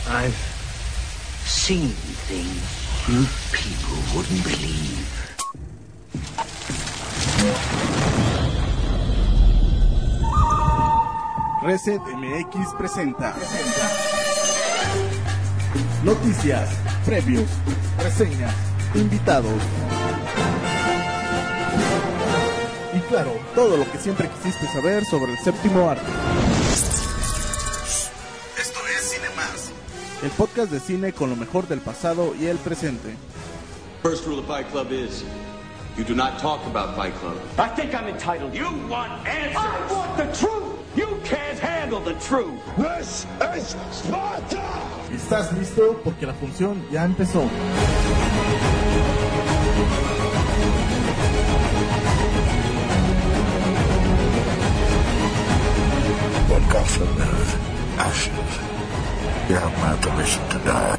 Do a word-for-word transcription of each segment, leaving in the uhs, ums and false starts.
I've seen things you people wouldn't believe. Reset M X presenta, presenta noticias, previews, reseñas, invitados y claro, todo lo que siempre quisiste saber sobre el séptimo arte. Esto es Cinemás, el podcast de cine con lo mejor del pasado y el presente. First rule of Fight Club is you do not talk about Fight Club. I think I'm entitled. You want answers. I want the truth. You can't handle the truth. This is Sparta. ¿Estás listo? Porque la función ya empezó. One conflict knows ashes. You have my permission to die.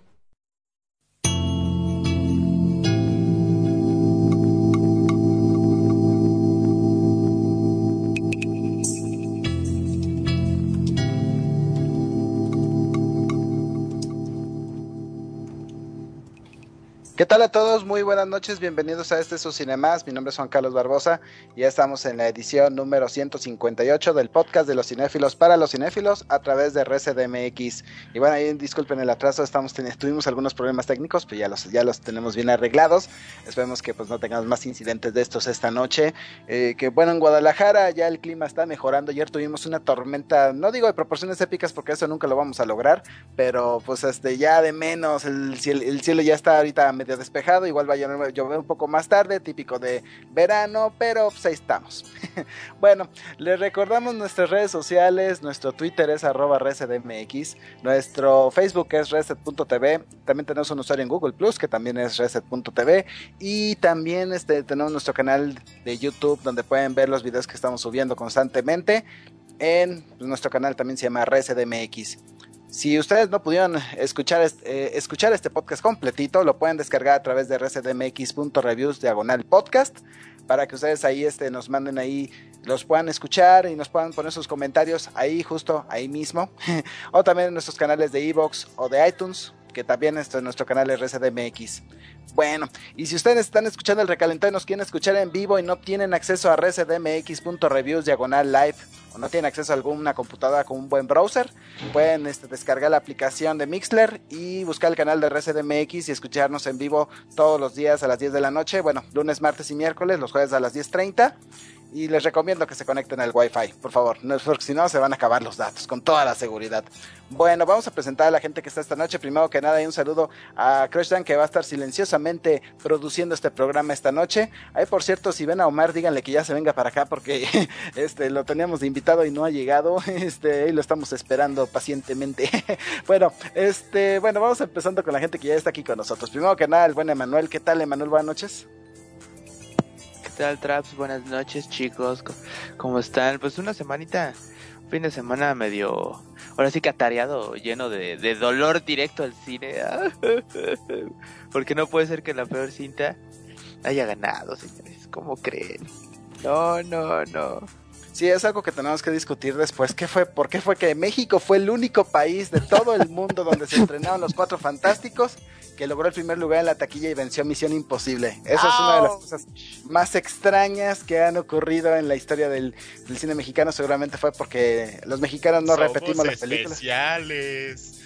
¿Qué tal a todos? Muy buenas noches, bienvenidos a este su Cinemás. Mi nombre es Juan Carlos Barbosa y ya estamos en la edición número ciento cincuenta y ocho del podcast de los cinéfilos para los cinéfilos a través de Reset M X. Y bueno, ahí disculpen el atraso, estamos ten- tuvimos algunos problemas técnicos, pero ya los, ya los tenemos bien arreglados. Esperemos que pues no tengamos más incidentes de estos esta noche. Eh, que bueno, en Guadalajara ya el clima está mejorando. Ayer tuvimos una tormenta, no digo de proporciones épicas porque eso nunca lo vamos a lograr, pero pues este ya de menos, el cielo, el cielo ya está ahorita medio despejado, igual va a llover, llover un poco más tarde, típico de verano, pero pues ahí estamos. Bueno, les recordamos nuestras redes sociales, nuestro Twitter es arroba resetmx, nuestro Facebook es reset punto t v, también tenemos un usuario en Google Plus que también es reset punto t v y también este, tenemos nuestro canal de YouTube donde pueden ver los videos que estamos subiendo constantemente. En pues, nuestro canal también se llama resetmx. Si ustedes no pudieron escuchar este, eh, escuchar este podcast completito, lo pueden descargar a través de resetmx punto reviews diagonal podcast para que ustedes ahí este, nos manden ahí, los puedan escuchar y nos puedan poner sus comentarios ahí justo, ahí mismo. O también en nuestros canales de iVoox o de iTunes, que también esto, nuestro canal es resetmx. Bueno, y si ustedes están escuchando el recalentado y nos quieren escuchar en vivo y no tienen acceso a resetmx punto reviews diagonal live o no tienen acceso a alguna computadora con un buen browser, pueden este, descargar la aplicación de Mixler y buscar el canal de ResetMX y escucharnos en vivo todos los días a las diez de la noche, bueno, lunes, martes y miércoles, los jueves a las diez treinta. Y les recomiendo que se conecten al Wi-Fi, por favor, no, porque si no se van a acabar los datos, con toda la seguridad. Bueno, vamos a presentar a la gente que está esta noche. Primero que nada, y un saludo a Crush Dan, que va a estar silenciosamente produciendo este programa esta noche. Ahí, por cierto, si ven a Omar, díganle que ya se venga para acá, porque este lo teníamos de invitado y no ha llegado. Este, ahí lo estamos esperando pacientemente. Bueno, este, bueno, vamos empezando con la gente que ya está aquí con nosotros. Primero que nada, el buen Emanuel. ¿Qué tal, Emanuel? Buenas noches. ¿Qué tal, Traps? Buenas noches, chicos. ¿Cómo están? Pues una semanita, fin de semana medio, ahora sí que atareado, lleno de, de dolor directo al cine. Porque no puede ser que la peor cinta haya ganado, señores. ¿Cómo creen? No, no, no. Sí, es algo que tenemos que discutir después. ¿Qué fue? ¿Por qué fue que México fue el único país de todo el mundo donde se estrenaron Los Cuatro Fantásticos que logró el primer lugar en la taquilla y venció Misión Imposible? Eso es una de las cosas más extrañas que han ocurrido en la historia del, del cine mexicano. Seguramente fue porque los mexicanos no Somos repetimos las películas. Especiales.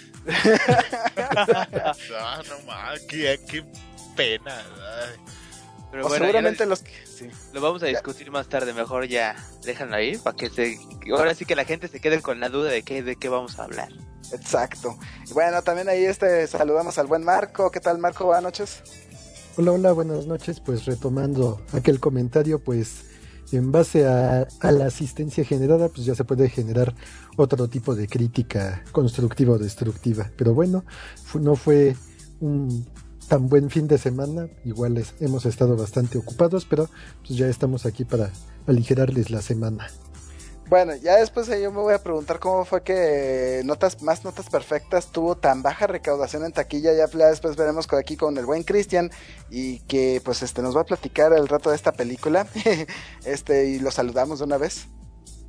No, no más, qué, qué pena. Ay. Pero O bueno, seguramente lo, los que... Sí. Lo vamos a discutir más tarde, mejor ya déjenlo ahí, para que se, ahora sí que la gente se quede con la duda de qué, de qué vamos a hablar. Exacto. Y bueno, también ahí este saludamos al buen Marco. ¿Qué tal, Marco? Buenas noches. Hola, hola, buenas noches. Pues retomando aquel comentario, pues en base a, a la asistencia generada, pues ya se puede generar otro tipo de crítica constructiva o destructiva. Pero bueno, fu- no fue un tan buen fin de semana, igual es, hemos estado bastante ocupados, pero pues ya estamos aquí para aligerarles la semana. Bueno, ya después yo me voy a preguntar cómo fue que notas más notas perfectas tuvo tan baja recaudación en taquilla. Ya después veremos con, aquí con el buen Cristian y que pues este nos va a platicar el rato de esta película. Este y lo saludamos de una vez.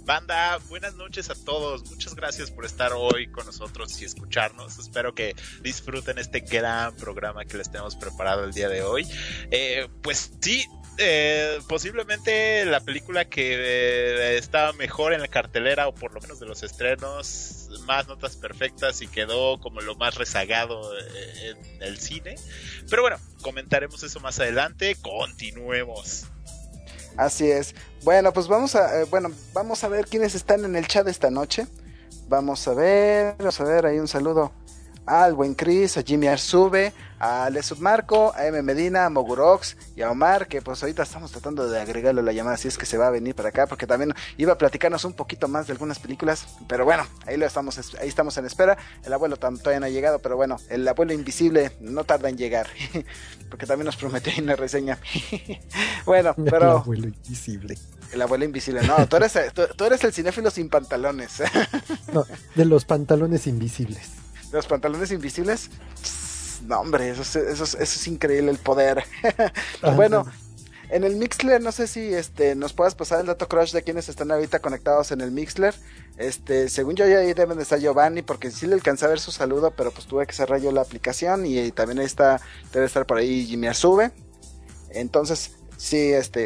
Banda, buenas noches a todos. Muchas gracias por estar hoy con nosotros y escucharnos. Espero que disfruten este gran programa que les tenemos preparado el día de hoy. Eh, pues sí, eh, posiblemente la película que eh, estaba mejor en la cartelera, o por lo menos de los estrenos, más notas perfectas y quedó como lo más rezagado eh, en el cine. Pero bueno, comentaremos eso más adelante. Continuemos. Así es. Bueno, pues vamos a, eh, bueno, vamos a ver quiénes están en el chat esta noche. Vamos a ver, vamos a ver, ahí un saludo al buen Chris, a Jimmy Arzube, a Lesut Marco, a M Medina, a Mogurox y a Omar, que pues ahorita estamos tratando de agregarle la llamada si es que se va a venir para acá, porque también iba a platicarnos un poquito más de algunas películas, pero bueno, ahí lo estamos, ahí estamos en espera. El abuelo todavía no ha llegado, pero bueno, el abuelo invisible no tarda en llegar, porque también nos prometió una reseña. Bueno, pero... El abuelo invisible. El abuelo invisible, no, tú eres, tú, tú eres el cinéfilo sin pantalones. No, de los pantalones invisibles. ¿De los pantalones invisibles? No, hombre, eso es, eso es, eso es increíble, el poder. Ah, bueno, en el Mixler, no sé si este nos puedas pasar el dato crush de quienes están ahorita conectados en el Mixler. Este, según yo, ya ahí deben de estar Giovanni, porque sí le alcancé a ver su saludo, pero pues tuve que cerrar yo la aplicación, y, y también ahí está, debe estar por ahí Jimmy Arzube. Entonces, sí, este...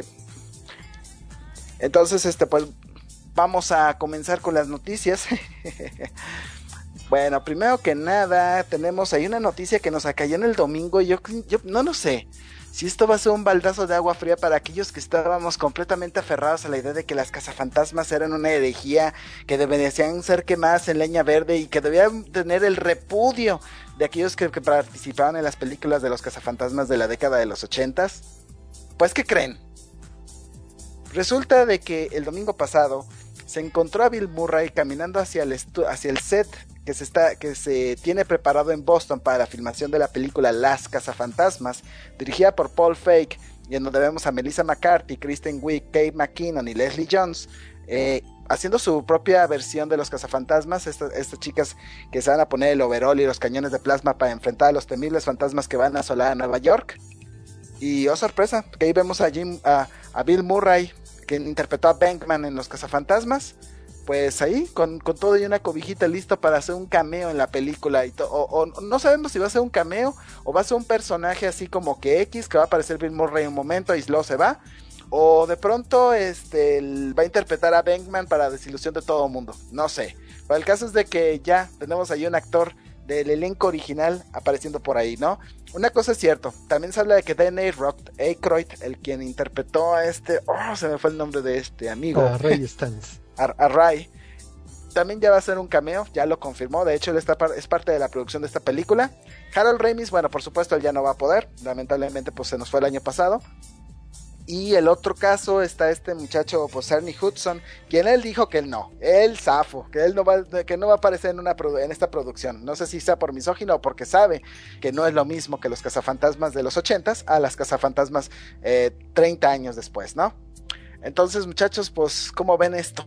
Entonces, este, pues, vamos a comenzar con las noticias. Bueno, primero que nada, tenemos ahí una noticia que nos cayó en el domingo. Yo, yo no lo sé si esto va a ser un baldazo de agua fría para aquellos que estábamos completamente aferrados a la idea de que las cazafantasmas eran una herejía, que deberían ser quemadas en leña verde y que debían tener el repudio de aquellos que, que participaban en las películas de los cazafantasmas de la década de los ochentas. Pues, ¿qué creen? Resulta de que el domingo pasado se encontró a Bill Murray caminando hacia el, estu- hacia el set que se, está, que se tiene preparado en Boston para la filmación de la película Las Cazafantasmas, dirigida por Paul Feig, y en donde vemos a Melissa McCarthy, Kristen Wiig, Kate McKinnon y Leslie Jones eh, haciendo su propia versión de los cazafantasmas. Estas, estas chicas que se van a poner el overall y los cañones de plasma para enfrentar a los temibles fantasmas que van a asolar a Nueva York. Y oh sorpresa, que ahí vemos a, Jim, a, a Bill Murray, que interpretó a Bankman en Los Cazafantasmas, pues ahí con, con todo y una cobijita listo para hacer un cameo en la película, y to- o, o no sabemos si va a ser un cameo o va a ser un personaje así como que X, que va a aparecer Bill Murray un momento y luego se va, o de pronto este va a interpretar a Bankman para desilusión de todo el mundo, no sé, pero el caso es de que ya tenemos ahí un actor del elenco original apareciendo por ahí, ¿no? Una cosa es cierto, también se habla de que Dan Aykroyd, el quien interpretó a este, oh, se me fue el nombre de este amigo, a Ray Stantz, a, a Ray, también ya va a ser un cameo, ya lo confirmó, de hecho él está, es parte de la producción de esta película. Harold Ramis, bueno, por supuesto él ya no va a poder, lamentablemente pues se nos fue el año pasado. Y el otro caso está este muchacho, pues Ernie Hudson, quien él dijo que él no, él zafo, que él no va, que no va a aparecer en, una, en esta producción. No sé si sea por misógino o porque sabe que no es lo mismo que los cazafantasmas de los ochentas a las cazafantasmas eh, treinta años después, ¿no? Entonces, muchachos, pues, ¿cómo ven esto?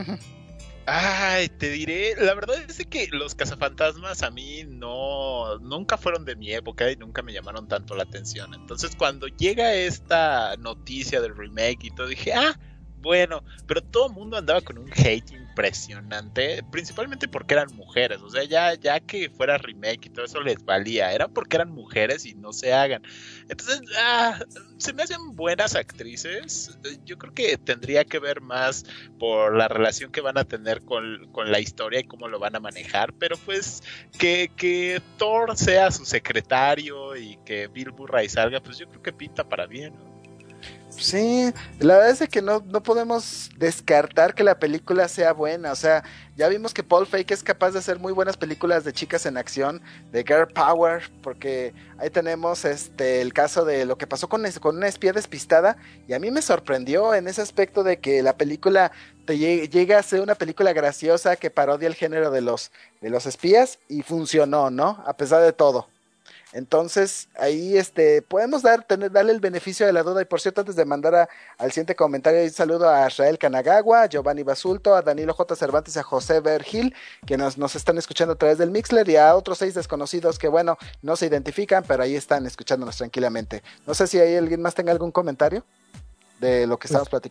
Ay, te diré, la verdad es que los cazafantasmas a mí no, nunca fueron de mi época y nunca me llamaron tanto la atención. Entonces cuando llega esta noticia del remake y todo, dije, ah, bueno, pero todo el mundo andaba con un hate impresionante, principalmente porque eran mujeres, o sea, ya, ya que fuera remake y todo eso les valía, era porque eran mujeres y no se hagan. Entonces, ah, se me hacen buenas actrices, yo creo que tendría que ver más por la relación que van a tener con, con la historia y cómo lo van a manejar, pero pues que, que Thor sea su secretario y que Bill Murray salga, pues yo creo que pinta para bien, ¿no? Sí, la verdad es que no, no podemos descartar que la película sea buena, o sea, ya vimos que Paul Feig es capaz de hacer muy buenas películas de chicas en acción, de girl power, porque ahí tenemos este el caso de lo que pasó con, con una espía despistada, y a mí me sorprendió en ese aspecto de que la película te llegue, llega a ser una película graciosa que parodia el género de los, de los espías, y funcionó, ¿no? A pesar de todo. Entonces, ahí este podemos dar, tener, darle el beneficio de la duda. Y por cierto, antes de mandar a, al siguiente comentario, un saludo a Israel Kanagawa, a Giovanni Basulto, a Danilo J. Cervantes y a José Vergil, que nos, nos están escuchando a través del Mixler, y a otros seis desconocidos que, bueno, no se identifican, pero ahí están escuchándonos tranquilamente. No sé si hay alguien más tenga algún comentario de lo que estamos pues, platicando.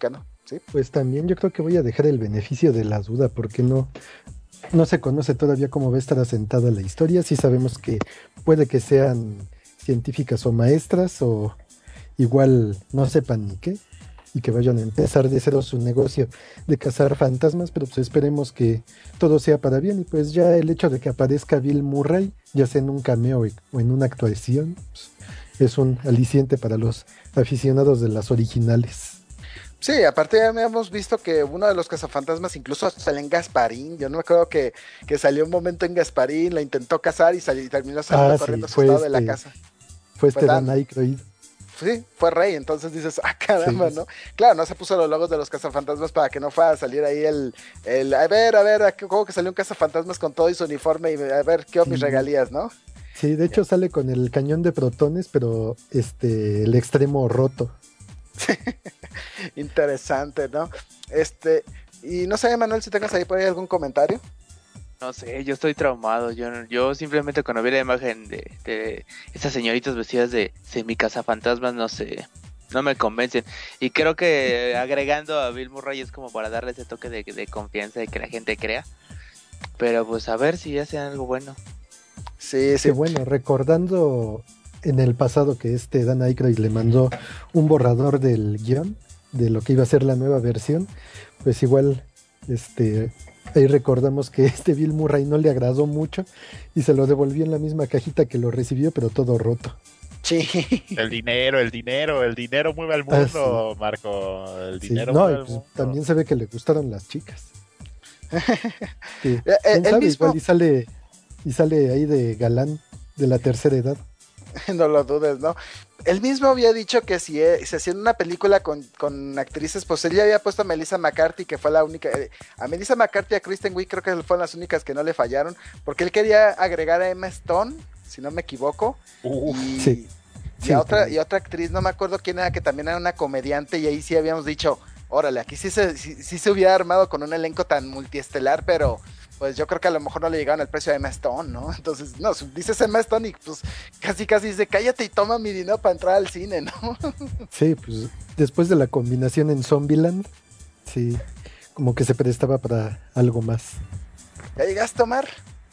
¿sí? Pues también yo creo que voy a dejar el beneficio de la duda, porque no, no se conoce todavía cómo va a estar asentada la historia. Sí sabemos que puede que sean científicas o maestras, o igual no sepan ni qué, y que vayan a empezar de cero su negocio de cazar fantasmas, pero pues esperemos que todo sea para bien. Y pues ya el hecho de que aparezca Bill Murray, ya sea en un cameo o en una actuación, pues, es un aliciente para los aficionados de las originales. Sí, aparte ya hemos visto que uno de los cazafantasmas incluso sale en Gasparín. Yo no me acuerdo que, que salió un momento en Gasparín, la intentó cazar y, salió, y terminó saliendo Ah, corriendo sí, fue asustado este, de la casa. Fue este Fue Dan Dan. Aykroyd. Sí, fue Rey, entonces dices, ah, caramba, Sí. ¿no? Claro, no se puso los logos de los cazafantasmas para que no fuera a salir ahí el, el a ver, a ver, ¿cómo que salió un cazafantasmas con todo y su uniforme? Y a ver, ¿qué Sí. mis regalías, no? Sí, de hecho sale con el cañón de protones, pero este el extremo roto. Interesante, ¿no? Este, y no sé, Manuel, si tengas ahí por ahí algún comentario. No sé, yo estoy traumado. Yo, yo simplemente cuando vi la imagen de, de estas señoritas vestidas de semicazafantasmas, no sé, no me convencen. Y creo que agregando a Bill Murray es como para darle ese toque de, de confianza y que la gente crea. Pero pues a ver si hacen algo bueno. Sí, sí. Que bueno, recordando en el pasado que este Dan Aykroyd le mandó un borrador del guión de lo que iba a ser la nueva versión, pues igual este ahí recordamos que este Bill Murray no le agradó mucho y se lo devolvió en la misma cajita que lo recibió, pero todo roto. Sí. El dinero, el dinero, el dinero mueve al mundo, ah, sí. Marco. El sí, dinero no, mueve y al pues, mundo. También se ve que le gustaron las chicas. Sí. el, ¿Quién el sabe? mismo... Igual y sale, y sale ahí de galán de la tercera edad. No lo dudes, ¿no? Él mismo había dicho que si se hacía una película con, con actrices, pues él ya había puesto a Melissa McCarthy, que fue la única, eh, a Melissa McCarthy y a Kristen Wiig creo que fueron las únicas que no le fallaron, porque él quería agregar a Emma Stone, si no me equivoco, uh, y, sí, y, sí, a otra, sí. y otra actriz, no me acuerdo quién era, que también era una comediante, y ahí sí habíamos dicho, órale, aquí sí se, sí, sí se hubiera armado con un elenco tan multiestelar, pero... pues yo creo que a lo mejor no le llegaron al precio de Emma Stone, ¿no? Entonces, no, dices Emma Stone y pues casi casi dice, cállate y toma mi dinero para entrar al cine, ¿no? Sí, pues después de la combinación en Zombieland, sí, como que se prestaba para algo más. ¿Ya llegaste, Omar?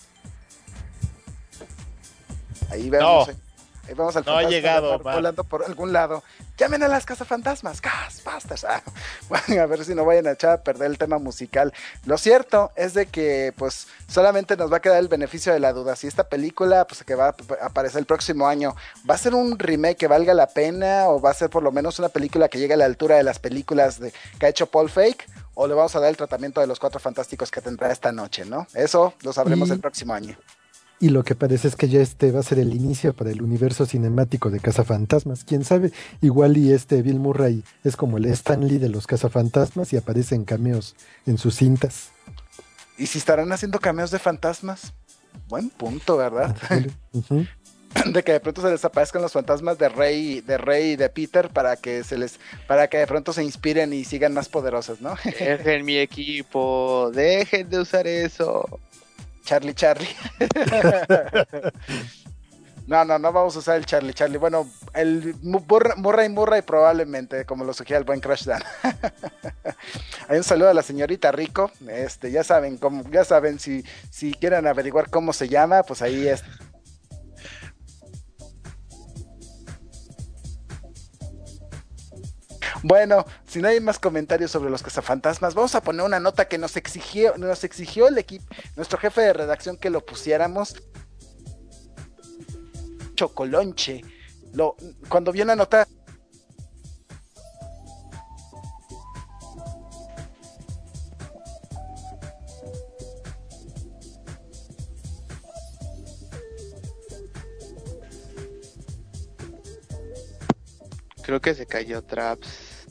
Ahí vemos, no. eh. Ahí vamos al no ha llegado, volando por algún lado. Llamen a las cazafantasmas, Ghostbusters. Ah, bueno, a ver si no vayan a echar a perder el tema musical. Lo cierto es de que pues solamente nos va a quedar el beneficio de la duda. Si esta película pues que va a aparecer el próximo año, ¿va a ser un remake que valga la pena? ¿O va a ser por lo menos una película que llegue a la altura de las películas de, que ha hecho Paul Feig? ¿O le vamos a dar el tratamiento de los Cuatro Fantásticos que tendrá esta noche, no? Eso lo sabremos y... el próximo año. Y lo que parece es que ya este va a ser el inicio para el universo cinemático de Cazafantasmas. Quién sabe, igual y este Bill Murray es como el Stan Lee de los Cazafantasmas y aparece en cameos en sus cintas. ¿Y si estarán haciendo cameos de fantasmas? Buen punto, ¿verdad? Uh-huh. De que de pronto se les aparezcan los fantasmas de Rey, de Rey y de Peter para que se les, para que de pronto se inspiren y sigan más poderosos, ¿no? Dejen mi equipo, dejen de usar eso. Charlie Charlie. No, no, no vamos a usar el Charlie Charlie. Bueno, el Murray Murray probablemente, como lo sugiere el buen Crash Dan. Hay un saludo a la señorita Rico. Este, ya saben cómo, ya saben, si, si quieren averiguar cómo se llama, pues ahí es. Bueno, si no hay más comentarios sobre los cazafantasmas, vamos a poner una nota que nos exigió, nos exigió el equipo, nuestro jefe de redacción que lo pusiéramos. Chocolonche. Lo, cuando vi una nota. Creo que se cayó Traps.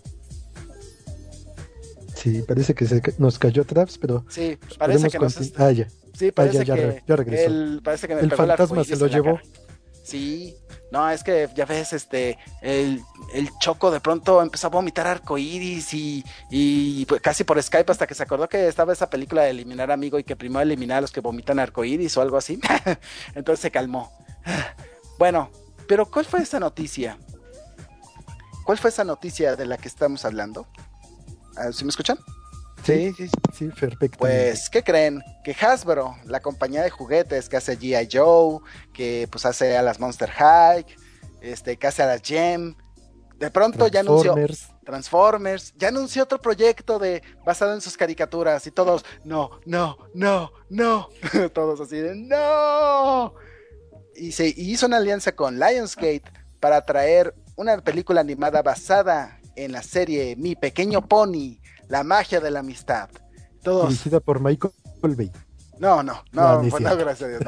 Sí, parece que se, nos cayó Traps, pero sí, parece que nos continu- ah, ya. Sí, parece ah, ya, ya, que ya regresó. El, parece que me el fantasma se lo llevó. Sí, no, es que ya ves, este, el, el Choco de pronto empezó a vomitar arcoíris y, y pues, casi por Skype hasta que se acordó que estaba esa película de Eliminar Amigo y que primero eliminaba a los que vomitan arcoíris o algo así. Entonces se calmó. Bueno, pero ¿cuál fue esa noticia? ¿Cuál fue esa noticia de la que estamos hablando? ¿Sí me escuchan? Sí, sí, sí. Sí, perfecto. Pues, ¿qué creen? Que Hasbro, la compañía de juguetes que hace G I. Joe, que pues hace a las Monster High, este, que hace a las Gem, de pronto ya anunció Transformers, ya anunció otro proyecto de basado en sus caricaturas y todos, no, no, no, no, todos así de no. Y se y hizo una alianza con Lionsgate para traer una película animada basada en la serie Mi Pequeño Pony, la magia de la amistad. Todos. Dirigida por Michael Bay. No, no, no, no, pues no, gracias a Dios,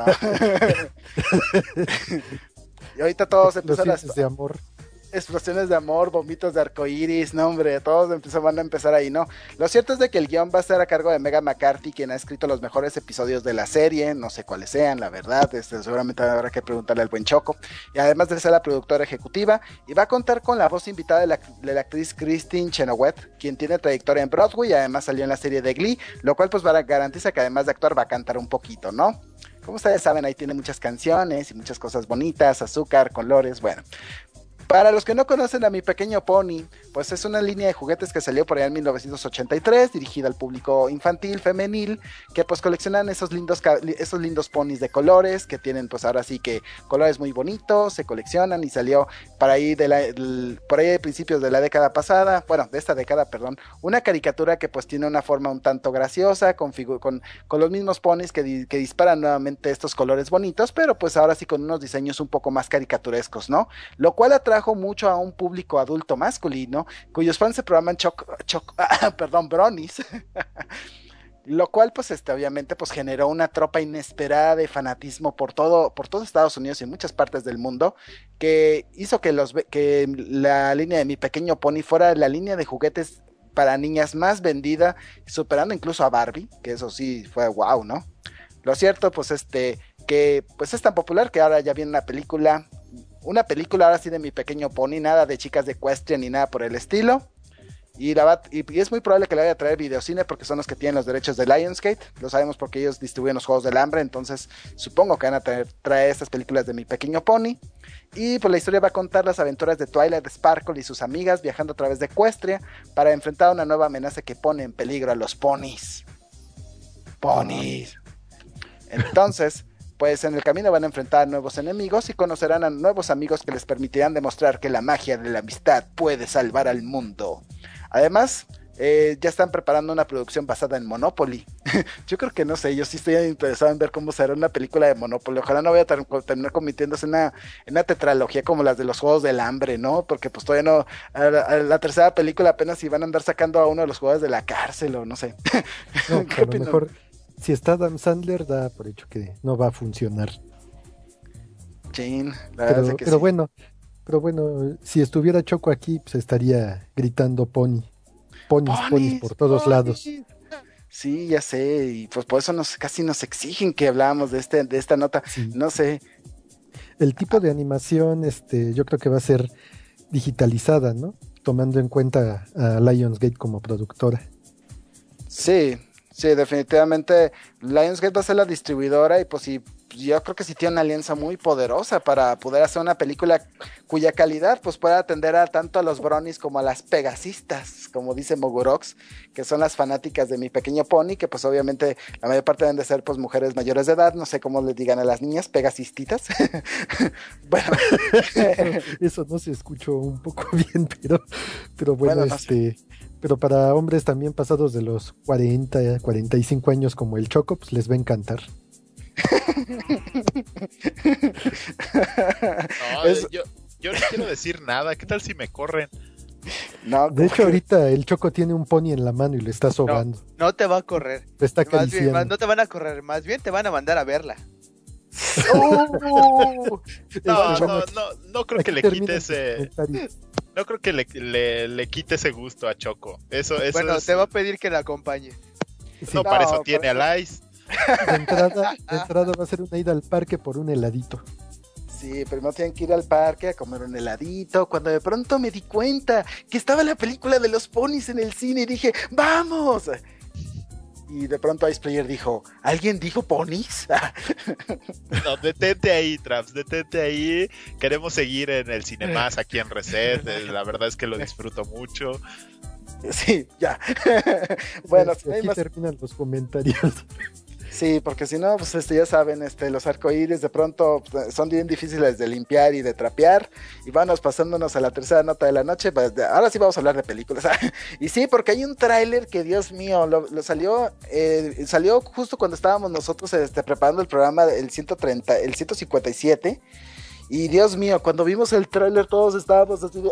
no. Y ahorita todos empezaron a... de amor. Explosiones de amor, vómitos de arcoíris, no hombre, todos empezó, van a empezar ahí, ¿no? Lo cierto es de que el guión va a estar a cargo de Megan McCarthy, quien ha escrito los mejores episodios de la serie, no sé cuáles sean, la verdad, este, seguramente habrá que preguntarle al buen Choco, y además de ser la productora ejecutiva, y va a contar con la voz invitada de la, de la actriz Kristen Chenoweth, quien tiene trayectoria en Broadway, y además salió en la serie de Glee, lo cual pues garantiza que además de actuar va a cantar un poquito, ¿no? Como ustedes saben, ahí tiene muchas canciones y muchas cosas bonitas, azúcar, colores, bueno. Para los que no conocen a Mi Pequeño Pony, pues es una línea de juguetes que salió por allá en mil novecientos ochenta y tres, dirigida al público infantil, femenil, que pues coleccionan esos lindos, esos lindos ponis de colores, que tienen pues ahora sí que colores muy bonitos, se coleccionan y salió para ahí de la, del, por ahí de principios de la década pasada, bueno, de esta década, perdón, una caricatura que pues tiene una forma un tanto graciosa, con, con, con los mismos ponis que, di, que disparan nuevamente estos colores bonitos, pero pues ahora sí con unos diseños un poco más caricaturescos, ¿no? Lo cual atrajo mucho a un público adulto masculino, cuyos fans se programan choc, choc, ah, perdón, bronies, lo cual pues este obviamente pues generó una tropa inesperada de fanatismo por todo, por todo Estados Unidos y en muchas partes del mundo, que hizo que los que la línea de Mi Pequeño Pony fuera la línea de juguetes para niñas más vendida, superando incluso a Barbie, que eso sí fue wow, ¿no? Lo cierto pues este que pues es tan popular que ahora ya viene una película Una película ahora sí de Mi Pequeño Pony, nada de chicas de Equestria ni nada por el estilo. Y, la va, y, y es muy probable que le vaya a traer videocine porque son los que tienen los derechos de Lionsgate. Lo sabemos porque ellos distribuyen los Juegos del Hambre. Entonces supongo que van a traer, traer estas películas de Mi Pequeño Pony. Y pues la historia va a contar las aventuras de Twilight Sparkle y sus amigas viajando a través de Equestria para enfrentar una nueva amenaza que pone en peligro a los ponis. Ponis. Entonces... pues en el camino van a enfrentar a nuevos enemigos y conocerán a nuevos amigos que les permitirán demostrar que la magia de la amistad puede salvar al mundo. Además, eh, ya están preparando una producción basada en Monopoly. Yo creo que no sé, yo sí estoy interesado en ver cómo será una película de Monopoly. Ojalá no vaya a ter- terminar convirtiéndose en una, en una tetralogía como las de los Juegos del Hambre, ¿no? Porque pues todavía no, a la, a la tercera película apenas si van a andar sacando a uno de los jugadores de la cárcel o no sé. No, ¿qué opinas? Mejor... Si está Adam Sandler, da por hecho que no va a funcionar. Jane, la pero, verdad es que pero sí. bueno, pero bueno, si estuviera Choco aquí, pues estaría gritando pony. Ponis, ponis por todos ponis. lados. Sí, ya sé, y pues por eso nos casi nos exigen que hablamos de este, de esta nota. Sí. No sé. El tipo de animación, este, yo creo que va a ser digitalizada, ¿no? Tomando en cuenta a Lionsgate como productora. Sí. Sí, definitivamente Lionsgate va a ser la distribuidora y pues sí, yo creo que sí tiene una alianza muy poderosa para poder hacer una película cuya calidad pues pueda atender a tanto a los bronies como a las pegasistas, como dice Mogurox, que son las fanáticas de Mi Pequeño Pony, que pues obviamente la mayor parte deben de ser pues mujeres mayores de edad, no sé cómo les digan a las niñas, pegasistitas. Bueno. Eso no se escuchó un poco bien, pero, pero bueno, bueno no este... sé. Pero para hombres también pasados de los cuarenta, cuarenta y cinco años como el Choco, pues les va a encantar. No, es... yo, yo no quiero decir nada. ¿Qué tal si me corren? No, de hecho, que... ahorita el Choco tiene un pony en la mano y le está sobando. No, no te va a correr. Te está más bien, más, no te van a correr, más bien te van a mandar a verla. Uh, no, no, no, no creo que le quite ese. No creo que le, le, le quite ese gusto a Choco. Eso, eso bueno, es... te va a pedir que la acompañe. Sí, no, no, para eso tiene a Lice. De entrada, de entrada va a ser una ida al parque por un heladito. Sí, primero tienen que ir al parque a comer un heladito, cuando de pronto me di cuenta que estaba la película de los ponis en el cine y dije, ¡vamos! Y de pronto Ice Player dijo, ¿alguien dijo ponis? No, detente ahí, Traps, detente ahí. Queremos seguir en el Cinemás aquí en Reset. La verdad es que lo disfruto mucho. Sí, ya. Bueno, sí, aquí más... terminan los comentarios. Sí, porque si no, pues este, ya saben, este, los arcoíris de pronto pues, son bien difíciles de limpiar y de trapear. Y vamos pasándonos a la tercera nota de la noche. Pues, de, ahora sí vamos a hablar de películas. Y sí, porque hay un tráiler que, Dios mío, lo, lo salió, eh, salió justo cuando estábamos nosotros este, preparando el programa, el ciento treinta, el ciento cincuenta y siete. Y Dios mío, cuando vimos el tráiler todos estábamos así de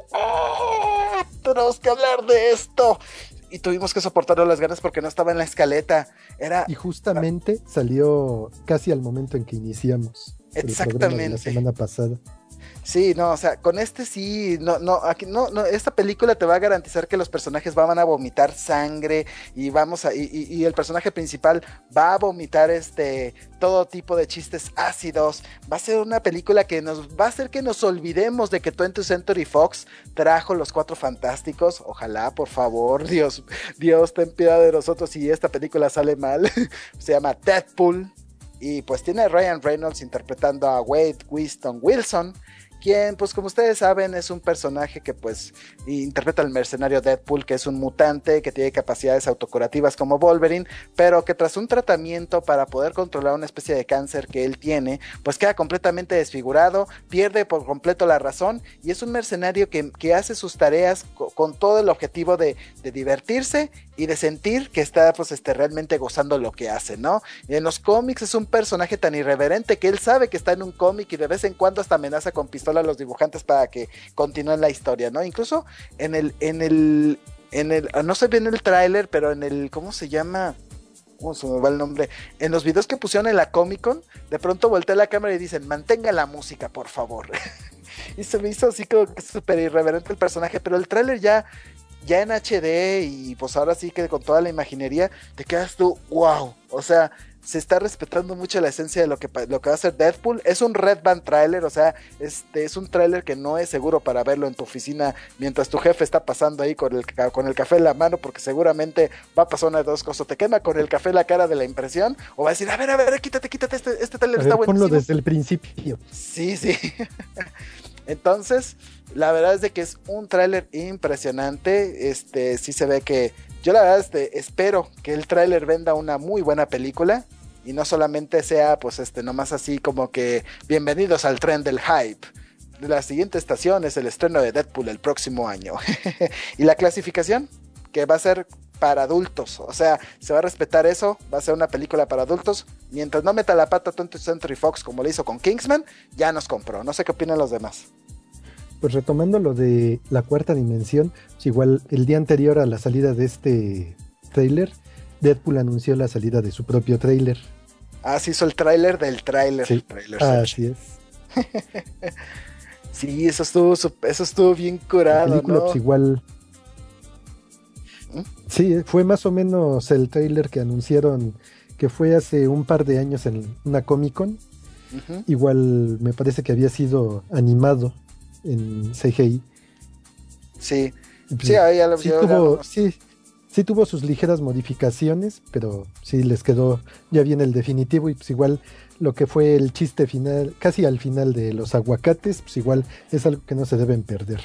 ¡ah! Tenemos que hablar de esto. Y tuvimos que soportarlo las ganas porque no estaba en la escaleta. Era... Y justamente salió casi al momento en que iniciamos. Exactamente. El programa de la semana pasada. Sí, no, o sea, con este sí, no, no, aquí no, no, esta película te va a garantizar que los personajes van a vomitar sangre y vamos a, y, y, y el personaje principal va a vomitar este, todo tipo de chistes ácidos. Va a ser una película que nos va a hacer que nos olvidemos de que twentieth Century Fox trajo Los Cuatro Fantásticos. Ojalá, por favor, Dios, Dios, ten piedad de nosotros si esta película sale mal. Se llama Deadpool y pues tiene a Ryan Reynolds interpretando a Wade Winston Wilson, quien, pues como ustedes saben, es un personaje que pues interpreta al mercenario Deadpool, que es un mutante que tiene capacidades autocurativas como Wolverine, pero que tras un tratamiento para poder controlar una especie de cáncer que él tiene, pues queda completamente desfigurado, pierde por completo la razón, y es un mercenario que, que hace sus tareas co- con todo el objetivo de, de divertirse y de sentir que está pues este, realmente gozando lo que hace, ¿no? En los cómics es un personaje tan irreverente que él sabe que está en un cómic y de vez en cuando hasta amenaza con pistola a los dibujantes para que continúen la historia, ¿no? Incluso en el, en el, en el, no sé bien el tráiler, pero en el, ¿cómo se llama? ¿Cómo se me va el nombre? En los videos que pusieron en la Comic Con, de pronto voltea la cámara y dicen, mantenga la música, por favor. Y se me hizo así como que súper irreverente el personaje, pero el tráiler ya, ya en H D y pues ahora sí que con toda la imaginería, te quedas tú, wow, o sea, se está respetando mucho la esencia de lo que, lo que va a ser Deadpool. Es un Red Band trailer, o sea, este es un trailer que no es seguro para verlo en tu oficina mientras tu jefe está pasando ahí con el, con el café en la mano, porque seguramente va a pasar una de dos cosas: te quema con el café en la cara de la impresión, o va a decir, a ver, a ver, quítate, quítate, este, este trailer está buenísimo. Ponlo desde el principio. Sí, sí. Entonces, la verdad es de que es un tráiler impresionante. Este, sí se ve que yo la verdad este, espero que el tráiler venda una muy buena película y no solamente sea pues este nomás así como que bienvenidos al tren del hype. La siguiente estación es el estreno de Deadpool el próximo año. Y la clasificación, que va a ser para adultos, o sea, se va a respetar eso, va a ser una película para adultos. Mientras no meta la pata twentieth Century Fox como lo hizo con Kingsman, ya nos compró. No sé qué opinan los demás. Pues retomando lo de la cuarta dimensión, pues igual el día anterior a la salida de este tráiler, Deadpool anunció la salida de su propio tráiler. Ah, se hizo el tráiler del tráiler. Sí, así es. Sí, eso estuvo, eso estuvo bien curado, la película, ¿no? Pues igual... ¿Mm? Sí, fue más o menos el tráiler que anunciaron, que fue hace un par de años en una Comic Con. Uh-huh. Igual me parece que había sido animado en C G I. Sí, pues, sí, ahí ya lo, sí, ya tuvo, lo... sí, sí tuvo sus ligeras modificaciones, pero sí les quedó ya bien el definitivo. Y pues igual lo que fue el chiste final, casi al final de los aguacates, pues igual es algo que no se deben perder.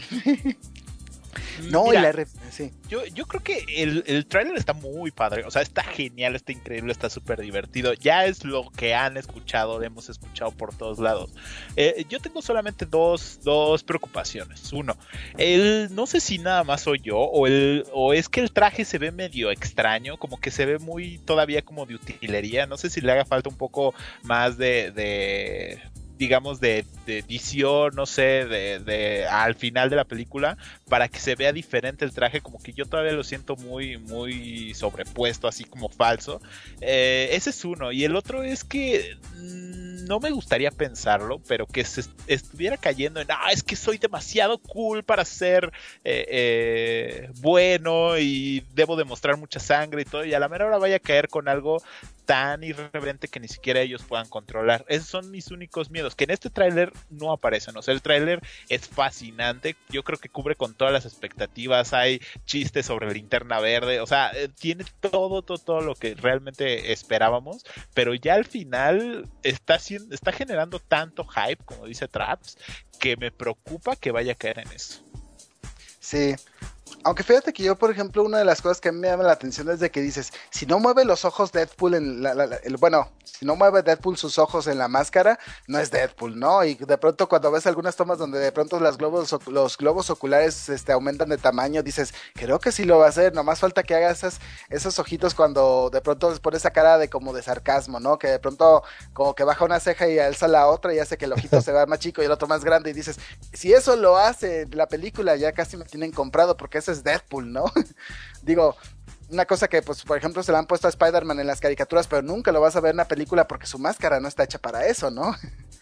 No, Mira, y la re... sí. yo, yo creo que el, el tráiler está muy padre, o sea, está genial, está increíble, está súper divertido, ya es lo que han escuchado, hemos escuchado por todos lados. Eh, yo tengo solamente dos, dos preocupaciones. Uno, el, no sé si nada más soy yo, o, el, o es que el traje se ve medio extraño, como que se ve muy todavía como de utilería, no sé si le haga falta un poco más de... de digamos de, de edición, no sé, de, de al final de la película, para que se vea diferente el traje, como que yo todavía lo siento muy, muy sobrepuesto, así como falso. Eh, ese es uno, y el otro es que mmm, no me gustaría pensarlo, pero que se est- estuviera cayendo en, ah, es que soy demasiado cool para ser eh, eh, bueno y debo demostrar mucha sangre y todo, y a la mera hora vaya a caer con algo tan irreverente que ni siquiera ellos puedan controlar. Esos son mis únicos miedos, que en este tráiler no aparecen. O sea, el tráiler es fascinante, yo creo que cubre con todas las expectativas, hay chistes sobre Linterna Verde, o sea, tiene todo, todo, todo lo que realmente esperábamos, pero ya al final está, haciendo, está generando tanto hype, como dice Traps, que me preocupa que vaya a caer en eso. Sí, Aunque fíjate que yo, por ejemplo, una de las cosas que a mí me llama la atención es de que dices, si no mueve los ojos Deadpool en la, la, la el, bueno, si no mueve Deadpool sus ojos en la máscara, no es Deadpool, ¿no? Y de pronto cuando ves algunas tomas donde de pronto los globos, los globos oculares este, aumentan de tamaño, dices, creo que sí lo va a hacer, nomás falta que haga esas, esos ojitos cuando de pronto pone esa cara de como de sarcasmo, ¿no? Que de pronto como que baja una ceja y alza la otra y hace que el ojito se vea más chico y el otro más grande y dices, si eso lo hace la película ya casi me tienen comprado porque eso es Deadpool, ¿no? Digo, una cosa que pues por ejemplo se le han puesto a Spider-Man en las caricaturas, pero nunca lo vas a ver en una película porque su máscara no está hecha para eso, ¿no?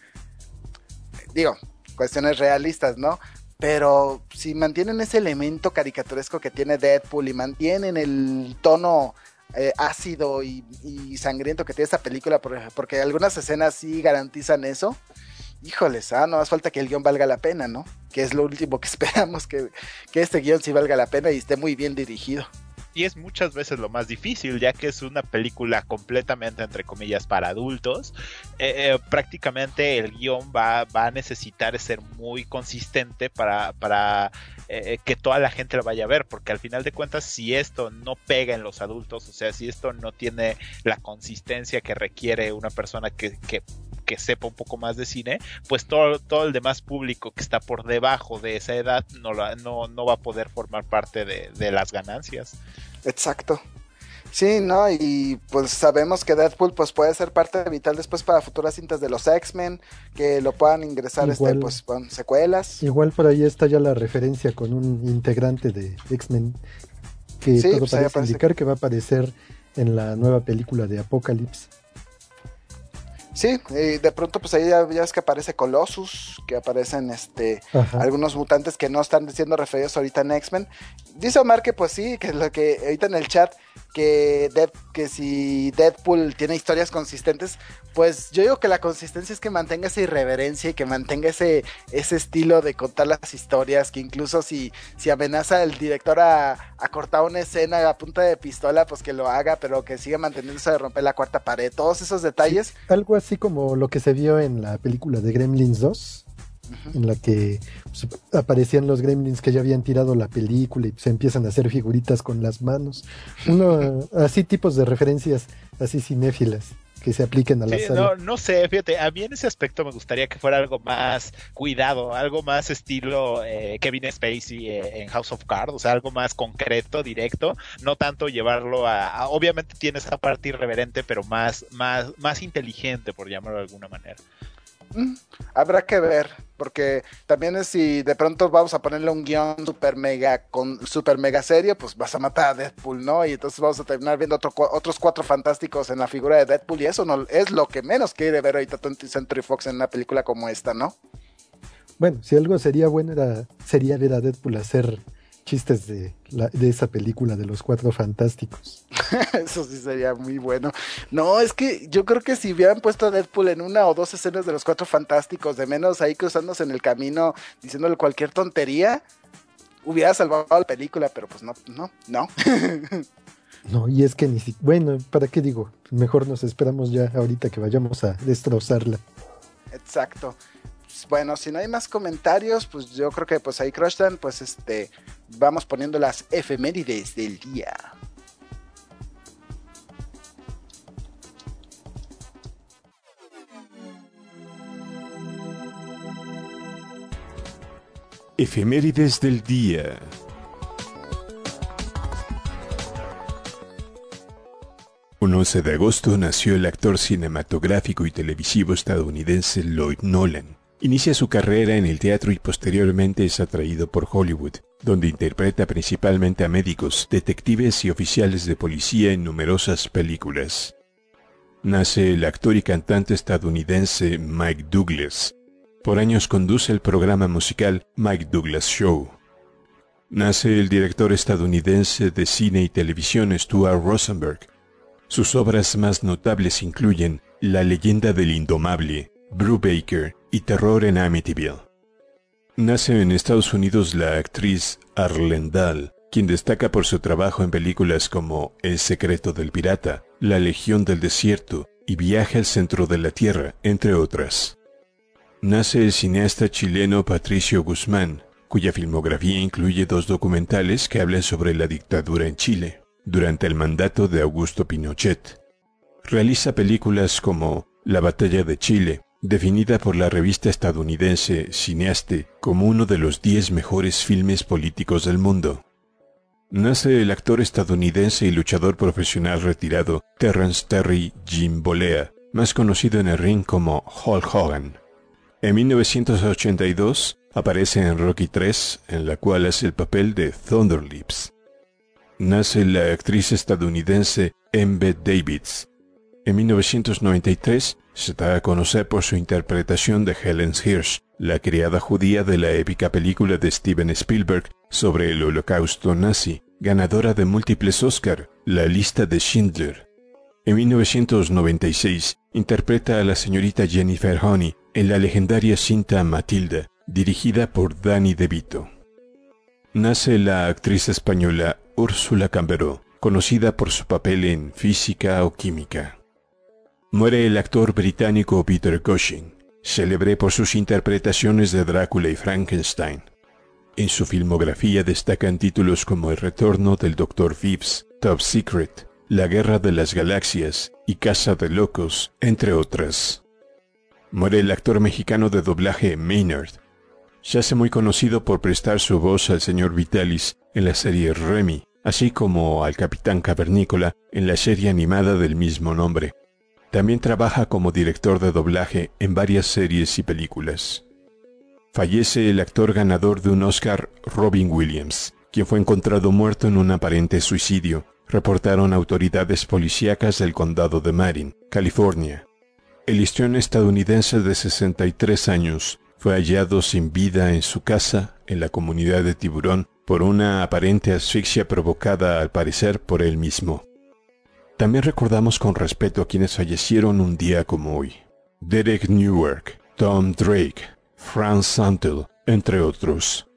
Digo, cuestiones realistas, ¿no? Pero si mantienen ese elemento caricaturesco que tiene Deadpool y mantienen el tono eh, ácido y, y sangriento que tiene esta película, porque algunas escenas sí garantizan eso, híjoles, ah, no más falta que el guión valga la pena, ¿no? Que es lo último que esperamos, que, que este guión sí valga la pena y esté muy bien dirigido. Y es muchas veces lo más difícil, ya que es una película completamente, entre comillas, para adultos. Eh, eh, prácticamente el guión va, va a necesitar ser muy consistente para, para eh, que toda la gente lo vaya a ver, porque al final de cuentas, si esto no pega en los adultos, o sea, si esto no tiene la consistencia que requiere una persona que, que, que sepa un poco más de cine, pues todo, todo el demás público que está por debajo de esa edad no, lo, no, no va a poder formar parte de, de las ganancias. Exacto. Sí, ¿no? Y pues sabemos que Deadpool pues puede ser parte vital después para futuras cintas de los X-Men, que lo puedan ingresar igual, este, pues con secuelas. Igual por ahí está ya la referencia con un integrante de X-Men que sí, todo pues parece indicar que va a aparecer en la nueva película de Apocalypse. Sí, y de pronto pues ahí ya, ya es que aparece Colossus, que aparecen este Ajá. algunos mutantes que no están siendo referidos ahorita en X-Men. Dice Omar que pues sí, que lo que ahorita en el chat, que, Dead, que si Deadpool tiene historias consistentes, pues yo digo que la consistencia es que mantenga esa irreverencia y que mantenga ese, ese estilo de contar las historias, que incluso si, si amenaza el director a, a cortar una escena a punta de pistola, pues que lo haga, pero que siga manteniéndose de romper la cuarta pared, todos esos detalles. Sí, algo así como lo que se vio en la película de Gremlins dos, uh-huh. en la que pues, aparecían los Gremlins que ya habían tirado la película y se pues, empiezan a hacer figuritas con las manos. Uno, así tipos de referencias así cinéfilas que se apliquen a la sí, sala. No, no sé, fíjate, a mí en ese aspecto me gustaría que fuera algo más cuidado, algo más estilo eh, Kevin Spacey eh, en House of Cards, o sea, algo más concreto, directo, no tanto llevarlo a, a obviamente tiene esa parte irreverente, pero más, más, más inteligente, por llamarlo de alguna manera. Mm, habrá que ver, porque también es si de pronto vamos a ponerle un guión super mega con super mega serio, pues vas a matar a Deadpool, ¿no? Y entonces vamos a terminar viendo otro, otros cuatro fantásticos en la figura de Deadpool, y eso no es lo que menos quiere ver ahorita twentieth Century Fox en una película como esta, ¿no? Bueno, si algo sería bueno era, sería ver a Deadpool hacer chistes de, la, de esa película de los Cuatro Fantásticos. Eso sí sería muy bueno. No, es que yo creo que si hubieran puesto a Deadpool en una o dos escenas de los Cuatro Fantásticos, de menos ahí cruzándose en el camino, diciéndole cualquier tontería, hubiera salvado la película, pero pues no, no, no. No, y es que ni siquiera, bueno, ¿para qué digo? Mejor nos esperamos ya ahorita que vayamos a destrozarla. Exacto. Bueno, si no hay más comentarios, pues yo creo que pues ahí Crushdown, pues este, vamos poniendo las efemérides del día. Efemérides del día. Un once de agosto nació el actor cinematográfico y televisivo estadounidense Lloyd Nolan. Inicia su carrera en el teatro y posteriormente es atraído por Hollywood, donde interpreta principalmente a médicos, detectives y oficiales de policía en numerosas películas. Nace el actor y cantante estadounidense Mike Douglas. Por años conduce el programa musical Mike Douglas Show. Nace el director estadounidense de cine y televisión Stuart Rosenberg. Sus obras más notables incluyen La leyenda del indomable, Brubaker y Terror en Amityville. Nace en Estados Unidos la actriz Arlen Dahl, quien destaca por su trabajo en películas como El secreto del pirata, La legión del desierto y Viaje al centro de la tierra, entre otras. Nace el cineasta chileno Patricio Guzmán, cuya filmografía incluye dos documentales que hablan sobre la dictadura en Chile, durante el mandato de Augusto Pinochet. Realiza películas como La batalla de Chile, definida por la revista estadounidense Cineaste como uno de los diez mejores filmes políticos del mundo. Nace el actor estadounidense y luchador profesional retirado Terrence Terry Jim Bollea, más conocido en el ring como Hulk Hogan. En mil novecientos ochenta y dos aparece en Rocky tres, en la cual hace el papel de Thunder Lips. Nace la actriz estadounidense Embeth Davidtz. En mil novecientos noventa y tres se da a conocer por su interpretación de Helen Hirsch, la criada judía de la épica película de Steven Spielberg sobre el holocausto nazi, ganadora de múltiples Oscar, La lista de Schindler. En mil novecientos noventa y seis interpreta a la señorita Jennifer Honey en la legendaria cinta Matilda, dirigida por Danny DeVito. Nace la actriz española Úrsula Camberó, conocida por su papel en Física o Química. Muere el actor británico Peter Cushing, célebre por sus interpretaciones de Drácula y Frankenstein. En su filmografía destacan títulos como El retorno del doctor Phibes, Top Secret, La guerra de las galaxias y Casa de locos, entre otras. Muere el actor mexicano de doblaje Maynard. Se hace muy conocido por prestar su voz al señor Vitalis en la serie Remy, así como al Capitán Cavernícola en la serie animada del mismo nombre. También trabaja como director de doblaje en varias series y películas. Fallece el actor ganador de un Oscar, Robin Williams, quien fue encontrado muerto en un aparente suicidio, reportaron autoridades policíacas del condado de Marin, California. El histrión estadounidense de sesenta y tres años fue hallado sin vida en su casa, en la comunidad de Tiburón, por una aparente asfixia provocada al parecer por él mismo. También recordamos con respeto a quienes fallecieron un día como hoy. Derek Newark, Tom Drake, Franz Santel, entre otros.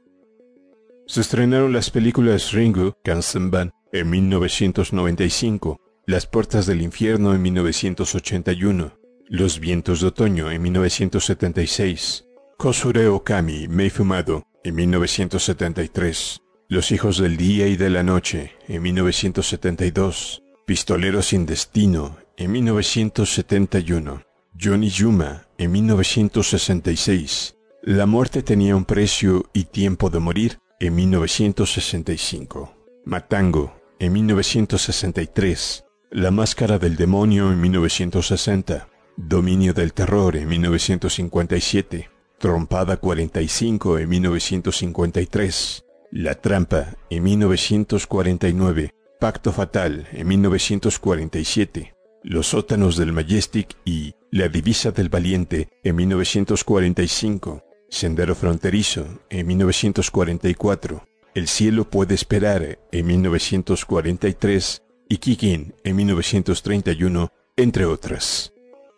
Se estrenaron las películas Ringo, Kansenban, en mil novecientos noventa y cinco, Las puertas del infierno en mil novecientos ochenta y uno, Los vientos de otoño en mil novecientos setenta y seis, Kosure Okami, Mei Fumado, en mil novecientos setenta y tres, Los hijos del día y de la noche, en mil novecientos setenta y dos, Pistolero sin destino, en mil novecientos setenta y uno, Johnny Yuma, en mil novecientos sesenta y seis, La muerte tenía un precio y tiempo de morir, en mil novecientos sesenta y cinco, Matango, en mil novecientos sesenta y tres, La máscara del demonio, en mil novecientos sesenta, Dominio del terror, en mil novecientos cincuenta y siete, Trompada cuarenta y cinco, en mil novecientos cincuenta y tres, La trampa, en mil novecientos cuarenta y nueve, Pacto fatal, en mil novecientos cuarenta y siete, Los sótanos del Majestic y La divisa del valiente, en mil novecientos cuarenta y cinco, Sendero fronterizo, en mil novecientos cuarenta y cuatro, El cielo puede esperar, en mil novecientos cuarenta y tres, y Kikin, en mil novecientos treinta y uno, entre otras.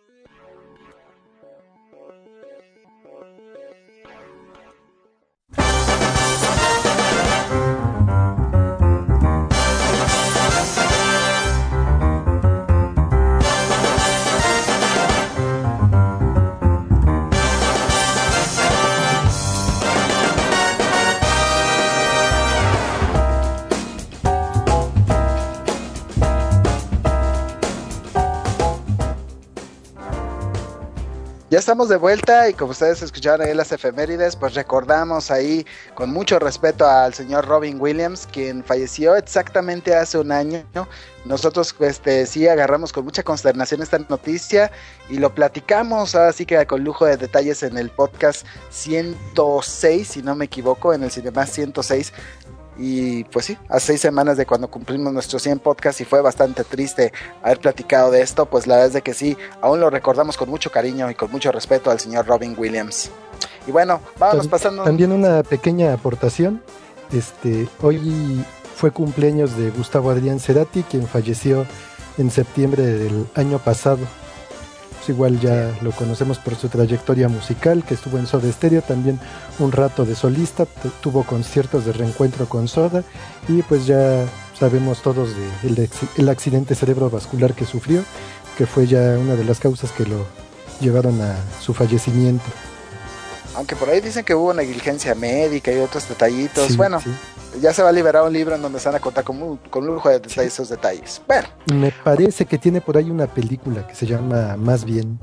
Ya estamos de vuelta y como ustedes escucharon ahí las efemérides, pues recordamos ahí con mucho respeto al señor Robin Williams, quien falleció exactamente hace un año. Nosotros este, sí agarramos con mucha consternación esta noticia y lo platicamos ahora sí que con lujo de detalles en el podcast ciento seis, si no me equivoco, en el Cinema ciento seis. Y pues sí, a seis semanas de cuando cumplimos nuestros cien podcasts y fue bastante triste haber platicado de esto, pues la verdad es de que sí, aún lo recordamos con mucho cariño y con mucho respeto al señor Robin Williams. Y bueno, vámonos pasando. También una pequeña aportación, este, hoy fue cumpleaños de Gustavo Adrián Cerati, quien falleció en septiembre del año pasado. Pues igual ya lo conocemos por su trayectoria musical, que estuvo en Soda Stereo, también un rato de solista, t- tuvo conciertos de reencuentro con Soda, y pues ya sabemos todos de el, ex- el accidente cerebrovascular que sufrió, que fue ya una de las causas que lo llevaron a su fallecimiento. Aunque por ahí dicen que hubo negligencia médica y otros detallitos. Sí, bueno, sí. ya se va a liberar un libro en donde se van a contar con, un- con lujo de detalles esos detalles. Bueno, Me parece que tiene por ahí una película que se llama Más Bien.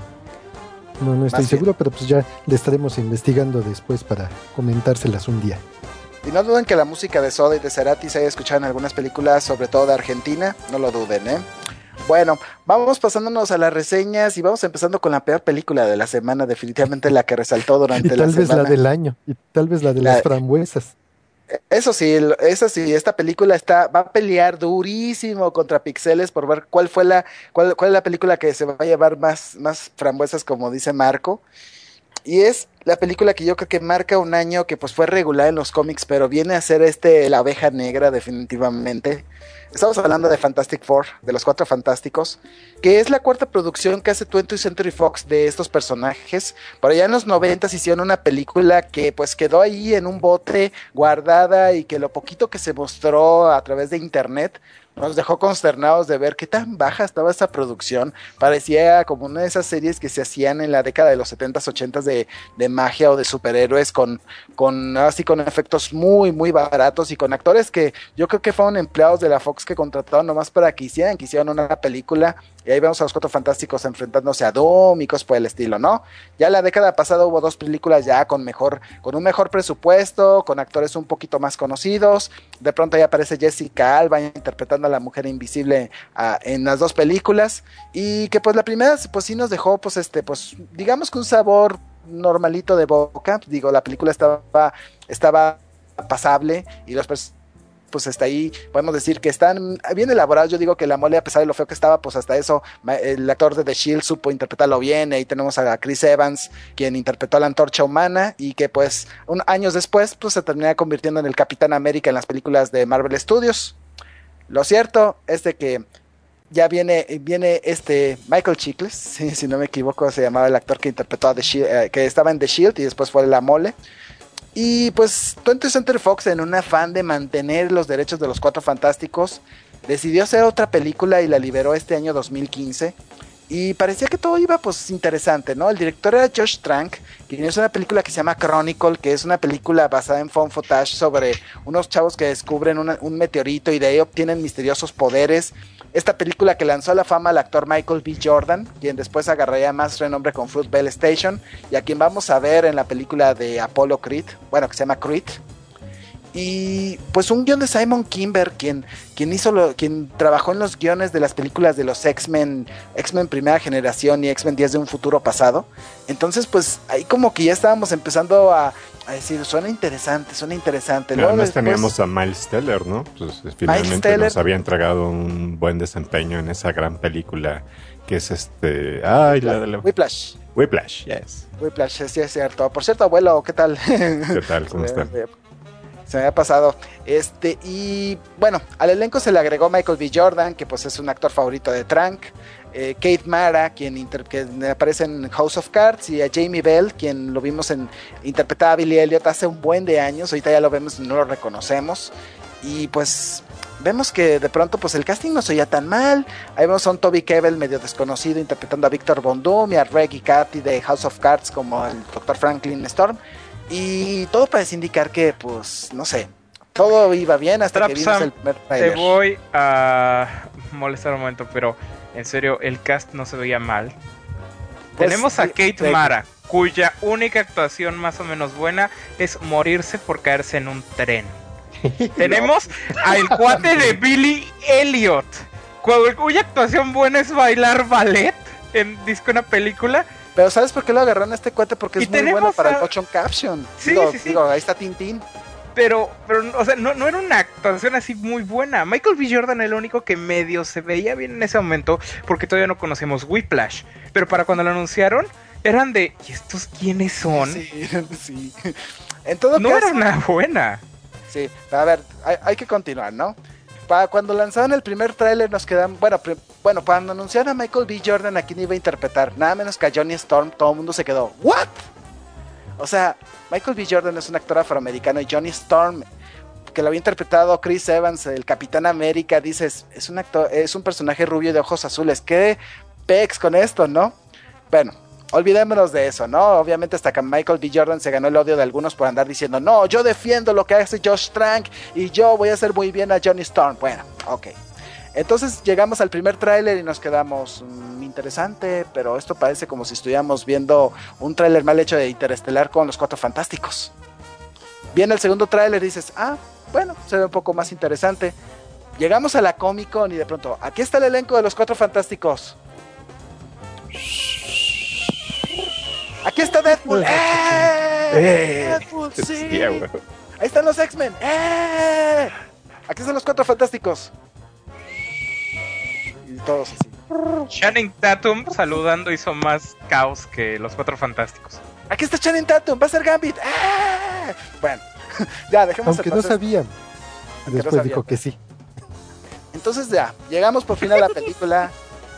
No, no estoy Más seguro, pero pues ya le estaremos investigando después para comentárselas un día. y no duden que la música de Soda y de Cerati se haya escuchado en algunas películas, sobre todo de Argentina. No lo duden, ¿eh? Bueno, vamos pasándonos a las reseñas y vamos empezando con la peor película de la semana, definitivamente la que resaltó Y durante la tal vez semana. la del año, y tal vez la de La- las frambuesas. Eso sí, lo- eso sí, esta película está, va a pelear durísimo contra Pixeles por ver cuál fue la, cuál, cuál es la película que se va a llevar más, más frambuesas, como dice Marco. Y es la película que yo creo que marca un año que pues fue regular en los cómics, pero viene a ser este La Abeja Negra definitivamente. Estamos hablando de Fantastic Four, de los Cuatro Fantásticos, que es la cuarta producción que hace twentieth Century Fox de estos personajes. Por allá en los noventas hicieron una película que pues quedó ahí en un bote guardada y que lo poquito que se mostró a través de internet nos dejó consternados de ver qué tan baja estaba esa producción. Parecía como una de esas series que se hacían en la década de los setentas, ochentas de, de magia o de superhéroes con, con así con efectos muy, muy baratos y con actores que yo creo que fueron empleados de la Fox que contrataron nomás para que hicieran, que hicieran una película. Y ahí vemos a los Cuatro Fantásticos enfrentándose a Doom y cosas por el estilo, ¿no? Ya la década pasada hubo dos películas ya con mejor, con un mejor presupuesto, con actores un poquito más conocidos. De pronto ya aparece Jessica Alba interpretando a la Mujer Invisible uh, en las dos películas. Y que pues la primera pues sí nos dejó pues este, pues digamos que un sabor normalito de boca. Digo, la película estaba, estaba pasable y los personajes pues está ahí, podemos decir que están bien elaborados. Yo digo que la mole, a pesar de lo feo que estaba, pues hasta eso, el actor de The Shield supo interpretarlo bien. Ahí tenemos a Chris Evans, quien interpretó a la Antorcha Humana, y que pues un, años después pues se termina convirtiendo en el Capitán América en las películas de Marvel Studios. Lo cierto es de que ya viene, viene este Michael Chiklis, sí, si no me equivoco, se llamaba el actor que interpretó a The Shield, eh, que estaba en The Shield y después fue la mole. Y pues twentieth Century Fox, en un afán de mantener los derechos de los Cuatro Fantásticos, decidió hacer otra película y la liberó este año dos mil quince. Y parecía que todo iba pues interesante, ¿no? El director era Josh Trank, quien hizo una película que se llama Chronicle, que es una película basada en found footage sobre unos chavos que descubren una, un meteorito y de ahí obtienen misteriosos poderes. Esta película que lanzó a la fama al actor Michael B. Jordan, quien después agarraría más renombre con Fruitvale Station, y a quien vamos a ver en la película de Apollo Creed, bueno, que se llama Creed. Y pues un guión de Simon Kimber, quien, quien hizo lo, quien trabajó en los guiones de las películas de los X-Men, X-Men Primera Generación y X-Men Días de un Futuro Pasado. Entonces pues ahí como que ya estábamos empezando a, a decir, suena interesante, suena interesante. Pero además después teníamos a Miles Teller, ¿no? Pues finalmente Teller. nos había entregado un buen desempeño en esa gran película que es este... Ay, la de la... Whiplash. Whiplash, yes. Whiplash, sí es cierto. Por cierto, abuelo, ¿qué tal? ¿Qué tal? ¿Cómo está? Se me había pasado. Este, y bueno, al elenco se le agregó Michael B. Jordan, que pues es un actor favorito de Trank, eh, Kate Mara, quien, inter que aparece en House of Cards, y a Jamie Bell, quien lo vimos en interpretar a Billy Elliot hace un buen de años. Ahorita ya lo vemos y no lo reconocemos. Y pues vemos que de pronto pues el casting no se oía tan mal. Ahí vemos a un Toby Kebbell medio desconocido interpretando a Victor Von Doom, y a Reggie Cathy de House of Cards como el doctor Franklin Storm. Y todo parece indicar que, pues, no sé, todo iba bien hasta Trap que vimos Sam, el primer trailer. Te voy a molestar un momento, pero en serio, el cast no se veía mal. Pues, Tenemos a Kate de... Mara, cuya única actuación más o menos buena es morirse por caerse en un tren. Tenemos al cuate de Billy Elliot, cuya actuación buena es bailar ballet en disco una película. Pero ¿sabes por qué lo agarraron a este cuate? Porque es muy bueno para a... el motion caption. Sí, digo, sí, sí. digo, ahí está Tintín. Pero, pero, o sea, no, no era una actuación así muy buena. Michael B. Jordan era el único que medio se veía bien en ese momento, porque todavía no conocemos Whiplash. Pero para cuando lo anunciaron, eran de, ¿y estos quiénes son? Sí, sí. En todo no caso, era una buena. Sí, a ver, hay, hay que continuar, ¿no? Para cuando lanzaron el primer tráiler nos quedan, bueno, pre, bueno, cuando anunciaron a Michael B. Jordan a quien iba a interpretar, nada menos que a Johnny Storm, todo el mundo se quedó, ¿what? O sea, Michael B. Jordan es un actor afroamericano y Johnny Storm, que lo había interpretado Chris Evans, el Capitán América, dices, es un actor, es un personaje rubio de ojos azules, ¿qué pex con esto, no? Bueno, olvidémonos de eso, ¿no? Obviamente hasta que Michael B. Jordan se ganó el odio de algunos por andar diciendo, no, yo defiendo lo que hace Josh Trank y yo voy a hacer muy bien a Johnny Storm. Bueno, ok. Entonces llegamos al primer tráiler y nos quedamos, mmm, interesante, pero esto parece como si estuviéramos viendo un tráiler mal hecho de Interestelar con los Cuatro Fantásticos. Viene el segundo tráiler y dices, ah, bueno, se ve un poco más interesante. Llegamos a la Comic Con y de pronto, aquí está el elenco de los Cuatro Fantásticos. Aquí está Deadpool. ¡Eh! ¡Eh! Deadpool, sí. Sí, yeah, ahí están los X-Men. ¡Eh! Aquí están los Cuatro Fantásticos. Y todos así. Channing Tatum saludando hizo más caos que los Cuatro Fantásticos. Aquí está Channing Tatum, va a ser Gambit. ¡Eh! Bueno, ya dejemos. Aunque no sabían. Después no sabían, dijo que sí. Entonces ya, llegamos por fin a la película.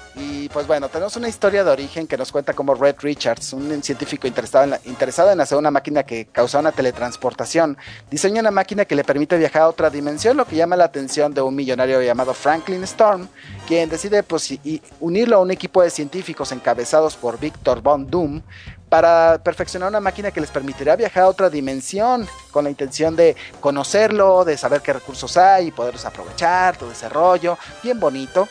Y pues bueno, tenemos una historia de origen que nos cuenta cómo Red Richards, un científico interesado en, la, interesado en hacer una máquina que causa una teletransportación, diseña una máquina que le permite viajar a otra dimensión, lo que llama la atención de un millonario llamado Franklin Storm, quien decide pues, y unirlo a un equipo de científicos encabezados por Victor Von Doom para perfeccionar una máquina que les permitirá viajar a otra dimensión con la intención de conocerlo, de saber qué recursos hay y poderlos aprovechar, todo ese rollo, bien bonito.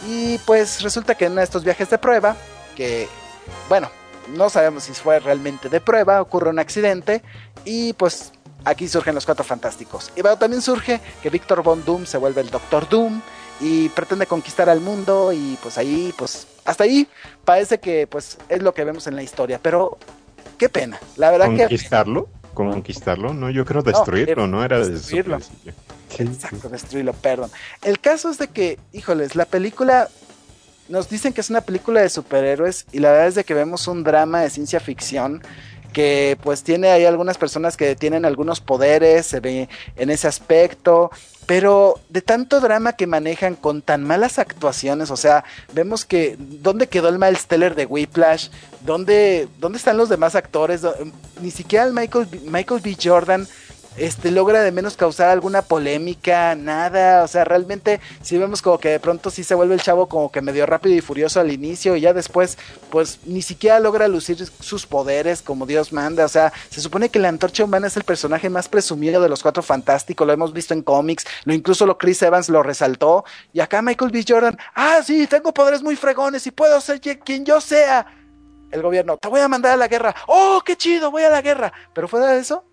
Y pues resulta que en uno de estos viajes de prueba, que bueno, no sabemos si fue realmente de prueba, ocurre un accidente y pues aquí surgen los Cuatro Fantásticos. Y bueno, también surge que Victor Von Doom se vuelve el Doctor Doom y pretende conquistar al mundo y pues ahí, pues hasta ahí parece que pues es lo que vemos en la historia, pero qué pena, la verdad que... ¿Conquistarlo? ¿Conquistarlo? No, yo creo destruirlo, ¿no? Era destruirlo. Sí, exacto, destruirlo, perdón. El caso es de que, híjoles, la película, nos dicen que es una película de superhéroes y la verdad es de que vemos un drama de ciencia ficción que pues tiene ahí algunas personas que tienen algunos poderes, se ve en ese aspecto, pero de tanto drama que manejan con tan malas actuaciones, o sea, vemos que ¿dónde quedó el Miles Teller de Whiplash? ¿Dónde, dónde están los demás actores? Ni siquiera el Michael, Michael B. Jordan Este, logra de menos causar alguna polémica, nada, o sea, realmente sí vemos como que de pronto sí se vuelve el chavo como que medio rápido y furioso al inicio y ya después pues ni siquiera logra lucir sus poderes como Dios manda, o sea, se supone que la Antorcha Humana es el personaje más presumido de los Cuatro Fantásticos, lo hemos visto en cómics, lo incluso lo Chris Evans lo resaltó, y acá Michael B. Jordan, ah sí, tengo poderes muy fregones y puedo ser quien yo sea, el gobierno, te voy a mandar a la guerra, oh qué chido, voy a la guerra, pero fuera de eso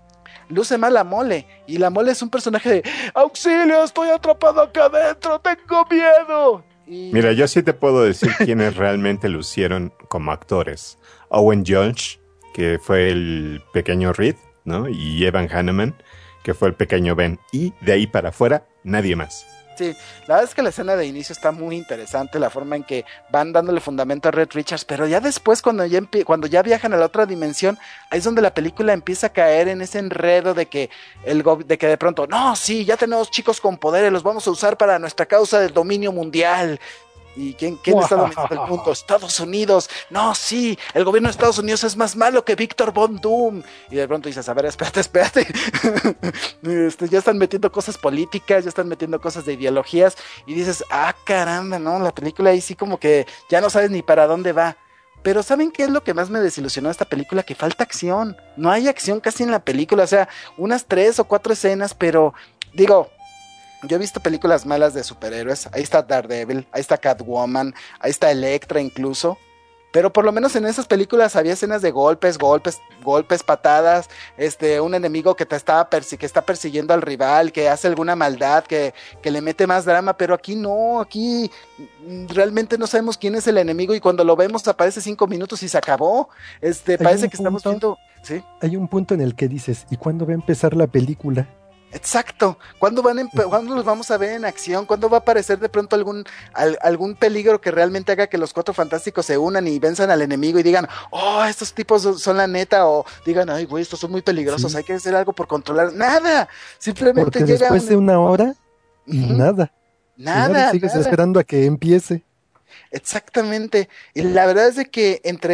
luce mal la Mole, y la Mole es un personaje de auxilio, estoy atrapado acá adentro, tengo miedo. Y... Mira, yo sí te puedo decir quiénes realmente lucieron como actores. Owen Judge, que fue el pequeño Reed, ¿no? Y Evan Hanneman, que fue el pequeño Ben. Y de ahí para afuera, nadie más. Sí, la verdad es que la escena de inicio está muy interesante, la forma en que van dándole fundamento a Red Richards, pero ya después cuando ya, empie- cuando ya viajan a la otra dimensión, ahí es donde la película empieza a caer en ese enredo de que, el go- de que de pronto, no, sí, ya tenemos chicos con poderes, los vamos a usar para nuestra causa del dominio mundial. ¿Y quién, quién está dominando el mundo? Estados Unidos. No, sí, el gobierno de Estados Unidos es más malo que Victor Von Doom. Y de pronto dices, a ver, espérate, espérate. este, ya están metiendo cosas políticas, ya están metiendo cosas de ideologías. Y dices, ah, caramba, ¿no? La película ahí sí como que ya no sabes ni para dónde va. Pero ¿saben qué es lo que más me desilusionó de esta película? Que falta acción. No hay acción casi en la película. O sea, unas tres o cuatro escenas, pero digo... Yo he visto películas malas de superhéroes, ahí está Daredevil, ahí está Catwoman, ahí está Elektra incluso, pero por lo menos en esas películas había escenas de golpes, golpes, golpes, patadas, este, un enemigo que te está persi- que está persiguiendo al rival, que hace alguna maldad, que, que le mete más drama, pero aquí no, aquí realmente no sabemos quién es el enemigo y cuando lo vemos aparece cinco minutos y se acabó, este, parece que punto, estamos viendo, ¿sí? Hay un punto en el que dices, ¿y cuándo va a empezar la película? Exacto, ¿cuándo, van empe- ¿cuándo los vamos a ver en acción? ¿Cuándo va a aparecer de pronto algún, al, algún peligro que realmente haga que los Cuatro Fantásticos se unan y venzan al enemigo y digan, oh, estos tipos son la neta, o digan, ay, güey, estos son muy peligrosos, sí. Hay que hacer algo por controlar? Nada, simplemente porque llega después un... de una hora, y uh-huh. nada. Nada, y nada, sigues nada. esperando a que empiece. Exactamente, y la verdad es de que entre...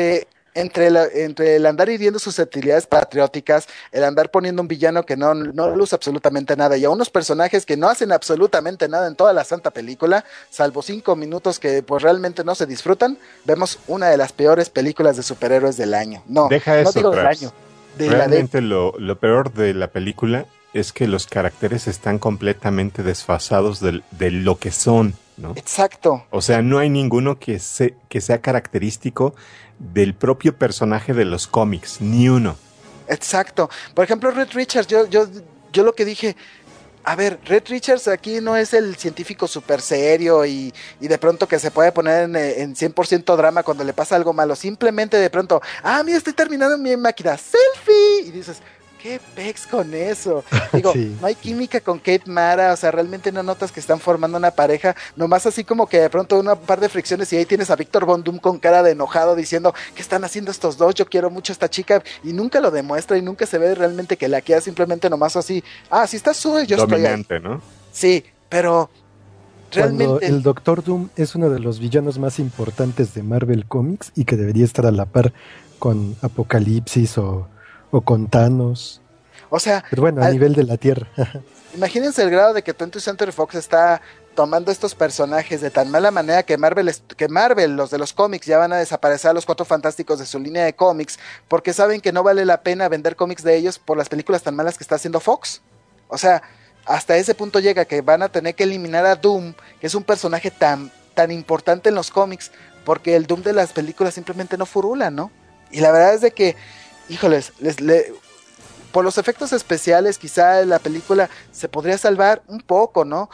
Entre, la, entre el andar hiriendo susceptibilidades patrióticas, el andar poniendo un villano que no, no luce absolutamente nada y a unos personajes que no hacen absolutamente nada en toda la santa película, salvo cinco minutos que pues realmente no se disfrutan, vemos una de las peores películas de superhéroes del año. No, Deja no eso, digo del Traps. año. De Realmente la de... lo, lo peor de la película es que los caracteres están completamente desfasados de, de lo que son, ¿no? Exacto. O sea, no hay ninguno que, se, que sea característico del propio personaje de los cómics, ni uno. Exacto. Por ejemplo, Reed Richards, yo, yo, yo lo que dije, a ver, Reed Richards aquí no es el científico súper serio y, y de pronto que se puede poner en, en cien por ciento drama cuando le pasa algo malo. Simplemente de pronto, ah, mira, estoy terminando mi máquina, selfie. Y dices, ¿qué pex con eso? Digo, sí. No hay química con Kate Mara, o sea, realmente no notas que están formando una pareja, nomás así como que de pronto una par de fricciones y ahí tienes a Víctor Von Doom con cara de enojado diciendo, ¿qué están haciendo estos dos? Yo quiero mucho a esta chica y nunca lo demuestra y nunca se ve realmente que la queda, simplemente nomás así, ah, si estás sube, yo dominante, estoy ahí. ¿no? Sí, pero realmente... Cuando el Doctor Doom es uno de los villanos más importantes de Marvel Comics y que debería estar a la par con Apocalipsis o, o con Thanos. O sea, pero bueno, a al, nivel de la Tierra. Imagínense el grado de que twentieth Century Fox está tomando estos personajes de tan mala manera que Marvel, que Marvel, los de los cómics, ya van a desaparecer a los Cuatro Fantásticos de su línea de cómics, porque saben que no vale la pena vender cómics de ellos por las películas tan malas que está haciendo Fox. O sea, hasta ese punto llega que van a tener que eliminar a Doom, que es un personaje tan, tan importante en los cómics, porque el Doom de las películas simplemente no furula, ¿no? Y la verdad es de que, híjoles, les... Le, por los efectos especiales, quizá la película se podría salvar un poco, ¿no?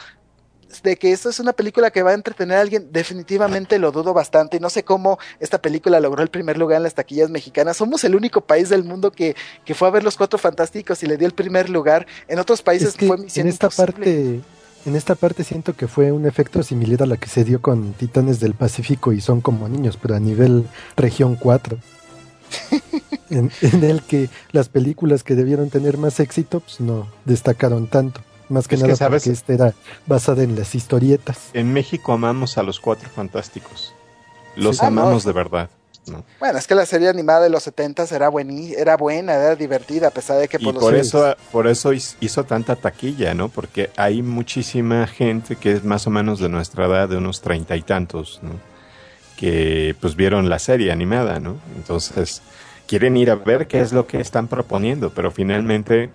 De que esto es una película que va a entretener a alguien, definitivamente lo dudo bastante, y no sé cómo esta película logró el primer lugar en las taquillas mexicanas. Somos el único país del mundo que, que fue a ver Los Cuatro Fantásticos y le dio el primer lugar. En otros países es que fue misión en esta imposible. parte En esta parte siento que fue un efecto similar a la que se dio con Titanes del Pacífico y Son como niños, pero a nivel región cuatro. en, en el que las películas que debieron tener más éxito pues no destacaron tanto, más que es nada que, ¿sabes? Porque esta era basada en las historietas. En México amamos a los Cuatro Fantásticos, los sí. amamos ah, no. de verdad, ¿no? Bueno, es que la serie animada de los setentas era, buení, era buena, era divertida, a pesar de que por, y por eso por eso hizo tanta taquilla, ¿no? Porque hay muchísima gente que es más o menos de nuestra edad, de unos treinta y tantos, ¿no? Que pues vieron la serie animada, ¿no? Entonces quieren ir a ver qué es lo que están proponiendo, pero finalmente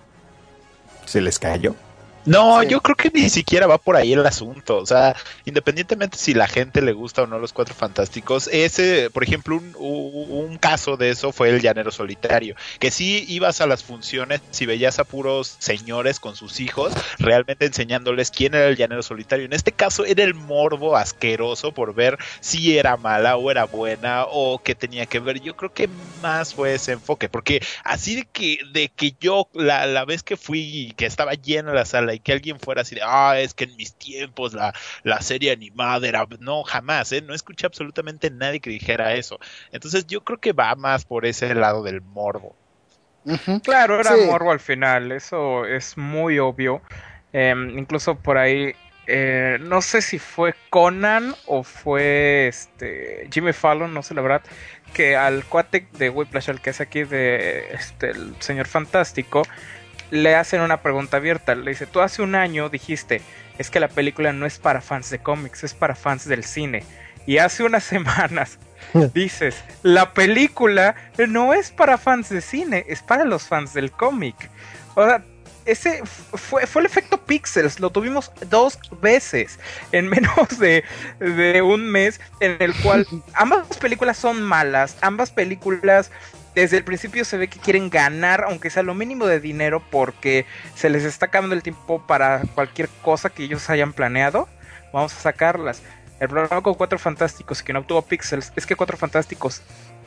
se les cayó. No, sí. Yo creo que ni siquiera va por ahí el asunto. O sea, independientemente si la gente le gusta o no los Cuatro Fantásticos, ese, por ejemplo, un, un caso de eso fue el Llanero Solitario, que sí ibas a las funciones y veías a puros señores con sus hijos, realmente enseñándoles quién era el Llanero Solitario. En este caso era el morbo asqueroso por ver si era mala o era buena o qué tenía que ver. Yo creo que más fue ese enfoque, porque así de que, de que yo la, la vez que fui y que estaba llena la sala y que alguien fuera así de, ah, es que en mis tiempos la, la serie animada era, no, jamás, ¿eh? No escuché absolutamente nadie que dijera eso. Entonces yo creo que va más por ese lado del morbo. Uh-huh. Claro, era sí. morbo al final, eso es muy obvio. Eh, incluso por ahí, eh, no sé si fue Conan o fue este Jimmy Fallon, no sé la verdad, que al cuate de Whiplash, al que es aquí de este el señor Fantástico, le hacen una pregunta abierta. Le dice, tú hace un año dijiste, es que la película no es para fans de cómics, es para fans del cine. Y hace unas semanas dices, la película no es para fans de cine, es para los fans del cómic. O sea, ese fue, fue el efecto Pixels, lo tuvimos dos veces en menos de, de un mes, en el cual ambas películas son malas, ambas películas... Desde el principio se ve que quieren ganar, aunque sea lo mínimo de dinero, porque se les está acabando el tiempo para cualquier cosa que ellos hayan planeado. Vamos a sacarlas. El problema con Cuatro Fantásticos, que no obtuvo Pixels, es que Cuatro Fantásticos,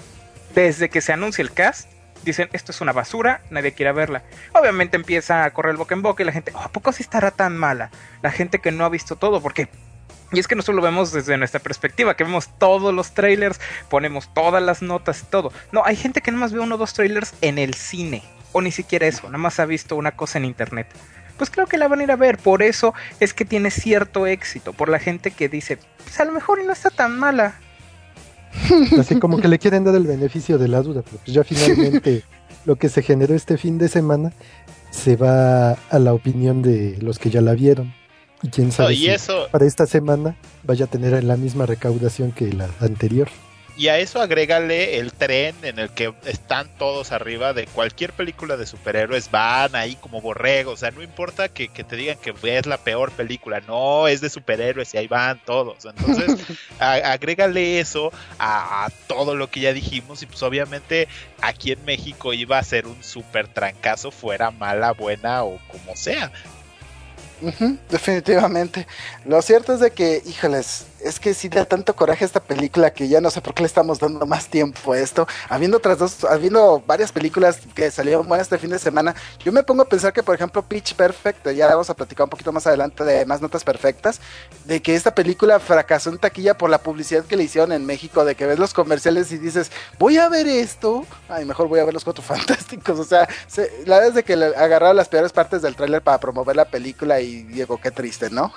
desde que se anuncia el cast, dicen, esto es una basura, nadie quiere verla. Obviamente empieza a correr el boca en boca y la gente, oh, ¿a poco sí estará tan mala? La gente que no ha visto todo, porque... Y es que nosotros lo vemos desde nuestra perspectiva, que vemos todos los trailers, ponemos todas las notas y todo. No, hay gente que nada más ve uno o dos trailers en el cine, o ni siquiera eso, nada más ha visto una cosa en internet. Pues creo que la van a ir a ver, por eso es que tiene cierto éxito, por la gente que dice, pues a lo mejor no está tan mala. Así como que le quieren dar el beneficio de la duda, pero pues ya finalmente lo que se generó este fin de semana se va a la opinión de los que ya la vieron. Y quién sabe no, y si eso... para esta semana vaya a tener la misma recaudación que la anterior. Y a eso agrégale el tren en el que están todos arriba de cualquier película de superhéroes, van ahí como borregos, o sea, no importa que, que te digan que es la peor película, no, es de superhéroes y ahí van todos, entonces a, agrégale eso a, a todo lo que ya dijimos y pues obviamente aquí en México iba a ser un super trancazo, fuera mala, buena o como sea. Uh-huh, definitivamente. Lo cierto es de que, híjoles, es que sí da tanto coraje esta película que ya no sé por qué le estamos dando más tiempo a esto. Habiendo otras dos, habiendo varias películas que salieron buenas este fin de semana, yo me pongo a pensar que, por ejemplo, Pitch Perfect, ya vamos a platicar un poquito más adelante de más notas perfectas, de que esta película fracasó en taquilla por la publicidad que le hicieron en México, de que ves los comerciales y dices, voy a ver esto, ay, mejor voy a ver los Cuatro Fantásticos, o sea, se, la verdad es de que le agarraron las peores partes del tráiler para promover la película y Diego, qué triste, ¿no?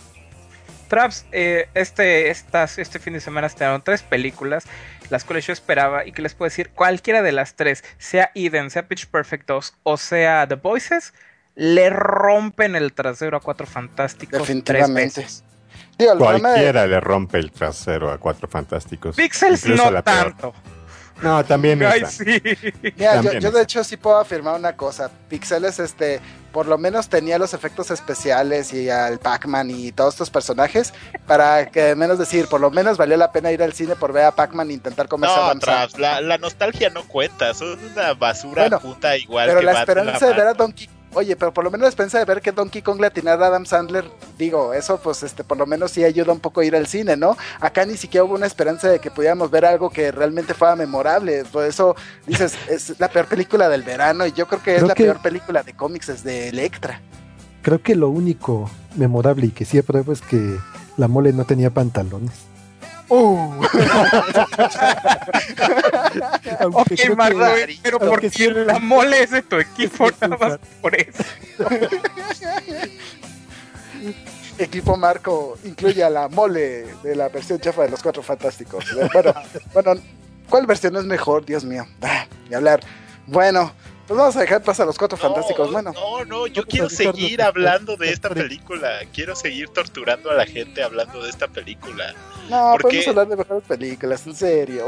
Traps, eh, este, estas, este fin de semana estrenaron tres películas, las cuales yo esperaba y que les puedo decir, cualquiera de las tres, sea Eden, sea Pitch Perfect dos o sea The Voices, le rompen el trasero a Cuatro Fantásticos. Definitivamente. Tres veces. Digo, cualquiera de... le rompe el trasero a Cuatro Fantásticos. Pixels no tanto. No, también Ay, esa. sí. Mira, yo, yo de hecho sí puedo afirmar una cosa. Pixeles, este, por lo menos tenía los efectos especiales y al Pac-Man y todos estos personajes para que menos decir, por lo menos valió la pena ir al cine por ver a Pac-Man e intentar comerse no, a Traps, la, la nostalgia no cuenta, son una basura bueno, puta igual pero que la esperanza de ver a Donkey Oye, pero por lo menos la esperanza de ver que Donkey Kong le atinara a Adam Sandler, digo, eso pues este por lo menos sí ayuda un poco a ir al cine, ¿no? Acá ni siquiera hubo una esperanza de que pudiéramos ver algo que realmente fuera memorable, por eso dices, es la peor película del verano y yo creo que es creo la que, peor película de cómics, es de Electra. Creo que lo único memorable y que sí apruebo es que la mole no tenía pantalones. Uh. Ok, Marco, pero porque si la mole es de tu equipo, nada más por eso. Equipo Marco incluye a la mole de la versión chafa de los Cuatro Fantásticos. Bueno, bueno, ¿cuál versión es mejor? Dios mío, ah, ni hablar. Bueno, pues vamos a dejar pasar a los Cuatro no, Fantásticos. Bueno, no, no, yo quiero seguir hablando de esta película. Quiero seguir torturando a la gente hablando de esta película. No, porque... podemos hablar de mejores películas, en serio.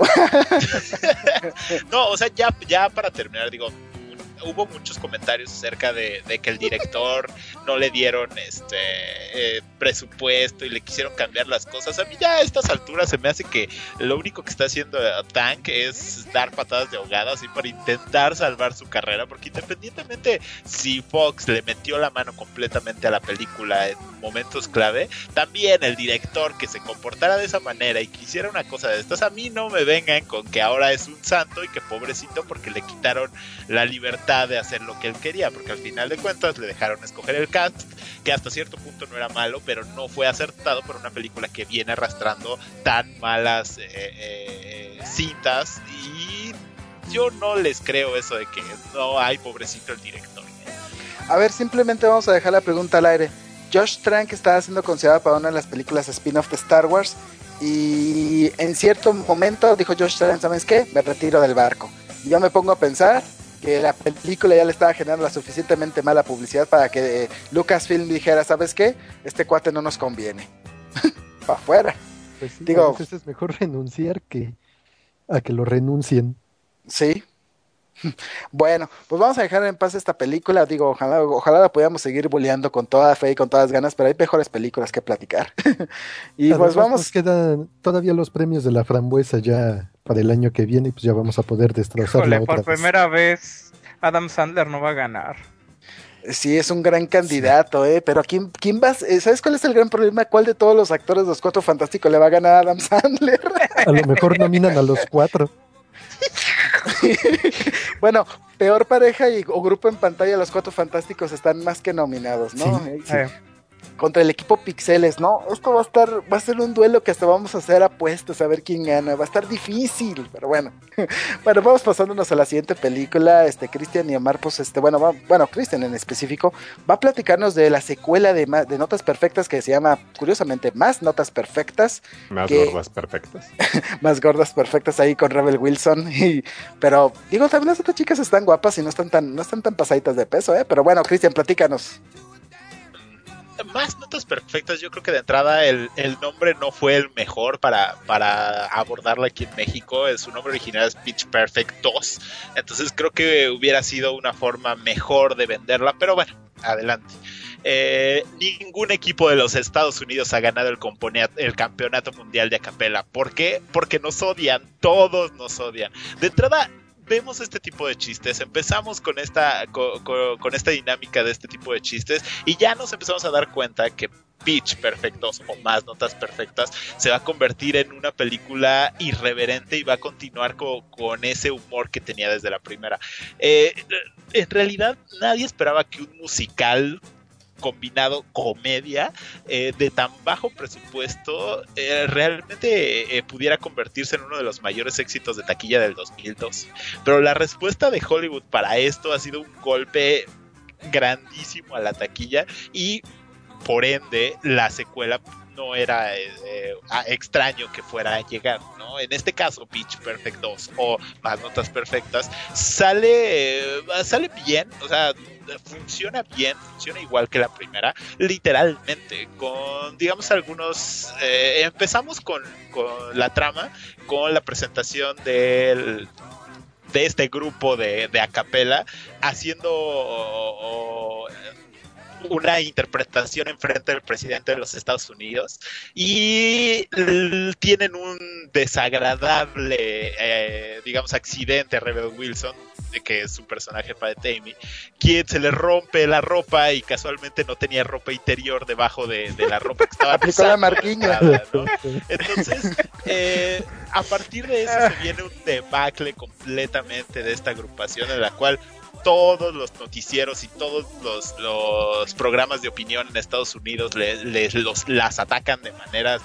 No, o sea, ya, ya para terminar, digo, hubo muchos comentarios acerca de, de que el director no le dieron este eh, presupuesto y le quisieron cambiar las cosas. A mí ya a estas alturas se me hace que lo único que está haciendo Tank es dar patadas de ahogado así para intentar salvar su carrera, porque independientemente si Fox le metió la mano completamente a la película en momentos clave, también el director que se comportara de esa manera y que hiciera una cosa de estas, a mí no me vengan con que ahora es un santo y que pobrecito porque le quitaron la libertad de hacer lo que él quería, porque al final de cuentas le dejaron escoger el cast, que hasta cierto punto no era malo, pero no fue acertado por una película que viene arrastrando tan malas eh, eh, cintas, y yo no les creo eso de que no hay pobrecito el director. A ver, simplemente vamos a dejar la pregunta al aire. Josh Trank está siendo considerado para una de las películas spin-off de Star Wars y en cierto momento dijo Josh Trank, ¿sabes qué? Me retiro del barco. Y yo me pongo a pensar que la película ya le estaba generando la suficientemente mala publicidad para que eh, Lucasfilm dijera, ¿sabes qué? Este cuate no nos conviene. Para afuera. Pues sí, digo, a veces es mejor renunciar que a que lo renuncien. Sí. Bueno, pues vamos a dejar en paz esta película. Digo, ojalá, ojalá la pudiéramos seguir boleando con toda fe y con todas ganas, pero hay mejores películas que platicar. Y además, pues vamos. Nos quedan todavía los premios de la frambuesa ya para el año que viene, y pues ya vamos a poder destrozarla otra por vez. Primera vez Adam Sandler no va a ganar. Sí, es un gran candidato, ¿eh? Pero ¿quién, quién va? ¿Sabes cuál es el gran problema? ¿Cuál de todos los actores de los Cuatro Fantásticos le va a ganar a Adam Sandler? A lo mejor nominan a los cuatro. Bueno, peor pareja y, o grupo en pantalla, los Cuatro Fantásticos están más que nominados, ¿no? Sí, sí. sí. contra el equipo Pixeles, ¿no? Esto va a estar, va a ser un duelo que hasta vamos a hacer apuestas a ver quién gana, va a estar difícil, pero bueno. Bueno, vamos pasándonos a la siguiente película. Este, Cristian y Omar, pues, este, bueno, va, bueno, Cristian en específico, va a platicarnos de la secuela de, de Notas Perfectas que se llama, curiosamente, Más Notas Perfectas. Más que... gordas perfectas. Más gordas perfectas ahí con Rebel Wilson. Y... pero, digo, también las otras chicas están guapas y no están tan, no están tan pasaditas de peso, ¿eh? Pero bueno, Cristian, platícanos. Más Notas Perfectas, yo creo que de entrada el, el nombre no fue el mejor para, para abordarla aquí en México. Su nombre original es Pitch Perfect dos, entonces creo que hubiera sido una forma mejor de venderla, pero bueno, adelante. Eh, ningún equipo de los Estados Unidos ha ganado el, el campeonato mundial de acapela. ¿Por qué? Porque nos odian, todos nos odian. De entrada, vemos este tipo de chistes, empezamos con esta con, con, con esta dinámica de este tipo de chistes y ya nos empezamos a dar cuenta que Pitch Perfectos o Más Notas Perfectas se va a convertir en una película irreverente y va a continuar con, con ese humor que tenía desde la primera. Eh, en realidad nadie esperaba que un musical combinado comedia eh, de tan bajo presupuesto eh, realmente eh, pudiera convertirse en uno de los mayores éxitos de taquilla del dos mil dos. Pero la respuesta de Hollywood para esto ha sido un golpe grandísimo a la taquilla y por ende la secuela no era eh, eh, extraño que fuera a llegar, ¿no? En este caso, Pitch Perfect dos o Más Notas Perfectas sale, eh, sale bien, o sea, funciona bien, funciona igual que la primera, literalmente, con, digamos, algunos... Eh, empezamos con, con la trama, con la presentación del... de este grupo de, de acapela haciendo o, o, una interpretación en frente del presidente de los Estados Unidos y l- tienen un desagradable eh, digamos accidente Rebel Wilson, que es un personaje para Amy, quien se le rompe la ropa y casualmente no tenía ropa interior debajo de, de la ropa que estaba aplicó la Marquinhos, ¿no? Entonces eh, a partir de eso se viene un debacle completamente de esta agrupación en la cual todos los noticieros y todos los, los programas de opinión en Estados Unidos les, les los, las atacan de maneras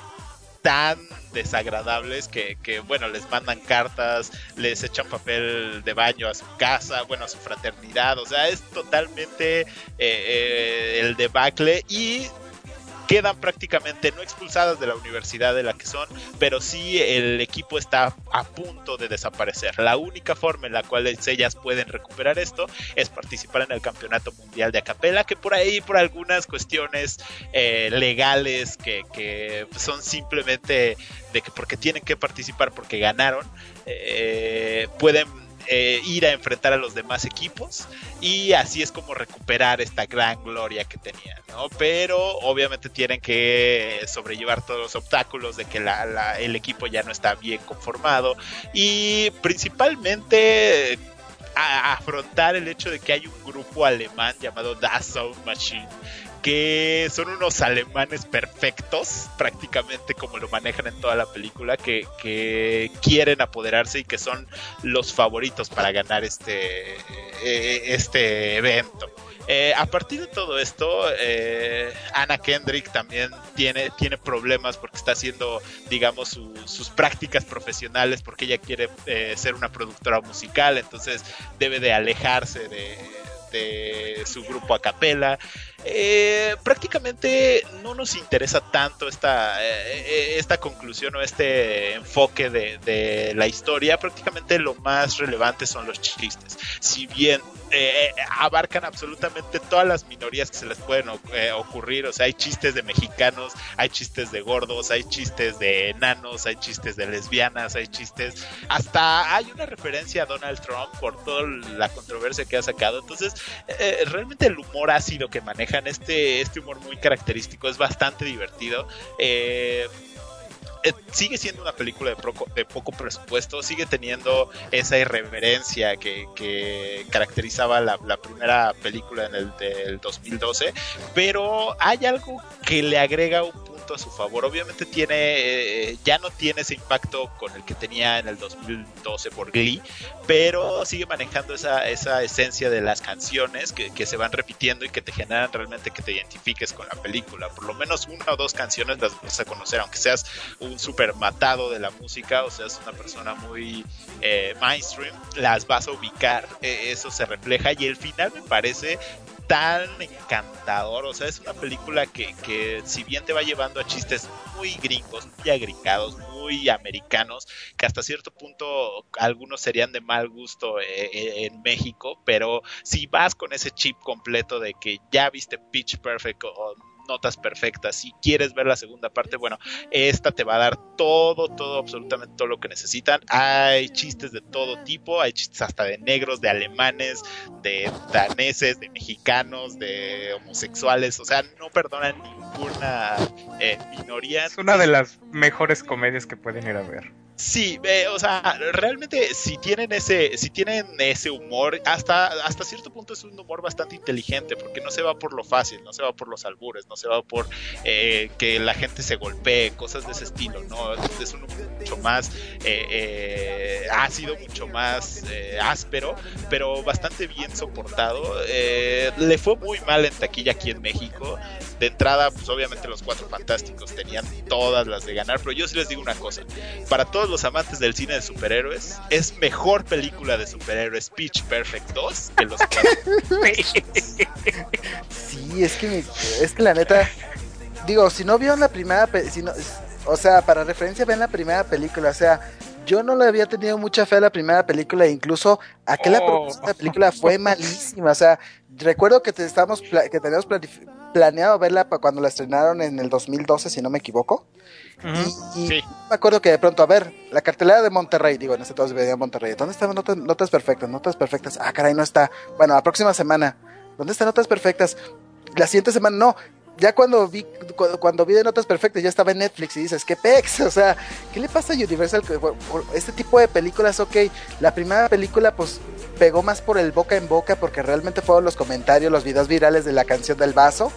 tan desagradables que, que, bueno, les mandan cartas, les echan papel de baño a su casa, bueno, a su fraternidad, o sea, es totalmente eh, eh, el debacle y quedan prácticamente no expulsadas de la universidad de la que son, pero sí el equipo está a punto de desaparecer. La única forma en la cual ellas pueden recuperar esto es participar en el campeonato mundial de acapela, que por ahí, por algunas cuestiones eh, legales que, que son simplemente de que porque tienen que participar porque ganaron, eh, pueden Eh, ir a enfrentar a los demás equipos y así es como recuperar esta gran gloria que tenían, ¿no? Pero obviamente tienen que sobrellevar todos los obstáculos de que la, la, el equipo ya no está bien conformado y principalmente a, a afrontar el hecho de que hay un grupo alemán llamado Das Sound Machine, que son unos alemanes perfectos, prácticamente como lo manejan en toda la película, que, que quieren apoderarse y que son los favoritos para ganar este, eh, este evento. Eh, a partir de todo esto, eh, Anna Kendrick también tiene, tiene problemas porque está haciendo, digamos, su, sus prácticas profesionales porque ella quiere eh, ser una productora musical, entonces debe de alejarse de... de su grupo a capela. Eh, prácticamente no nos interesa tanto esta, eh, esta conclusión o este enfoque de, de la historia. Prácticamente lo más relevante son los chistes. Si bien eh, abarcan absolutamente todas las minorías que se les pueden eh, ocurrir, o sea, hay chistes de mexicanos, hay chistes de gordos, hay chistes de enanos, hay chistes de lesbianas, hay chistes, hasta hay una referencia a Donald Trump por toda la controversia que ha sacado. Entonces eh, realmente el humor ácido que manejan, este, este humor muy característico, es bastante divertido. eh Eh, sigue siendo una película de poco, de poco presupuesto, sigue teniendo esa irreverencia que, que caracterizaba la, la primera película en el del dos mil doce, pero hay algo que le agrega un punto punto a su favor. Obviamente tiene, eh, ya no tiene ese impacto con el que tenía en el dos mil doce por Glee, pero sigue manejando esa, esa esencia de las canciones que, que se van repitiendo y que te generan realmente que te identifiques con la película. Por lo menos una o dos canciones las vas a conocer, aunque seas un súper matado de la música o seas una persona muy eh, mainstream, las vas a ubicar, eh, eso se refleja, y el final me parece tan encantador. O sea, es una película que, que si bien te va llevando a chistes muy gringos, muy agringados, muy americanos, que hasta cierto punto algunos serían de mal gusto eh, en México, pero si vas con ese chip completo de que ya viste Pitch Perfect o Notas Perfectas, si quieres ver la segunda parte, bueno, esta te va a dar todo, todo, absolutamente todo lo que necesitan. Hay chistes de todo tipo, hay chistes hasta de negros, de alemanes, de daneses, de mexicanos, de homosexuales, o sea, no perdonan ninguna eh, minoría. Es una de las mejores comedias que pueden ir a ver. Sí, eh, o sea, realmente si tienen ese, si tienen ese humor, hasta, hasta cierto punto es un humor bastante inteligente, porque no se va por lo fácil, no se va por los albures, no se va por eh, que la gente se golpee, cosas de ese estilo, ¿no? Es un humor mucho más eh, eh, ácido, mucho más eh, áspero, pero bastante bien soportado. Eh, le fue muy mal en taquilla aquí en México. De entrada, pues obviamente los Cuatro Fantásticos tenían todas las de ganar, pero yo sí les digo una cosa, para todos los amantes del cine de superhéroes, es mejor película de superhéroes Pitch Perfect dos que los Cuatro. Sí, es que, mi, es que la neta, digo, si no vieron la primera, si no, o sea, para referencia vean la primera película, o sea, yo no le había tenido mucha fe a la primera película, incluso aquella oh. película fue malísima, o sea, recuerdo que te estábamos que teníamos planif- planeado verla para cuando la estrenaron en el dos mil doce, si no me equivoco. Uh-huh. Y, y sí. me acuerdo que de pronto, a ver, la cartelera de Monterrey, digo, en ese entonces venía Monterrey, ¿dónde estaban notas, notas perfectas? Notas perfectas, ah, caray, no está. Bueno, la próxima semana, ¿dónde están Notas Perfectas? La siguiente semana, no. Ya cuando vi cuando, cuando vi de Notas Perfectas ya estaba en Netflix y dices, ¿qué pex? O sea, ¿qué le pasa a Universal? Este tipo de películas, ok, la primera película pues pegó más por el boca en boca porque realmente fueron los comentarios, los videos virales de la canción del vaso.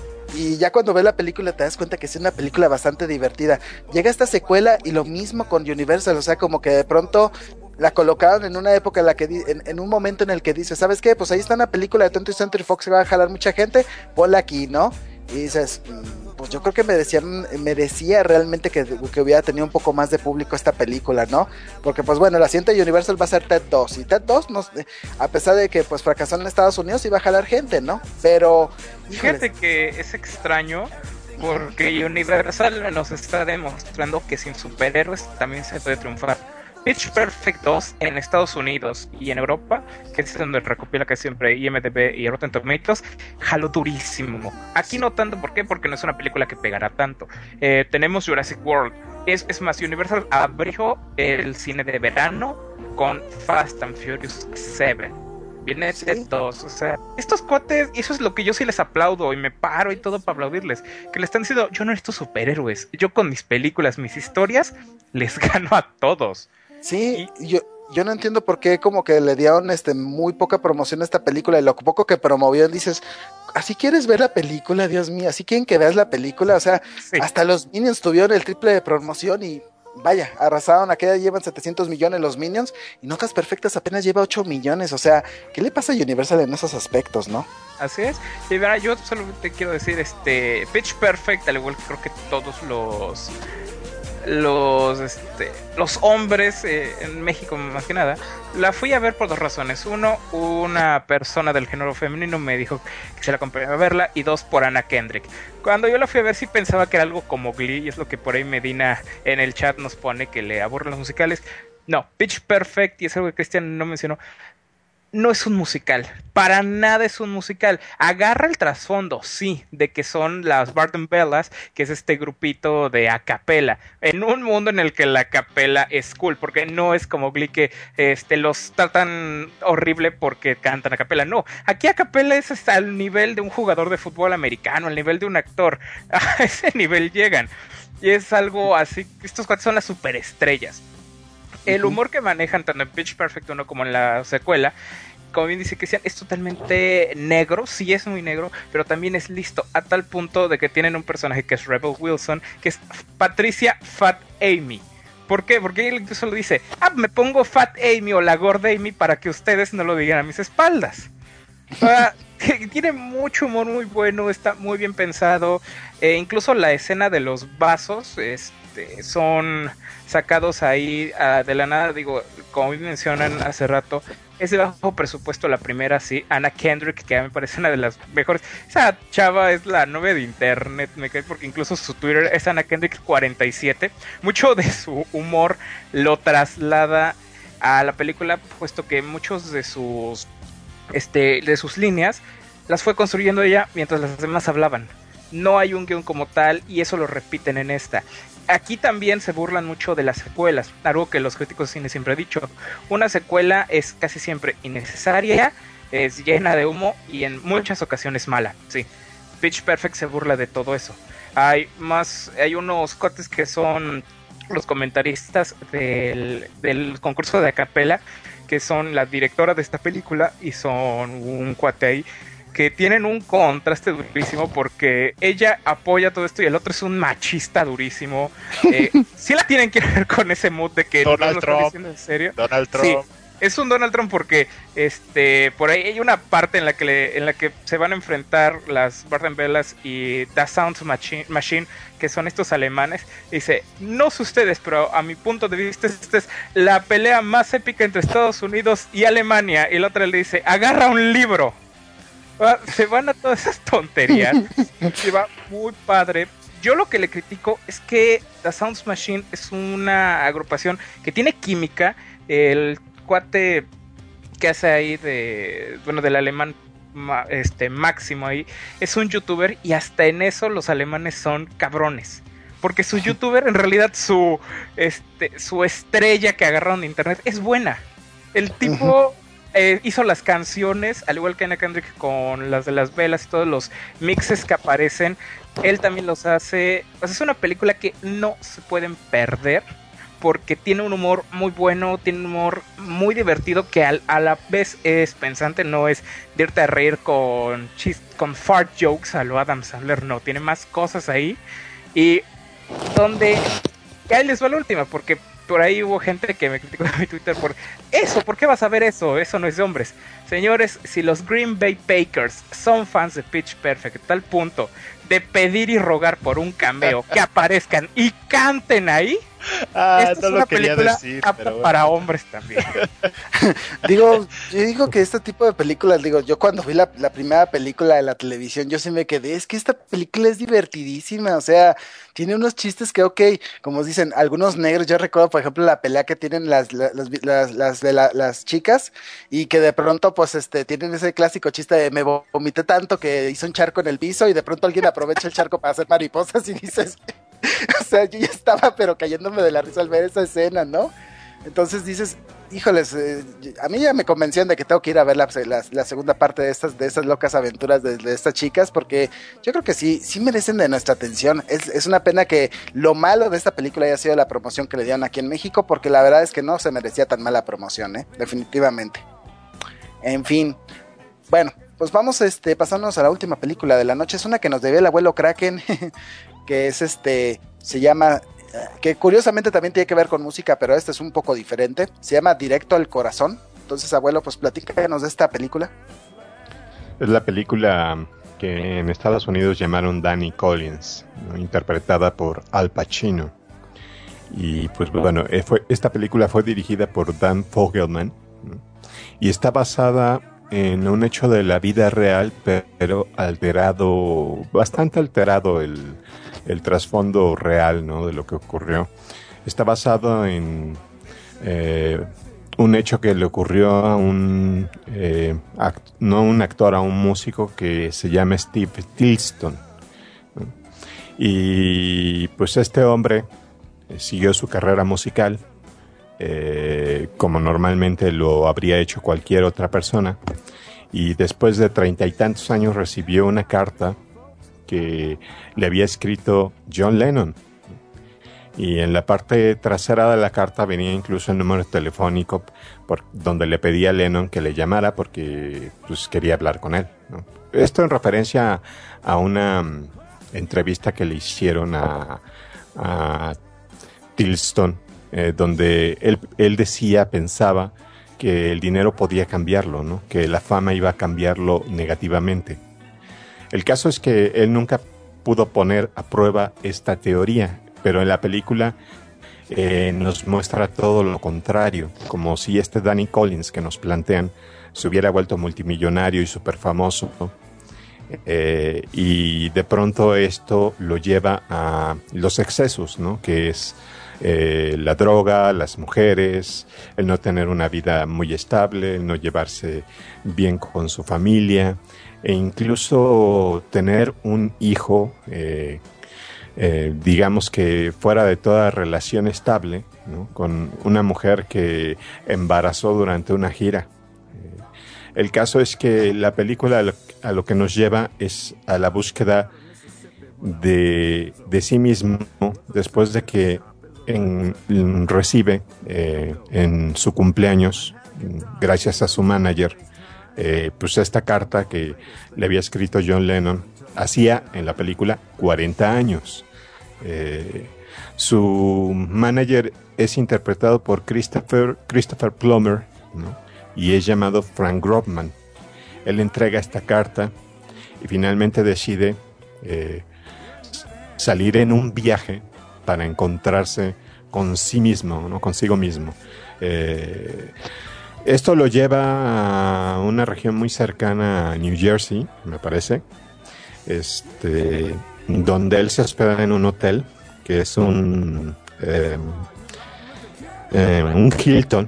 Y ya cuando ves la película te das cuenta que es una película bastante divertida. Llega esta secuela y lo mismo con Universal, o sea, como que de pronto la colocaron en una época en la que en, en un momento en el que dices, ¿sabes qué? Pues ahí está una película de twentieth Century Fox que va a jalar mucha gente, ponla aquí, ¿no? Y dices, pues yo creo que merecían, merecía realmente que, que hubiera tenido un poco más de público esta película, ¿no? Porque pues bueno, la siguiente Universal va a ser Ted dos, y Ted dos, no, a pesar de que pues fracasó en Estados Unidos, iba a jalar gente, ¿no? Pero... Fíjate que es extraño, porque Universal nos está demostrando que sin superhéroes también se puede triunfar. Pitch Perfect dos en Estados Unidos y en Europa, que es donde recopila que siempre I M D B y Rotten Tomatoes, jaló durísimo. Aquí no tanto, ¿por qué? Porque no es una película que pegará tanto. Eh, tenemos Jurassic World. Es, es más, Universal abrió el cine de verano con Fast and Furious siete. Viene ¿Sí? Ted dos, o sea, estos cuates, y eso es lo que yo sí les aplaudo y me paro y todo para aplaudirles, que le están diciendo, yo no necesito superhéroes, yo con mis películas, mis historias, les gano a todos. Sí, y... yo, yo no entiendo por qué como que le dieron este muy poca promoción a esta película, y lo poco que promovió dices, ¿así quieres ver la película? Dios mío, ¿así quieren que veas la película? O sea, sí. Hasta los Minions tuvieron el triple de promoción y vaya, arrasaron, aquella llevan setecientos millones los Minions, y Notas Perfectas apenas lleva ocho millones, o sea, ¿qué le pasa a Universal en esos aspectos, no? Así es, y verá, yo solamente quiero decir, este, Pitch Perfect, al igual que creo que todos los... los este los hombres eh, en México más que nada, la fui a ver por dos razones. Uno, una persona del género femenino me dijo que se la compré a verla, y dos, por Anna Kendrick. Cuando yo la fui a ver sí pensaba que era algo como Glee, y es lo que por ahí Medina en el chat nos pone, que le aburren los musicales. No, Pitch Perfect, y es algo que Cristian no mencionó, no es un musical, para nada es un musical. Agarra el trasfondo, sí, de que son las Barton Bellas, que es este grupito de a capela, en un mundo en el que la capela es cool, porque no es como Glee que este, los tratan horrible porque cantan a capela. No, aquí a capela es hasta el nivel de un jugador de fútbol americano, al nivel de un actor, a ese nivel llegan, y es algo así, estos cuatro son las superestrellas. El humor que manejan tanto en Pitch Perfect uno como en la secuela como bien dice Cristian, es totalmente negro, sí es muy negro, pero también es listo, a tal punto de que tienen un personaje que es Rebel Wilson, que es Patricia Fat Amy. ¿Por qué? Porque él incluso lo dice, ah, me pongo Fat Amy o la gorda Amy para que ustedes no lo digan a mis espaldas. Uh, tiene mucho humor muy bueno, está muy bien pensado, eh, incluso la escena de los vasos este, son sacados ahí uh, de la nada, digo, como mencionan hace rato, es de bajo presupuesto la primera, sí, Anna Kendrick, que me parece una de las mejores. Esa chava es la novia de internet, me cae, porque incluso su Twitter es Anna Kendrick cuarenta y siete. Mucho de su humor lo traslada a la película, puesto que muchos de sus este de sus líneas las fue construyendo ella mientras las demás hablaban. No hay un guión como tal y eso lo repiten en esta. Aquí también se burlan mucho de las secuelas, algo que los críticos de cine siempre han dicho. Una secuela es casi siempre innecesaria, es llena de humo y en muchas ocasiones mala. Sí, Pitch Perfect se burla de todo eso. Hay más, hay unos cortes que son los comentaristas del, del concurso de acapela, que son la directora de esta película y son un cuate ahí, que tienen un contraste durísimo porque ella apoya todo esto y el otro es un machista durísimo. Eh, sí la tienen que ver con ese mood de que Donald no lo Trump, están diciendo en serio. Donald Trump. Sí, es un Donald Trump porque este por ahí hay una parte en la que le, en la que se van a enfrentar las Barton Bellas y The Sound Machine, Machine, que son estos alemanes. Dice, no sé ustedes, pero a mi punto de vista esta es la pelea más épica entre Estados Unidos y Alemania. Y la otra le dice, agarra un libro. Se van a todas esas tonterías. Se va muy padre. Yo lo que le critico es que The Sound Machine es una agrupación que tiene química. El cuate que hace ahí de, bueno, del alemán este Máximo ahí, es un youtuber y hasta en eso los alemanes son cabrones. Porque su youtuber, en realidad su este su estrella que agarraron de internet es buena. El tipo Eh, hizo las canciones, al igual que Anna Kendrick con las de las velas y todos los mixes que aparecen, él también los hace. Pues es una película que no se pueden perder porque tiene un humor muy bueno, tiene un humor muy divertido que al, a la vez es pensante, no es de irte a reír con chist, con fart jokes a lo Adam Sandler, no, tiene más cosas ahí. Y donde que ahí les va la última, porque por ahí hubo gente que me criticó en mi Twitter por eso, ¿por qué vas a ver eso? Eso no es de hombres. Señores, si los Green Bay Packers son fans de Pitch Perfect, tal punto de pedir y rogar por un cameo, que aparezcan y canten ahí, ah, esta no es una lo quería película decir, apta pero bueno. para hombres también. Digo, yo digo que este tipo de películas, digo, yo cuando vi la, la primera película de la televisión, yo sí me quedé, es que esta película es divertidísima, o sea, tiene unos chistes que, ok, como dicen, algunos negros, yo recuerdo, por ejemplo, la pelea que tienen las, las, las, las, de la, las chicas, y que de pronto, pues, este, tienen ese clásico chiste de me vomité tanto que hizo un charco en el piso, y de pronto alguien aprovecha el charco para hacer mariposas, y dices, o sea, yo ya estaba, pero cayéndome de la risa al ver esa escena, ¿no? Entonces dices, híjoles, eh, a mí ya me convencieron de que tengo que ir a ver la, la, la segunda parte de estas, de estas locas aventuras de, de estas chicas, porque yo creo que sí, sí merecen de nuestra atención. Es, es una pena que lo malo de esta película haya sido la promoción que le dieron aquí en México, porque la verdad es que no se merecía tan mala promoción, ¿eh? Definitivamente. En fin, bueno, pues vamos este, pasándonos a la última película de la noche. Es una que nos debió el abuelo Kraken, que es este, se llama... que curiosamente también tiene que ver con música, pero este es un poco diferente. Se llama Directo al Corazón. Entonces, abuelo, pues platícanos de esta película. Es la película que en Estados Unidos llamaron Danny Collins, ¿no? Interpretada por Al Pacino. Y pues bueno, fue, esta película fue dirigida por Dan Fogelman, ¿no? Y está basada en un hecho de la vida real, pero alterado, bastante alterado el... el trasfondo real, ¿no? De lo que ocurrió. Está basado en eh, un hecho que le ocurrió a un eh, act- no un actor, a un músico que se llama Steve Tilston, ¿no? Y pues este hombre eh, siguió su carrera musical eh, como normalmente lo habría hecho cualquier otra persona, y después de treinta y tantos años recibió una carta que le había escrito John Lennon, y en la parte trasera de la carta venía incluso el número telefónico por, donde le pedía a Lennon que le llamara porque pues, quería hablar con él, ¿no? Esto en referencia a una um, entrevista que le hicieron a, a Tilston, eh, donde él, él decía, pensaba que el dinero podía cambiarlo, ¿no? Que la fama iba a cambiarlo negativamente. El caso es que él nunca pudo poner a prueba esta teoría, pero en la película eh, nos muestra todo lo contrario, como si este Danny Collins que nos plantean se hubiera vuelto multimillonario y súper famoso, ¿no? eh, y de pronto esto lo lleva a los excesos, ¿no? Que es eh, la droga, las mujeres, el no tener una vida muy estable, el no llevarse bien con su familia, e incluso tener un hijo, eh, eh, digamos que fuera de toda relación estable, ¿no? Con una mujer que embarazó durante una gira. Eh, el caso es que la película a lo, a lo que nos lleva es a la búsqueda de, de sí mismo después de que en, en, recibe eh, en su cumpleaños, gracias a su manager, Eh, pues esta carta que le había escrito John Lennon hacía en la película cuarenta años. Eh, su manager es interpretado por Christopher, Christopher Plummer, ¿no? Y es llamado Frank Grobman. Él entrega esta carta y finalmente decide eh, salir en un viaje para encontrarse con sí mismo, ¿no? Consigo mismo. Eh, Esto lo lleva a una región muy cercana a New Jersey, me parece, este, donde él se hospeda en un hotel, que es un, eh, eh, un Hilton.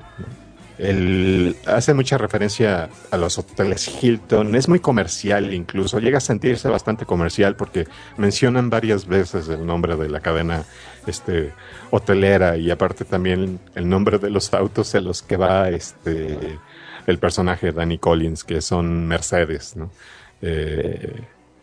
Él hace mucha referencia a los hoteles Hilton, es muy comercial incluso, llega a sentirse bastante comercial porque mencionan varias veces el nombre de la cadena este, hotelera y aparte también el nombre de los autos en los que va este, el personaje Danny Collins, que son Mercedes, ¿no? Eh,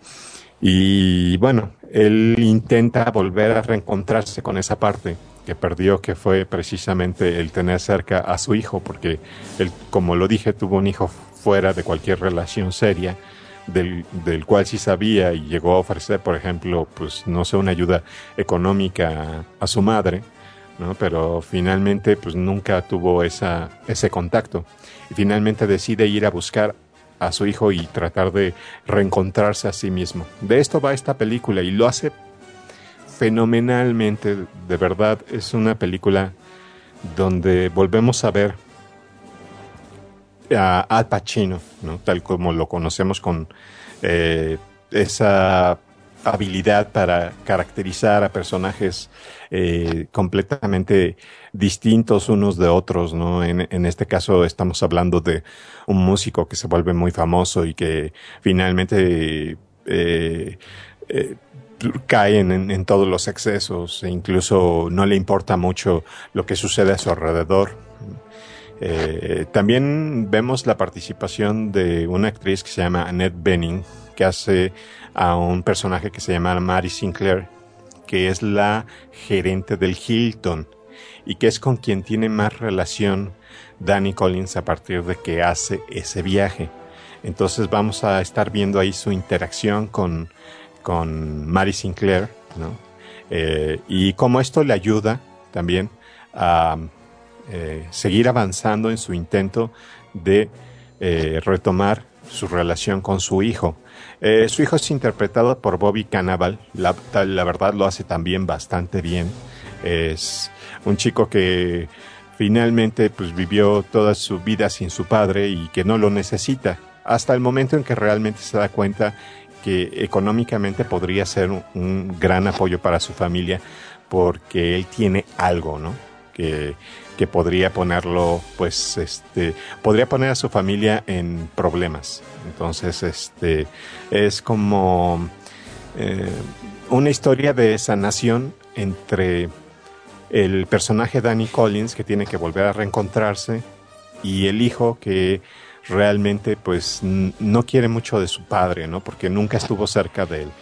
y bueno, él intenta volver a reencontrarse con esa parte que perdió, que fue precisamente el tener cerca a su hijo, porque él, como lo dije, tuvo un hijo fuera de cualquier relación seria, del, del cual sí sabía y llegó a ofrecer, por ejemplo, pues no sé, una ayuda económica a, a su madre, ¿no? Pero finalmente pues nunca tuvo esa, ese contacto y finalmente decide ir a buscar a su hijo y tratar de reencontrarse a sí mismo. De esto va esta película y lo hace fenomenalmente, de verdad. Es una película donde volvemos a ver a Al Pacino, ¿no? Tal como lo conocemos, con eh, esa habilidad para caracterizar a personajes eh, completamente distintos unos de otros, ¿no? En, en este caso estamos hablando de un músico que se vuelve muy famoso y que finalmente eh, eh, cae en, en todos los excesos e incluso no le importa mucho lo que sucede a su alrededor. Eh, también vemos la participación de una actriz que se llama Annette Bening, que hace a un personaje que se llama Mary Sinclair, que es la gerente del Hilton y que es con quien tiene más relación Danny Collins a partir de que hace ese viaje. Entonces vamos a estar viendo ahí su interacción con con Mary Sinclair, ¿no? Eh, y cómo esto le ayuda también a eh, seguir avanzando en su intento de eh, retomar su relación con su hijo. Eh, su hijo es interpretado por Bobby Cannavale, la, la verdad lo hace también bastante bien. Es un chico que finalmente pues vivió toda su vida sin su padre y que no lo necesita, hasta el momento en que realmente se da cuenta que económicamente podría ser un, un gran apoyo para su familia, porque él tiene algo, ¿no? Que, que podría ponerlo, pues, este, podría poner a su familia en problemas. Entonces, este, es como eh, una historia de sanación entre el personaje Danny Collins, que tiene que volver a reencontrarse, y el hijo que realmente pues n- no quiere mucho de su padre, ¿no? Porque nunca estuvo cerca de él.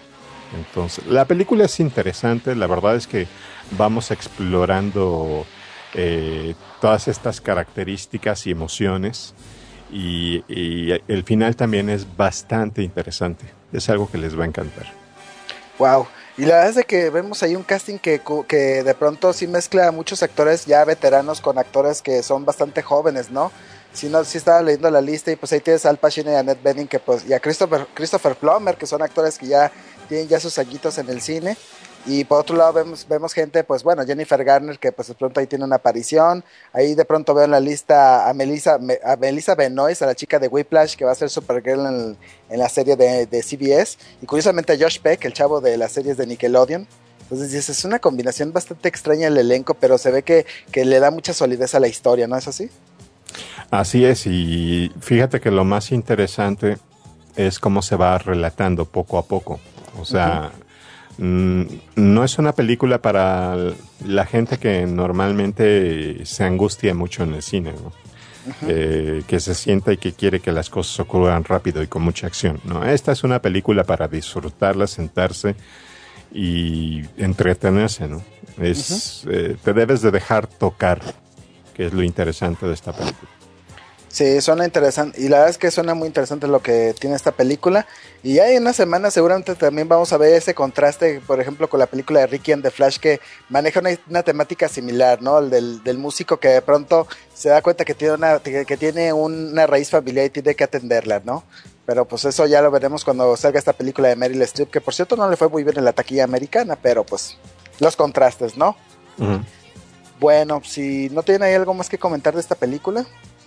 Entonces, la película es interesante, la verdad es que vamos explorando eh, todas estas características y emociones, y, y el final también es bastante interesante, es algo que les va a encantar. Wow, y la verdad es de que vemos ahí un casting que, que de pronto sí mezcla a muchos actores ya veteranos con actores que son bastante jóvenes, ¿no? Si no, sí estaba leyendo la lista y pues ahí tienes a Al Pacino y a Annette Bening que pues, y a Christopher, Christopher Plummer, que son actores que ya tienen ya sus añitos en el cine. Y por otro lado vemos, vemos gente, pues bueno, Jennifer Garner, que pues de pronto ahí tiene una aparición. Ahí de pronto veo en la lista a Melissa, a Melissa Benoist, a la chica de Whiplash, que va a ser Supergirl en, en la serie de, de C B S. Y curiosamente a Josh Peck, el chavo de las series de Nickelodeon. Entonces dices, es una combinación bastante extraña el elenco, pero se ve que, que le da mucha solidez a la historia, ¿no es así? Así es, y fíjate que lo más interesante es cómo se va relatando poco a poco. O sea, uh-huh. mmm, no es una película para la gente que normalmente se angustia mucho en el cine, ¿no? Uh-huh. Eh, que se sienta y que quiere que las cosas ocurran rápido y con mucha acción, ¿no? Esta es una película para disfrutarla, sentarse y entretenerse, ¿no? Es, uh-huh. eh, te debes de dejar tocar, que es lo interesante de esta película. Sí, suena interesante, y la verdad es que suena muy interesante lo que tiene esta película, y ya en una semana seguramente también vamos a ver ese contraste, por ejemplo, con la película de Ricky and the Flash, que maneja una, una temática similar, ¿no? El del, del músico que de pronto se da cuenta que tiene una, que, que tiene una raíz familiar y tiene que atenderla, ¿no? Pero pues eso ya lo veremos cuando salga esta película de Meryl Streep, que por cierto no le fue muy bien en la taquilla americana, pero pues los contrastes, ¿no? Uh-huh. Bueno, si no tienen ahí algo más que comentar de esta película.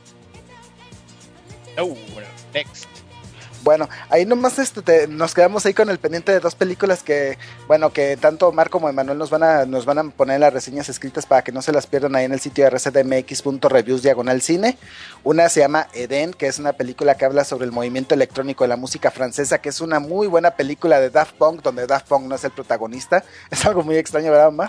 Oh, bueno, next. Bueno, ahí nomás este, te, nos quedamos ahí con el pendiente de dos películas que, bueno, que tanto Omar como Emanuel nos van a nos van a poner las reseñas escritas para que no se las pierdan ahí en el sitio r c d m x punto reviews diagonal cine. Una se llama Eden, que es una película que habla sobre el movimiento electrónico de la música francesa, que es una muy buena película de Daft Punk, donde Daft Punk no es el protagonista. Es algo muy extraño, ¿verdad, Omar?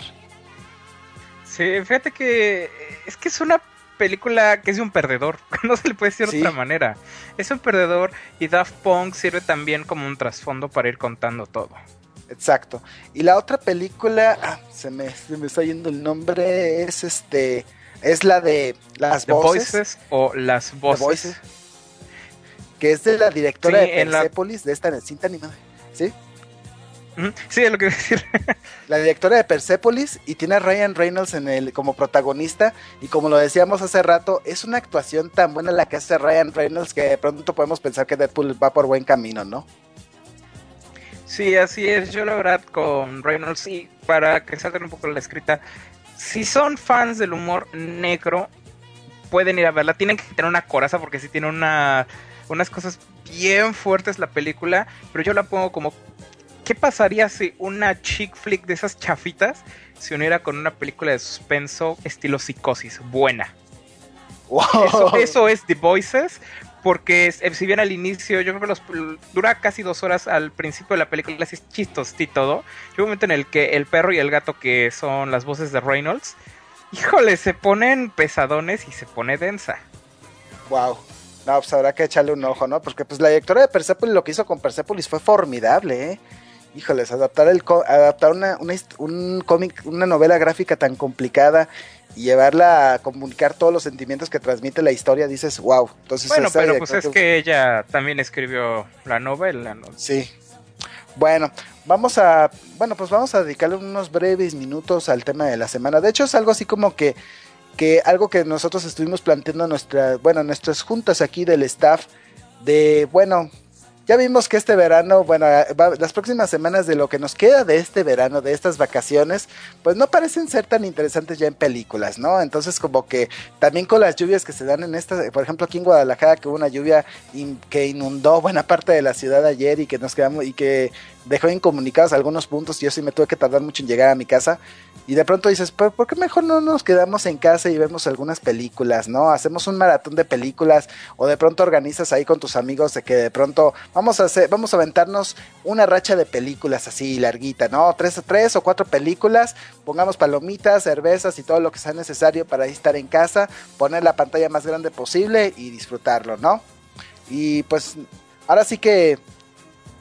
Sí, fíjate que es que es una película que es de un perdedor, no se le puede decir de sí. otra manera. Es un perdedor y Daft Punk sirve también como un trasfondo para ir contando todo. Exacto. Y la otra película, ah, se me, se me está yendo el nombre, es este, es la de Las The Voces. Voices o Las Voces. Voices, que es de la directora sí, de Persepolis, la... de esta cinta animada, ¿sí? Sí, es lo que iba a decir. La directora de Persepolis, y tiene a Ryan Reynolds en el, como protagonista, y como lo decíamos hace rato, es una actuación tan buena la que hace Ryan Reynolds que de pronto podemos pensar que Deadpool va por buen camino, ¿no? Sí, así es. Yo la verdad con Reynolds, y para que salgan un poco la escrita, si son fans del humor negro, pueden ir a verla. Tienen que tener una coraza porque sí tiene una, unas cosas bien fuertes la película, pero yo la pongo como... ¿Qué pasaría si una chick flick de esas chafitas se uniera con una película de suspenso estilo Psicosis? Buena. Wow. Eso, eso es The Voices, porque si bien al inicio, yo creo que los, dura casi dos horas al principio de la película, así es chistosito y todo. Hay un momento en el que el perro y el gato, que son las voces de Reynolds, híjole, se ponen pesadones y se pone densa. Wow. No, pues habrá que echarle un ojo, ¿no? Porque pues la directora de Persepolis, lo que hizo con Persepolis fue formidable, ¿eh? Híjoles, adaptar el adaptar una, una un cómic, una novela gráfica tan complicada y llevarla a comunicar todos los sentimientos que transmite la historia, dices, wow. Entonces, bueno, pero pues es que... que ella también escribió la novela, ¿no? Sí. Bueno, vamos a, bueno, pues vamos a dedicarle unos breves minutos al tema de la semana. De hecho, es algo así como que, que algo que nosotros estuvimos planteando en nuestra, bueno, en nuestras juntas aquí del staff, de, bueno, ya vimos que este verano, bueno, va, las próximas semanas de lo que nos queda de este verano, de estas vacaciones, pues no parecen ser tan interesantes ya en películas, ¿no? Entonces como que también con las lluvias que se dan en esta, por ejemplo aquí en Guadalajara, que hubo una lluvia in, que inundó buena parte de la ciudad ayer y que nos quedamos, y que dejó incomunicados algunos puntos, y yo sí me tuve que tardar mucho en llegar a mi casa, y de pronto dices, ¿por, ¿por qué mejor no nos quedamos en casa y vemos algunas películas, ¿no? Hacemos un maratón de películas, o de pronto organizas ahí con tus amigos de que de pronto vamos a hacer, vamos a aventarnos una racha de películas así larguita, ¿no? Tres, tres o cuatro películas, pongamos palomitas, cervezas y todo lo que sea necesario para estar en casa, poner la pantalla más grande posible y disfrutarlo, ¿no? Y pues ahora sí que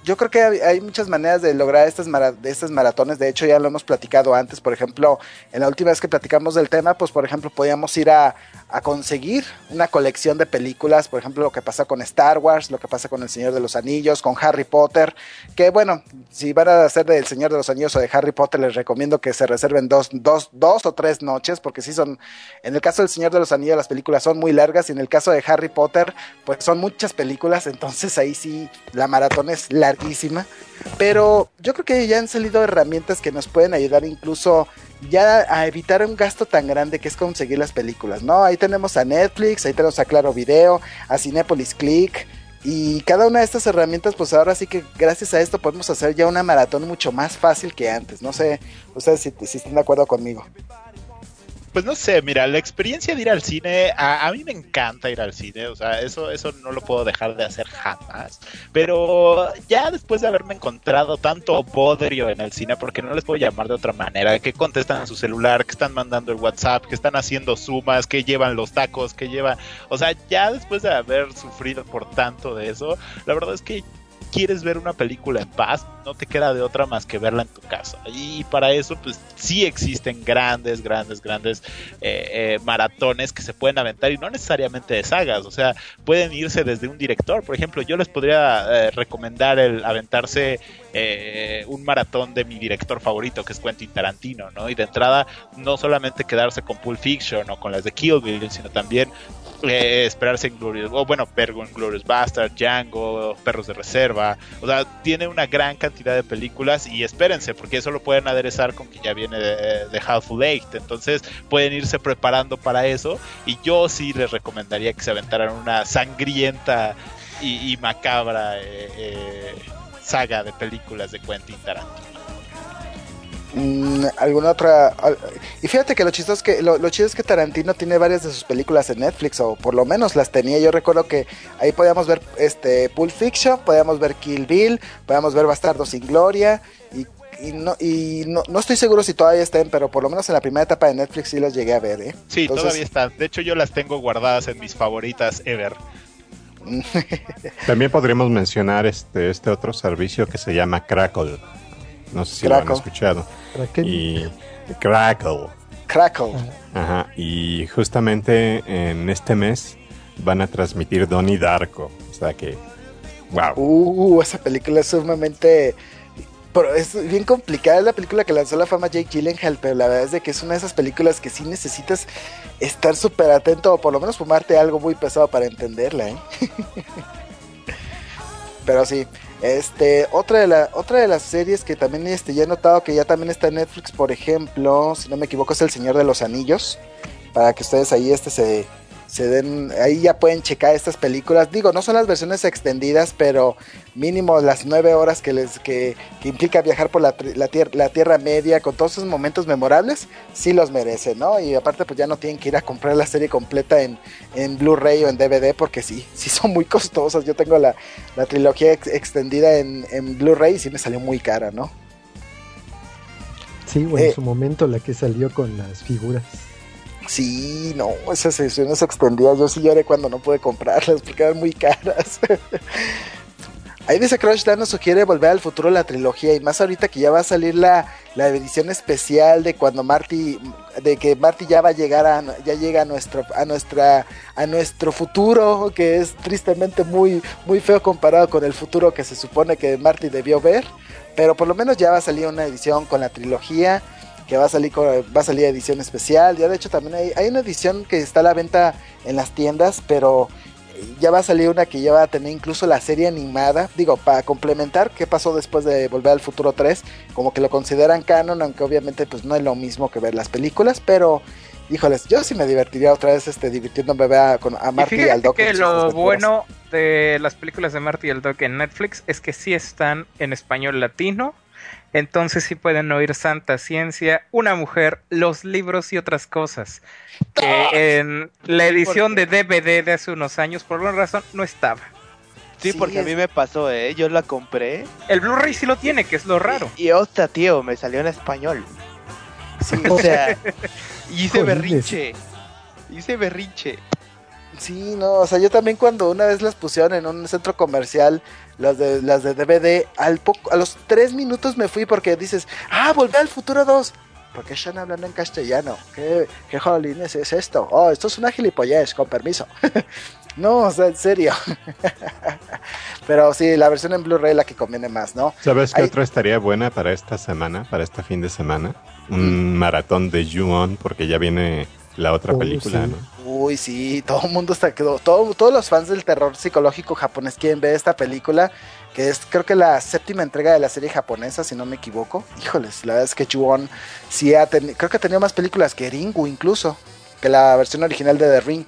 yo creo que hay, hay muchas maneras de lograr estas, mara, de estas maratones. De hecho, ya lo hemos platicado antes. Por ejemplo, en la última vez que platicamos del tema, pues por ejemplo, podíamos ir a, a conseguir una colección de películas. Por ejemplo, lo que pasa con Star Wars, lo que pasa con El Señor de los Anillos, con Harry Potter. Que bueno, si van a hacer del Señor de los Anillos o de Harry Potter, les recomiendo que se reserven dos, dos, dos o tres noches, porque sí son, en el caso del Señor de los Anillos, las películas son muy largas, y en el caso de Harry Potter, pues son muchas películas, entonces ahí sí la maratón es larguísima. Pero yo creo que ya han salido herramientas que nos pueden ayudar incluso ya a evitar un gasto tan grande que es conseguir las películas, ¿no? Ahí tenemos a Netflix, ahí tenemos a Claro Video, a Cinépolis Click, y cada una de estas herramientas, pues ahora sí que gracias a esto podemos hacer ya una maratón mucho más fácil que antes. No sé, ustedes si, si están de acuerdo conmigo. Pues no sé, mira, la experiencia de ir al cine, a, a mí me encanta ir al cine, o sea, eso, eso no lo puedo dejar de hacer jamás, pero ya después de haberme encontrado tanto bodrio en el cine, porque no les puedo llamar de otra manera, que contestan en su celular, que están mandando el WhatsApp, que están haciendo sumas, que llevan los tacos, que llevan, o sea, ya después de haber sufrido por tanto de eso, la verdad es que quieres ver una película en paz, no te queda de otra más que verla en tu casa. Y para eso, pues sí existen grandes, grandes, grandes eh, eh, maratones que se pueden aventar, y no necesariamente de sagas, o sea, pueden irse desde un director. Por ejemplo, yo les podría eh, recomendar el aventarse eh, un maratón de mi director favorito, que es Quentin Tarantino, ¿no? Y de entrada, no solamente quedarse con Pulp Fiction o con las de Kill Bill, sino también Eh, esperarse en Glorious, o bueno, Pergo en Glorious Bastard, Django, Perros de Reserva, o sea, tiene una gran cantidad de películas, y espérense, porque eso lo pueden aderezar con que ya viene de, de Half-Full Eight, entonces pueden irse preparando para eso, y yo sí les recomendaría que se aventaran una sangrienta y, y macabra eh, eh, saga de películas de Quentin Tarantino. Mm, alguna otra, y fíjate que lo chistoso es que lo, lo chido es que Tarantino tiene varias de sus películas en Netflix, o por lo menos las tenía. Yo recuerdo que ahí podíamos ver este Pulp Fiction, podíamos ver Kill Bill, podíamos ver Bastardos sin Gloria, y, y, no, y no, no estoy seguro si todavía estén, pero por lo menos en la primera etapa de Netflix sí las llegué a ver, ¿eh? Sí, Entonces, todavía están, de hecho yo las tengo guardadas en mis favoritas ever. También podríamos mencionar este, este otro servicio que se llama Crackle. No sé si Crackle. Lo han escuchado. Crackle. Y Crackle. Crackle. Ajá. Y justamente en este mes van a transmitir Donnie Darko. O sea que, wow. Uh, esa película es sumamente, pero es bien complicada. Es la película que lanzó la fama Jake Gyllenhaal, pero la verdad es de que es una de esas películas que sí necesitas estar súper atento, o por lo menos fumarte algo muy pesado para entenderla, ¿eh? Pero sí. Este, otra de la, otra de las series que también este, ya he notado que ya también está en Netflix, por ejemplo, si no me equivoco, es El Señor de los Anillos, para que ustedes ahí este se, se den, ahí ya pueden checar estas películas. Digo, no son las versiones extendidas, pero mínimo las nueve horas que les que, que implica viajar por la, la, tier, la Tierra Media con todos esos momentos memorables, sí los merecen, ¿no? Y aparte pues ya no tienen que ir a comprar la serie completa en, en Blu-ray o en D V D, porque sí, sí son muy costosas. Yo tengo la, la trilogía ex, extendida en, en Blu-ray y sí me salió muy cara, ¿no? Sí, bueno, eh, en su momento la que salió con las figuras. Sí, no, esas sesiones extendidas yo sí lloré cuando no pude comprarlas porque eran muy caras. Ahí dice Crush Dan nos sugiere Volver al Futuro, la trilogía, y más ahorita que ya va a salir la, la edición especial de cuando Marty, de que Marty ya va a llegar a, ya llega a nuestro, a nuestra, a nuestro futuro, que es tristemente muy, muy feo comparado con el futuro que se supone que Marty debió ver, pero por lo menos ya va a salir una edición con la trilogía, que va a salir con, va a salir edición especial. Ya de hecho también hay, hay una edición que está a la venta en las tiendas, pero ya va a salir una que ya va a tener incluso la serie animada, digo, para complementar qué pasó después de Volver al Futuro tres, como que lo consideran canon, aunque obviamente pues no es lo mismo que ver las películas, pero híjoles, yo sí me divertiría otra vez este divirtiéndome a, con, a Marty y, y al Doc. Que lo bueno de las películas de Marty y el Doc en Netflix es que sí están en español latino. Entonces sí pueden oír Santa Ciencia, Una Mujer, Los Libros y Otras Cosas, que en la edición de D V D de hace unos años, por alguna razón, no estaba. Sí, sí, porque es... a mí me pasó, ¿eh? Yo la compré. El Blu-ray sí lo tiene, que es lo raro. Y, y hostia, tío, me salió en español. Sí, o sea, hice berrinche. Hice berrinche. Sí, no, o sea, yo también cuando una vez las pusieron en un centro comercial, las de las de D V D, al poco, a los tres minutos me fui porque dices, ah, Volver al Futuro dos. ¿Por qué están hablando en castellano? ¿Qué, qué jolines es esto? Oh, esto es una gilipollez, con permiso. No, o sea, en serio. Pero sí, la versión en Blu-ray es la que conviene más, ¿no? ¿Sabes qué Hay... otra estaría buena para esta semana, para este fin de semana? Un mm. maratón de Ju-On, porque ya viene la otra Uy, película, sí. ¿no? Uy, sí, todo el mundo está... Todo, todos los fans del terror psicológico japonés quieren ver esta película, que es creo que la séptima entrega de la serie japonesa, si no me equivoco. Híjoles, la verdad es que Ju-On sí ha tenido... Creo que ha tenido más películas que Ringu incluso, que la versión original de The Ring.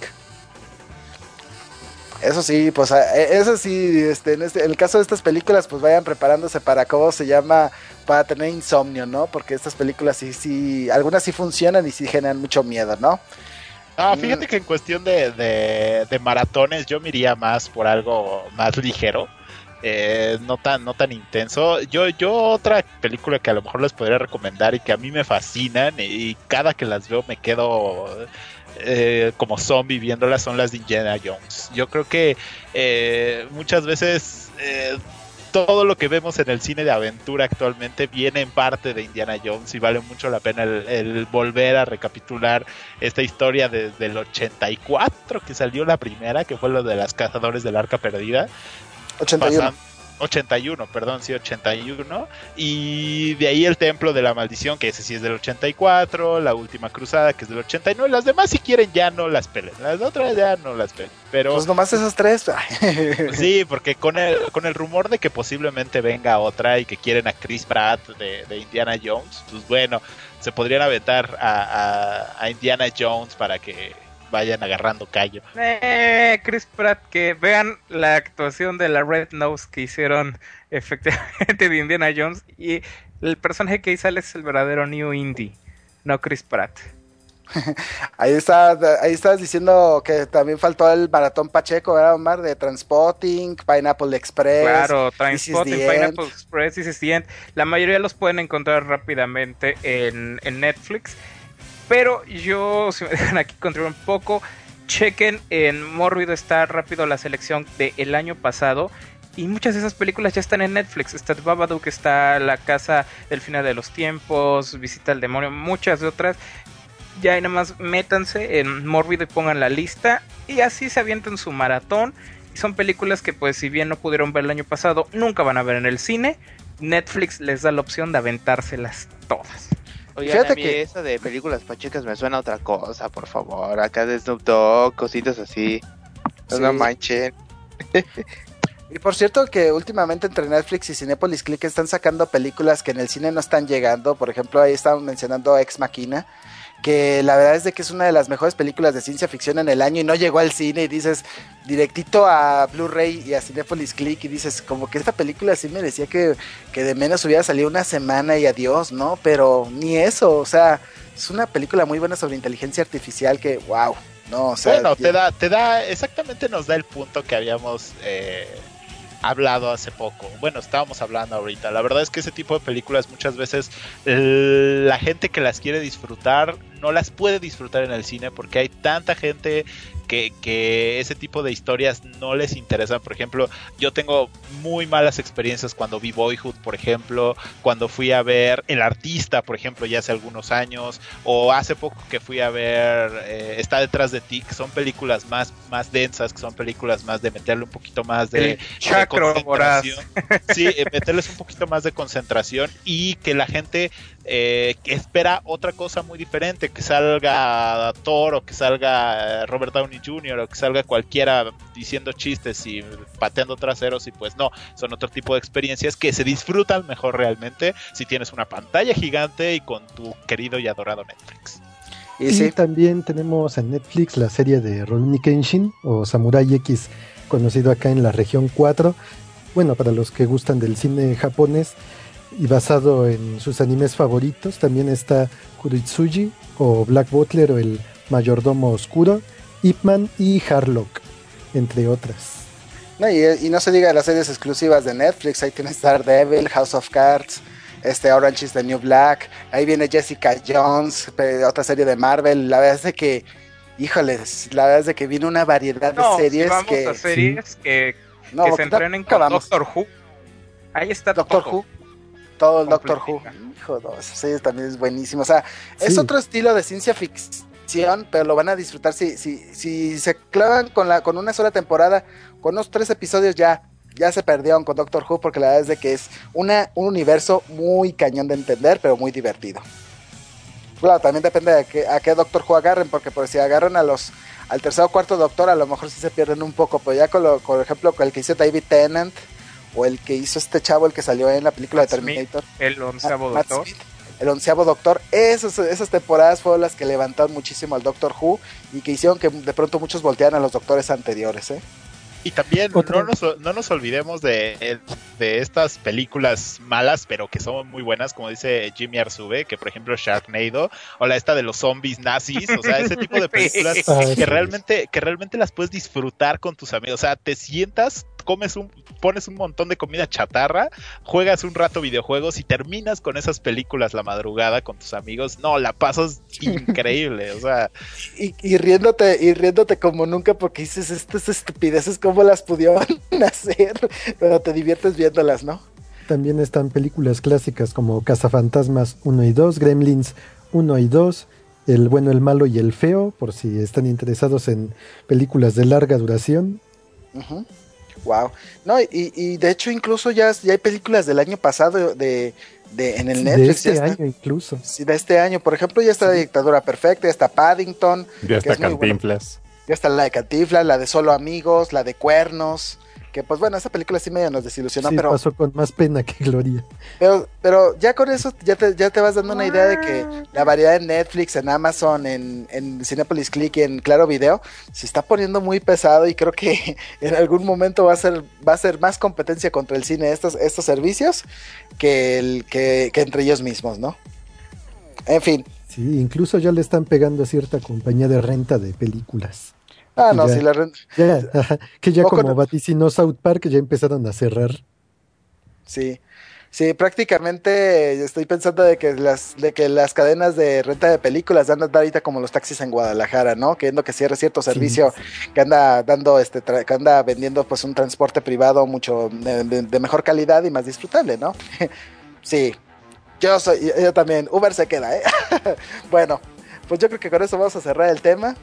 Eso sí, pues eso sí, este, en, este, en el caso de estas películas, pues vayan preparándose para cómo se llama, para tener insomnio, ¿no? Porque estas películas sí, sí, algunas sí funcionan y sí generan mucho miedo, ¿no? Ah, fíjate mm. que en cuestión de, de, de maratones yo me iría más por algo más ligero. Eh, no tan no tan intenso. Yo yo otra película que a lo mejor les podría recomendar y que a mí me fascinan y, y cada que las veo me quedo eh, como zombie viéndolas son las de Indiana Jones. Yo creo que eh, muchas veces eh, todo lo que vemos en el cine de aventura actualmente viene en parte de Indiana Jones y vale mucho la pena el, el volver a recapitular esta historia desde el ochenta y cuatro que salió la primera, que fue lo de las cazadores del Arca Perdida. ochenta y uno. Pasan, ochenta y uno, perdón, sí, ochenta y uno. Y de ahí el Templo de la Maldición, que ese sí es del ochenta y cuatro. La Última Cruzada, que es del ochenta y nueve. Las demás, si quieren, ya no las pelen. Las otras ya no las pelen. Pero, pues nomás esas tres. Sí, porque con el, con el rumor de que posiblemente venga otra y que quieren a Chris Pratt de, de Indiana Jones, pues bueno, se podrían aventar a, a, a Indiana Jones para que vayan agarrando callo. Eh, Chris Pratt, que vean la actuación de la Red Nose que hicieron efectivamente de Indiana Jones, y el personaje que ahí sale es el verdadero New Indy, no Chris Pratt. Ahí está, ahí estás diciendo que también faltó el maratón Pacheco, ¿verdad, Omar? De Transpotting, Pineapple Express. Claro, Transpotting, Pineapple Express, This is the End. La mayoría los pueden encontrar rápidamente en, en Netflix. Pero yo, si me dejan aquí controlar un poco, chequen en Mórbido, está rápido la selección del año pasado. Y muchas de esas películas ya están en Netflix. Está The Babadook, está La Casa del Final de los Tiempos, Visita al Demonio, muchas de otras. Ya ahí nada más métanse en Mórbido y pongan la lista. Y así se avientan su maratón. Y son películas que, pues, si bien no pudieron ver el año pasado, nunca van a ver en el cine. Netflix les da la opción de aventárselas todas. Oigan, fíjate a mí que esa de películas pachecas me suena a otra cosa, por favor. Acá de Snoop Dogg, cositas así. No, sí. No manchen. Y por cierto que últimamente entre Netflix y Cinépolis Click están sacando películas que en el cine no están llegando. Por ejemplo, ahí estaban mencionando Ex Machina, que la verdad es de que es una de las mejores películas de ciencia ficción en el año y no llegó al cine, y dices directito a Blu-ray y a Cinépolis Click y dices como que esta película sí merecía que, que de menos hubiera salido una semana y adiós, ¿no? Pero ni eso, o sea, es una película muy buena sobre inteligencia artificial que, wow, no, o sea... Bueno, te da, te da, exactamente nos da el punto que habíamos... Eh... hablado hace poco, bueno, estábamos hablando ahorita. La verdad es que ese tipo de películas muchas veces la gente que las quiere disfrutar no las puede disfrutar en el cine porque hay tanta gente que, que ese tipo de historias no les interesan. Por ejemplo, yo tengo muy malas experiencias cuando vi Boyhood, por ejemplo, cuando fui a ver El Artista, por ejemplo, ya hace algunos años, o hace poco que fui a ver eh, Está Detrás de Ti, que son películas más, más densas, que son películas más de meterle un poquito más de, de concentración. Sí, meterles un poquito más de concentración y que la gente eh, que espera otra cosa muy diferente, que salga Thor o que salga Robert Downey junior o que salga cualquiera diciendo chistes y pateando traseros, y pues no, son otro tipo de experiencias que se disfrutan mejor realmente si tienes una pantalla gigante y con tu querido y adorado Netflix. Y, y sí, también tenemos en Netflix la serie de Rurouni Kenshin o Samurai X, conocido acá en la región cuatro, bueno, para los que gustan del cine japonés y basado en sus animes favoritos. También está Kuritsuji o Black Butler o el mayordomo oscuro, Ip Man y Harlock, entre otras. No, y, y no se diga las series exclusivas de Netflix. Ahí tienes Daredevil, House of Cards, este Orange is the New Black, ahí viene Jessica Jones, otra serie de Marvel. La verdad es que híjoles, la verdad es de que viene una variedad de no, series si vamos que... a series sí. que, no, que se entrenen con vamos. Doctor Who. Ahí está Doctor todo. Who. Todo el Doctor Who. Hijo, no, esa serie también es buenísimo. O sea, sí. Es otro estilo de ciencia ficción, pero lo van a disfrutar si, si, si se clavan con, la, con una sola temporada, con unos tres episodios ya, ya se perdieron con Doctor Who, porque la verdad es de que es una, un universo muy cañón de entender, pero muy divertido. Claro, también depende de que, a qué Doctor Who agarren, porque por si agarran a los al tercer o cuarto Doctor, a lo mejor sí se pierden un poco, pero ya con lo, por ejemplo, con el que hizo David Tennant, o el que hizo este chavo, el que salió en la película Matt de Terminator. Smith, el onceavo Matt Doctor. Smith, el onceavo Doctor. Esos, esas temporadas fueron las que levantaron muchísimo al Doctor Who y que hicieron que de pronto muchos voltearan a los doctores anteriores, ¿eh? Y también no nos, no nos olvidemos de, de estas películas malas, pero que son muy buenas, como dice Jimmy Arzube, que por ejemplo Sharknado, o la esta de los zombies nazis, o sea, ese tipo de películas que realmente, que realmente las puedes disfrutar con tus amigos. O sea, te sientas, comes un, pones un montón de comida chatarra, juegas un rato videojuegos y terminas con esas películas la madrugada con tus amigos. No, la pasas increíble, o sea. Y, y riéndote, y riéndote como nunca, porque dices, estas estupideces, ¿cómo las pudieron hacer? Pero te diviertes viéndolas, ¿no? También están películas clásicas como Cazafantasmas uno y dos, Gremlins uno y dos, El bueno, el malo y el feo, por si están interesados en películas de larga duración. Uh-huh. Wow. No, y, y de hecho incluso ya, ya hay películas del año pasado de, de en el Netflix. De este ya año está, incluso. Sí, de este año. Por ejemplo, ya está sí. La Dictadura Perfecta, ya está Paddington. Ya está Cantinflas. Bueno. Ya está la de Cantinflas, la de Solo Amigos, la de Cuernos. Que pues bueno, esa película sí medio nos desilusionó, sí, pero pasó con más pena que gloria. Pero, pero ya con eso ya te, ya te vas dando una idea de que la variedad en Netflix, en Amazon, en, en Cinépolis Click y en Claro Video se está poniendo muy pesado y creo que en algún momento va a ser, va a ser más competencia contra el cine estos, estos servicios que, el, que, que entre ellos mismos, ¿no? En fin. Sí, incluso ya le están pegando a cierta compañía de renta de películas. Ah, no, ya, si la renta. Ya, ajá, que ya como no... vaticinó South Park, ya empezaron a cerrar. Sí, sí, prácticamente estoy pensando de que las, de que las cadenas de renta de películas andan ahorita como los taxis en Guadalajara, ¿no? Queriendo que cierre cierto servicio sí, sí. que anda dando, este, tra- que anda vendiendo pues un transporte privado mucho de, de, de mejor calidad y más disfrutable, ¿no? Sí, yo soy, yo también, Uber se queda, ¿eh? Bueno, pues yo creo que con eso vamos a cerrar el tema.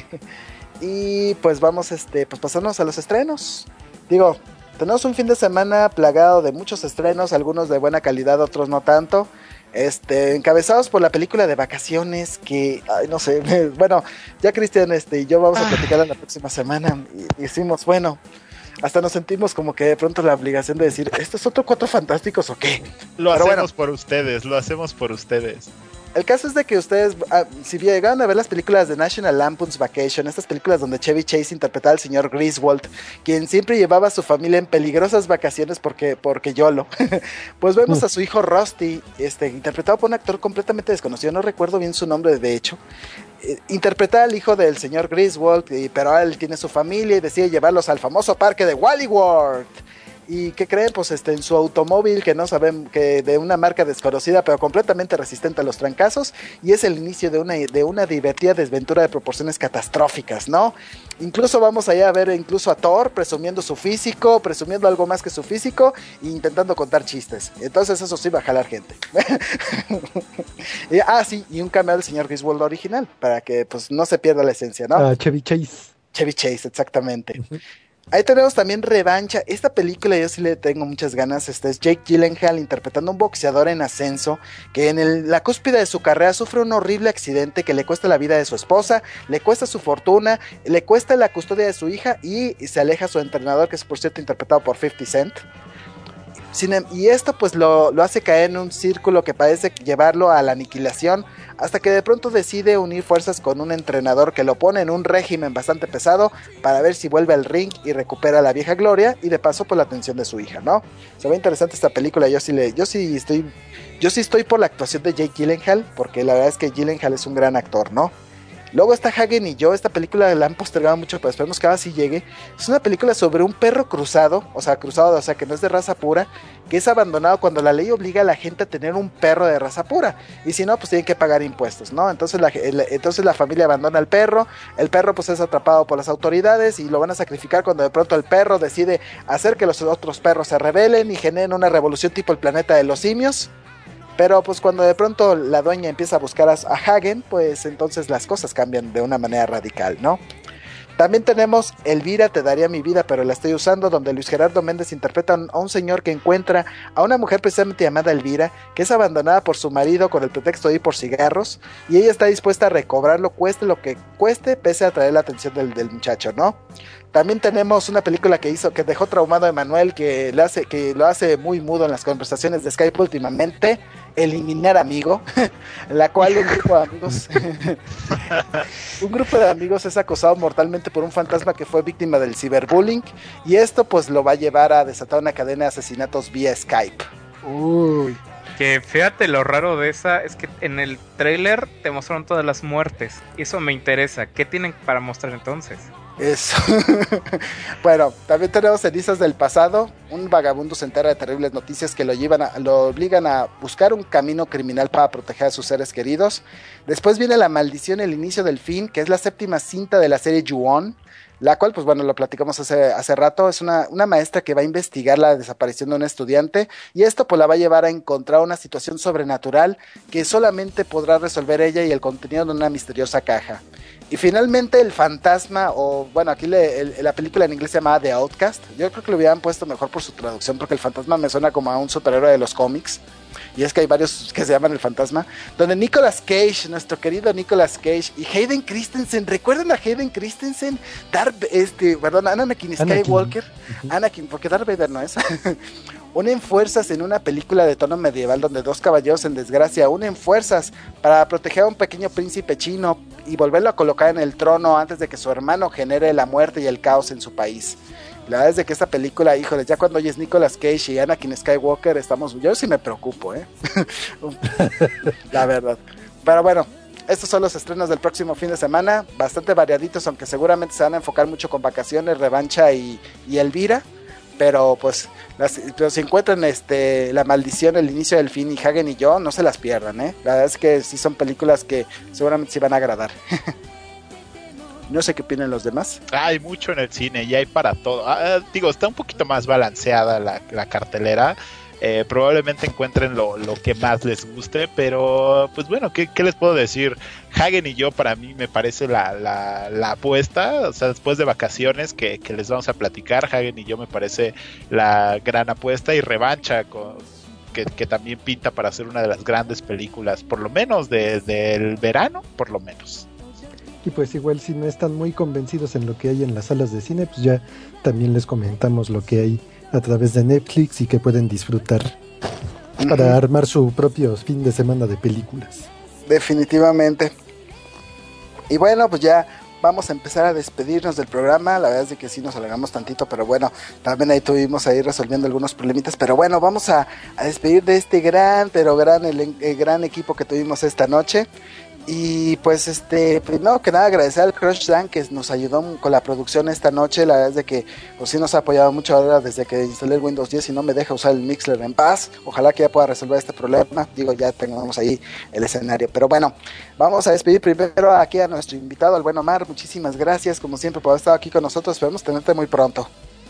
Y pues vamos, este, pues pasarnos a los estrenos. Digo, tenemos un fin de semana plagado de muchos estrenos, algunos de buena calidad, otros no tanto. Este, encabezados por la película de vacaciones que, ay, no sé, bueno, ya Cristian este, y yo vamos a platicar en la próxima semana. Y decimos, bueno, hasta nos sentimos como que de pronto la obligación de decir, ¿esto es otro Cuatro Fantásticos o qué? Lo Pero hacemos bueno, por ustedes, lo hacemos por ustedes. El caso es de que ustedes, ah, si llegaron a ver las películas de National Lampoon's Vacation, estas películas donde Chevy Chase interpretaba al señor Griswold, quien siempre llevaba a su familia en peligrosas vacaciones porque, porque YOLO, pues vemos a su hijo Rusty, este, interpretado por un actor completamente desconocido, no recuerdo bien su nombre de hecho, eh, interpreta al hijo del señor Griswold, y, pero ahora él tiene su familia y decide llevarlos al famoso parque de Wally World. ¿Y qué creen? Pues este, en su automóvil que no saben, que de una marca desconocida pero completamente resistente a los trancazos, y es el inicio de una, de una divertida desventura de proporciones catastróficas, ¿no? Incluso vamos allá a ver incluso a Thor presumiendo su físico, presumiendo algo más que su físico e intentando contar chistes. Entonces eso sí va a jalar gente. y, ah, sí, y un cameo del señor Griswold original, para que pues no se pierda la esencia, ¿no? Ah, Chevy Chase. Chevy Chase, exactamente. Uh-huh. Ahí tenemos también Revancha. Esta película yo sí le tengo muchas ganas. Este es Jake Gyllenhaal interpretando a un boxeador en ascenso que en el, la cúspide de su carrera sufre un horrible accidente que le cuesta la vida de su esposa, le cuesta su fortuna, le cuesta la custodia de su hija y se aleja a su entrenador, que es por cierto interpretado por fifty cent. Y esto pues lo, lo hace caer en un círculo que parece llevarlo a la aniquilación, hasta que de pronto decide unir fuerzas con un entrenador que lo pone en un régimen bastante pesado para ver si vuelve al ring y recupera la vieja gloria y de paso por la atención de su hija, ¿no? Se ve interesante esta película. Yo sí le, yo sí estoy, yo sí estoy por la actuación de Jake Gyllenhaal, porque la verdad es que Gyllenhaal es un gran actor, ¿no? Luego está Hagen y yo, esta película la han postergado mucho, pero esperemos que ahora sí llegue. Es una película sobre un perro cruzado, o sea, cruzado, o sea, que no es de raza pura, que es abandonado cuando la ley obliga a la gente a tener un perro de raza pura, y si no, pues tienen que pagar impuestos, ¿no? Entonces la, el, entonces la familia abandona al perro, el perro pues es atrapado por las autoridades y lo van a sacrificar cuando de pronto el perro decide hacer que los otros perros se rebelen y generen una revolución tipo el planeta de los simios. Pero pues cuando de pronto la dueña empieza a buscar a, a Hagen, pues entonces las cosas cambian de una manera radical, ¿no? También tenemos Elvira, te daría mi vida, pero la estoy usando, donde Luis Gerardo Méndez interpreta a un señor que encuentra a una mujer precisamente llamada Elvira, que es abandonada por su marido con el pretexto de ir por cigarros, y ella está dispuesta a recobrarlo, cueste lo que cueste, pese a atraer la atención del, del muchacho, ¿no? También tenemos una película que hizo, que dejó traumado a Emanuel, que, le hace, que lo hace muy mudo en las conversaciones de Skype últimamente, Eliminar Amigo, en la cual un grupo de amigos un grupo de amigos es acosado mortalmente por un fantasma que fue víctima del ciberbullying, y esto pues lo va a llevar a desatar una cadena de asesinatos vía Skype. Uy. Que fíjate, lo raro de esa es que en el tráiler te mostraron todas las muertes, y eso me interesa. ¿Qué tienen para mostrar entonces? Eso. Bueno, también tenemos Cenizas del Pasado. Un vagabundo se entera de terribles noticias que lo llevan a, lo obligan a buscar un camino criminal para proteger a sus seres queridos. Después viene La Maldición, el inicio del fin, que es la séptima cinta de la serie Ju-On, la cual, pues bueno, lo platicamos hace, hace rato. Es una, una maestra que va a investigar la desaparición de un estudiante, y esto pues la va a llevar a encontrar una situación sobrenatural que solamente podrá resolver ella y el contenido de una misteriosa caja. Y finalmente El Fantasma, o bueno, aquí le, el, la película en inglés se llamaba The Outcast. Yo creo que lo hubieran puesto mejor por su traducción, porque El Fantasma me suena como a un superhéroe de los cómics, y es que hay varios que se llaman El Fantasma, donde Nicolas Cage, nuestro querido Nicolas Cage, y Hayden Christensen, ¿recuerdan a Hayden Christensen? Darth, este, perdón, Anakin Skywalker, Anakin, Anakin porque Darth Vader no es. Unen fuerzas en una película de tono medieval donde dos caballeros en desgracia unen fuerzas para proteger a un pequeño príncipe chino y volverlo a colocar en el trono antes de que su hermano genere la muerte y el caos en su país. La verdad es de que esta película, híjole, ya cuando oyes Nicolas Cage y Anakin Skywalker, estamos, yo sí me preocupo, ¿eh? La verdad. Pero bueno, estos son los estrenos del próximo fin de semana, bastante variaditos, aunque seguramente se van a enfocar mucho con Vacaciones, Revancha y, y Elvira. Pero pues, las, pero si encuentran este, La Maldición, El Inicio del Fin y Hagen y yo, no se las pierdan, ¿eh? La verdad es que sí son películas que seguramente sí van a agradar. No sé qué opinan los demás. Hay mucho en el cine y hay para todo. Ah, digo, está un poquito más balanceada la, la cartelera. Eh, probablemente encuentren lo, lo que más les guste, pero pues bueno, ¿qué, qué les puedo decir? Hagen y yo, para mí me parece la, la, la apuesta, o sea, después de Vacaciones que, que les vamos a platicar, Hagen y yo me parece la gran apuesta, y Revancha con, que, que también pinta para ser una de las grandes películas, por lo menos de, del verano, por lo menos. Y pues igual si no están muy convencidos en lo que hay en las salas de cine, pues ya también les comentamos lo que hay a través de Netflix y que pueden disfrutar uh-huh. para armar su propio fin de semana de películas. Definitivamente. Y bueno, pues ya vamos a empezar a despedirnos del programa. La verdad es de que sí nos alargamos tantito, pero bueno, también ahí tuvimos ahí resolviendo algunos problemitas. Pero bueno, vamos a, a despedir de este gran, pero gran, el, el gran equipo que tuvimos esta noche. Y pues este, primero que nada agradecer al Crush Dan que nos ayudó con la producción esta noche. La verdad es de que pues sí nos ha apoyado mucho ahora desde que instalé el Windows diez y no me deja usar el Mixler en paz. Ojalá que ya pueda resolver este problema. Digo, ya tengamos ahí el escenario. Pero bueno, vamos a despedir primero aquí a nuestro invitado, al buen Omar. Muchísimas gracias como siempre por haber estado aquí con nosotros. Esperemos tenerte muy pronto.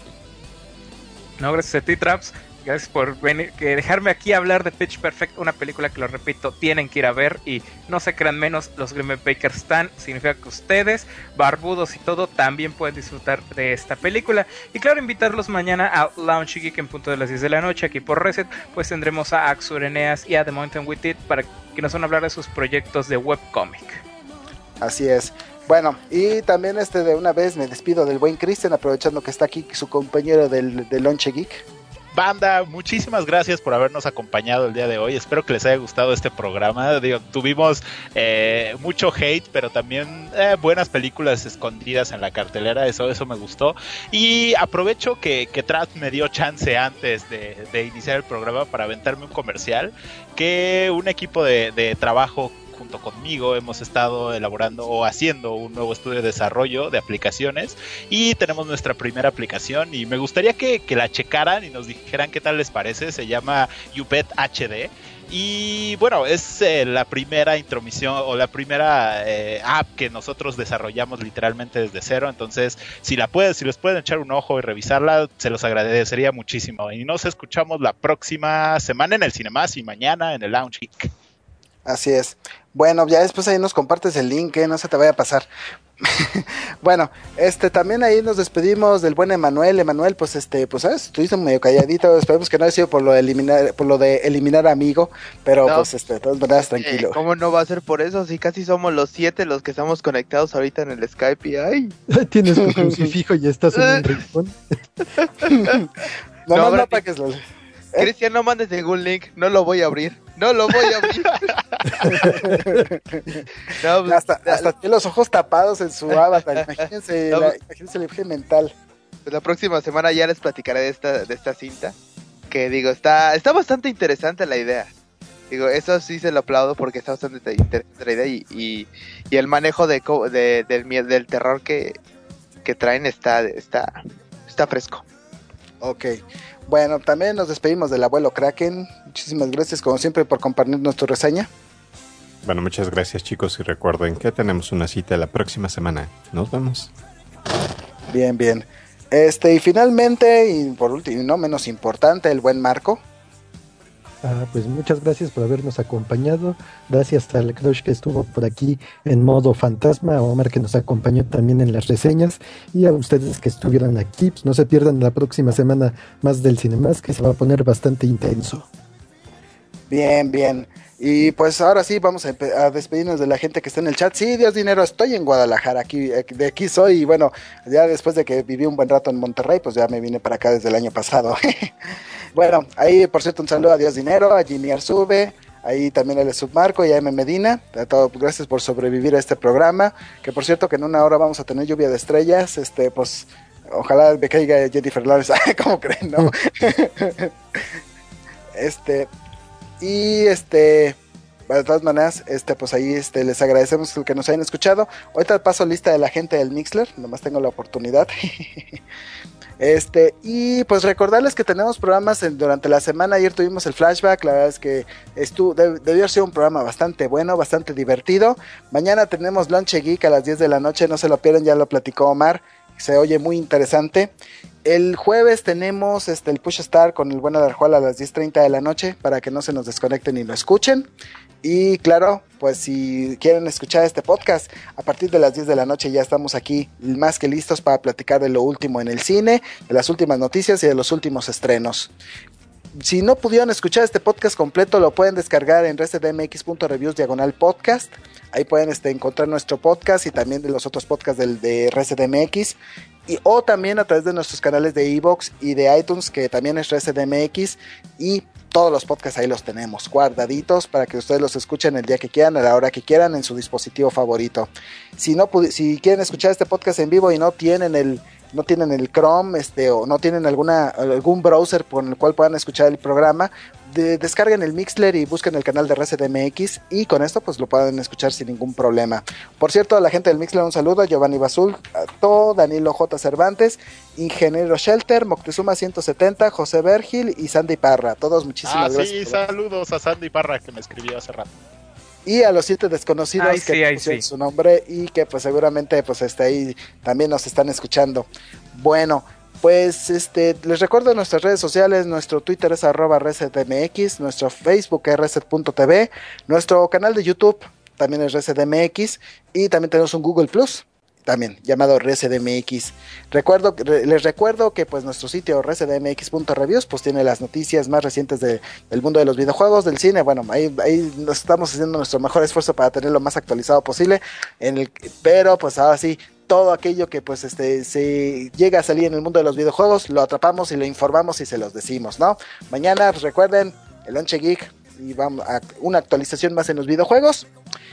No, gracias a ti, Traps. Gracias por venir, que dejarme aquí hablar de Pitch Perfect, una película que, lo repito, tienen que ir a ver, y no se crean menos, los Green Bay Packers están, significa que ustedes, barbudos y todo, también pueden disfrutar de esta película. Y claro, invitarlos mañana a Lounge Geek en punto de las diez de la noche, aquí por Reset, pues tendremos a Axur Eneas y a The Mountain With It para que nos van a hablar de sus proyectos de webcomic. Así es. Bueno, y también este de una vez me despido del buen Cristian, aprovechando que está aquí su compañero del, del Lonche Geek. Banda, muchísimas gracias por habernos acompañado el día de hoy. Espero que les haya gustado este programa. Digo, tuvimos eh, mucho hate, pero también eh, buenas películas escondidas en la cartelera. Eso, eso me gustó. Y aprovecho que, que Traps me dio chance antes de, de iniciar el programa para aventarme un comercial. Que un equipo de, de trabajo junto conmigo hemos estado elaborando o haciendo un nuevo estudio de desarrollo de aplicaciones y tenemos nuestra primera aplicación y me gustaría que, que la checaran y nos dijeran qué tal les parece. Se llama YouPet H D. Y bueno, es eh, la primera intromisión o la primera eh, app que nosotros desarrollamos literalmente desde cero. Entonces, si la pueden, si les pueden echar un ojo y revisarla, se los agradecería muchísimo. Y nos escuchamos la próxima semana en el Cinemás y mañana en el Lounge Geek. Así es. Bueno, ya después ahí nos compartes el link, ¿eh? No se te vaya a pasar. Bueno, este también ahí nos despedimos del buen Emanuel. Emanuel, pues este, pues sabes, estuviste medio calladito, esperemos que no haya sido por lo de eliminar, por lo de eliminar amigo, pero no, pues este, de todas maneras tranquilo. Eh, ¿Cómo no va a ser por eso? Si casi somos los siete los que estamos conectados ahorita en el Skype y ay. Tienes tu crucifijo y estás en un rincón. No, no, no, no para que es lo... ¿Eh? Cristian, no mandes ningún link, no lo voy a abrir. No lo voy a abrir. No, pues, hasta, hasta tiene los ojos tapados en su avatar. Imagínense, no, la, imagínense la imagen mental. Pues la próxima semana ya les platicaré de esta, de esta cinta. Que digo, está, está bastante interesante la idea. Digo, eso sí se lo aplaudo porque está bastante interesante la idea. Y, y, y el manejo de, de, del, del terror que, que traen está, está, está fresco. Ok. Bueno, también nos despedimos del abuelo Kraken. Muchísimas gracias como siempre por compartirnos tu reseña. Bueno, muchas gracias chicos y recuerden que tenemos una cita la próxima semana. Nos vemos. Bien, bien. Este, y finalmente, y por último y no menos importante, el buen Marco. Ah, pues muchas gracias por habernos acompañado. Gracias al Crush que estuvo por aquí en modo fantasma, a Omar que nos acompañó también en las reseñas y a ustedes que estuvieron aquí. Pues no se pierdan la próxima semana más del Cinemás, que se va a poner bastante intenso. Bien, bien. Y pues ahora sí vamos a, a despedirnos de la gente que está en el chat. Sí, Dios dinero, estoy en Guadalajara, aquí de aquí soy. Y bueno, ya después de que viví un buen rato en Monterrey, pues ya me vine para acá desde el año pasado. Bueno, ahí por cierto un saludo a Dios dinero, a Jimmy Arzube, ahí también a Submarco y a M. Medina. A todo, gracias por sobrevivir a este programa, que por cierto que en una hora vamos a tener lluvia de estrellas. Este, pues ojalá me caiga Jennifer Lawrence. ¿Cómo creen, no? este... Y este, de todas maneras, este, pues ahí este, les agradecemos que nos hayan escuchado. Ahorita paso lista de la gente del Mixler, nomás tengo la oportunidad. Este, y pues recordarles que tenemos programas en, durante la semana. Ayer tuvimos el flashback, la verdad es que estuvo, deb, debió haber sido un programa bastante bueno, bastante divertido. Mañana tenemos Lunch Geek a las diez de la noche, no se lo pierdan, ya lo platicó Omar, se oye muy interesante. El jueves tenemos este, el Push Star con el buen Adarjual a las diez treinta de la noche, para que no se nos desconecten y lo escuchen. Y claro, pues si quieren escuchar este podcast, a partir de las diez de la noche ya estamos aquí más que listos para platicar de lo último en el cine, de las últimas noticias y de los últimos estrenos. Si no pudieron escuchar este podcast completo, lo pueden descargar en resetdmx.reviews diagonal podcast. Ahí pueden este, encontrar nuestro podcast y también de los otros podcasts del, de ResetDMX. Y, o también a través de nuestros canales de iVoox y de iTunes, que también es ResetDMX. Y todos los podcasts ahí los tenemos guardaditos para que ustedes los escuchen el día que quieran, a la hora que quieran, en su dispositivo favorito. Si no si quieren escuchar este podcast en vivo y no tienen el... no tienen el Chrome este o no tienen alguna algún browser por el cual puedan escuchar el programa, de, descarguen el Mixler y busquen el canal de ResetDMX y con esto pues lo pueden escuchar sin ningún problema. Por cierto, a la gente del Mixler un saludo, a Giovanni Basul, a todo, Danilo J. Cervantes, Ingeniero Shelter, Moctezuma ciento setenta, José Vergil y Sandy Parra. Todos muchísimas ah, gracias. Sí, saludos a Sandy Parra que me escribió hace rato. Y a los siete desconocidos ay, que sí, pusieron sí. su nombre y que pues seguramente pues este, ahí también nos están escuchando. Bueno, pues este les recuerdo nuestras redes sociales. Nuestro Twitter es arroba resetdmx, nuestro Facebook es reset punto t v, nuestro canal de YouTube también es resetdmx y también tenemos un Google Plus también llamado ResetDMX. Recuerdo, re, les recuerdo que pues nuestro sitio resetdmx punto reviews pues tiene las noticias más recientes de, del mundo de los videojuegos, del cine. Bueno, ahí, ahí nos estamos haciendo nuestro mejor esfuerzo para tener lo más actualizado posible, en el, pero pues ahora sí, todo aquello que pues este se llega a salir en el mundo de los videojuegos, lo atrapamos y lo informamos y se los decimos, ¿no? Mañana pues, recuerden, el Lunch Geek y vamos a una actualización más en los videojuegos.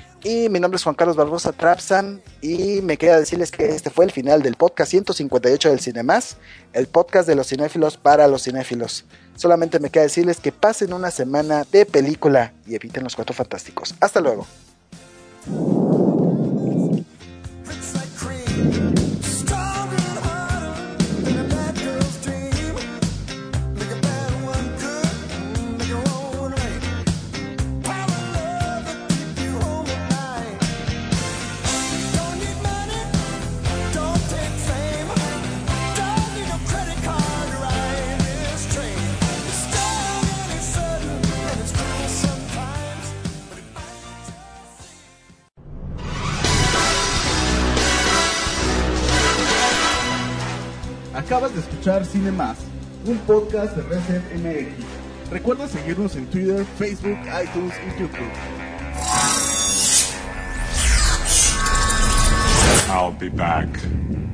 Y mi nombre es Juan Carlos Barbosa Trapsan y me queda decirles que este fue el final del podcast ciento cincuenta y ocho del Cinemás, el podcast de los cinéfilos para los cinéfilos. Solamente me queda decirles que pasen una semana de película y eviten los Cuatro Fantásticos. Hasta luego. Acabas de escuchar Cine Más, un podcast de Reset M X. Recuerda seguirnos en Twitter, Facebook, iTunes y YouTube. I'll be back.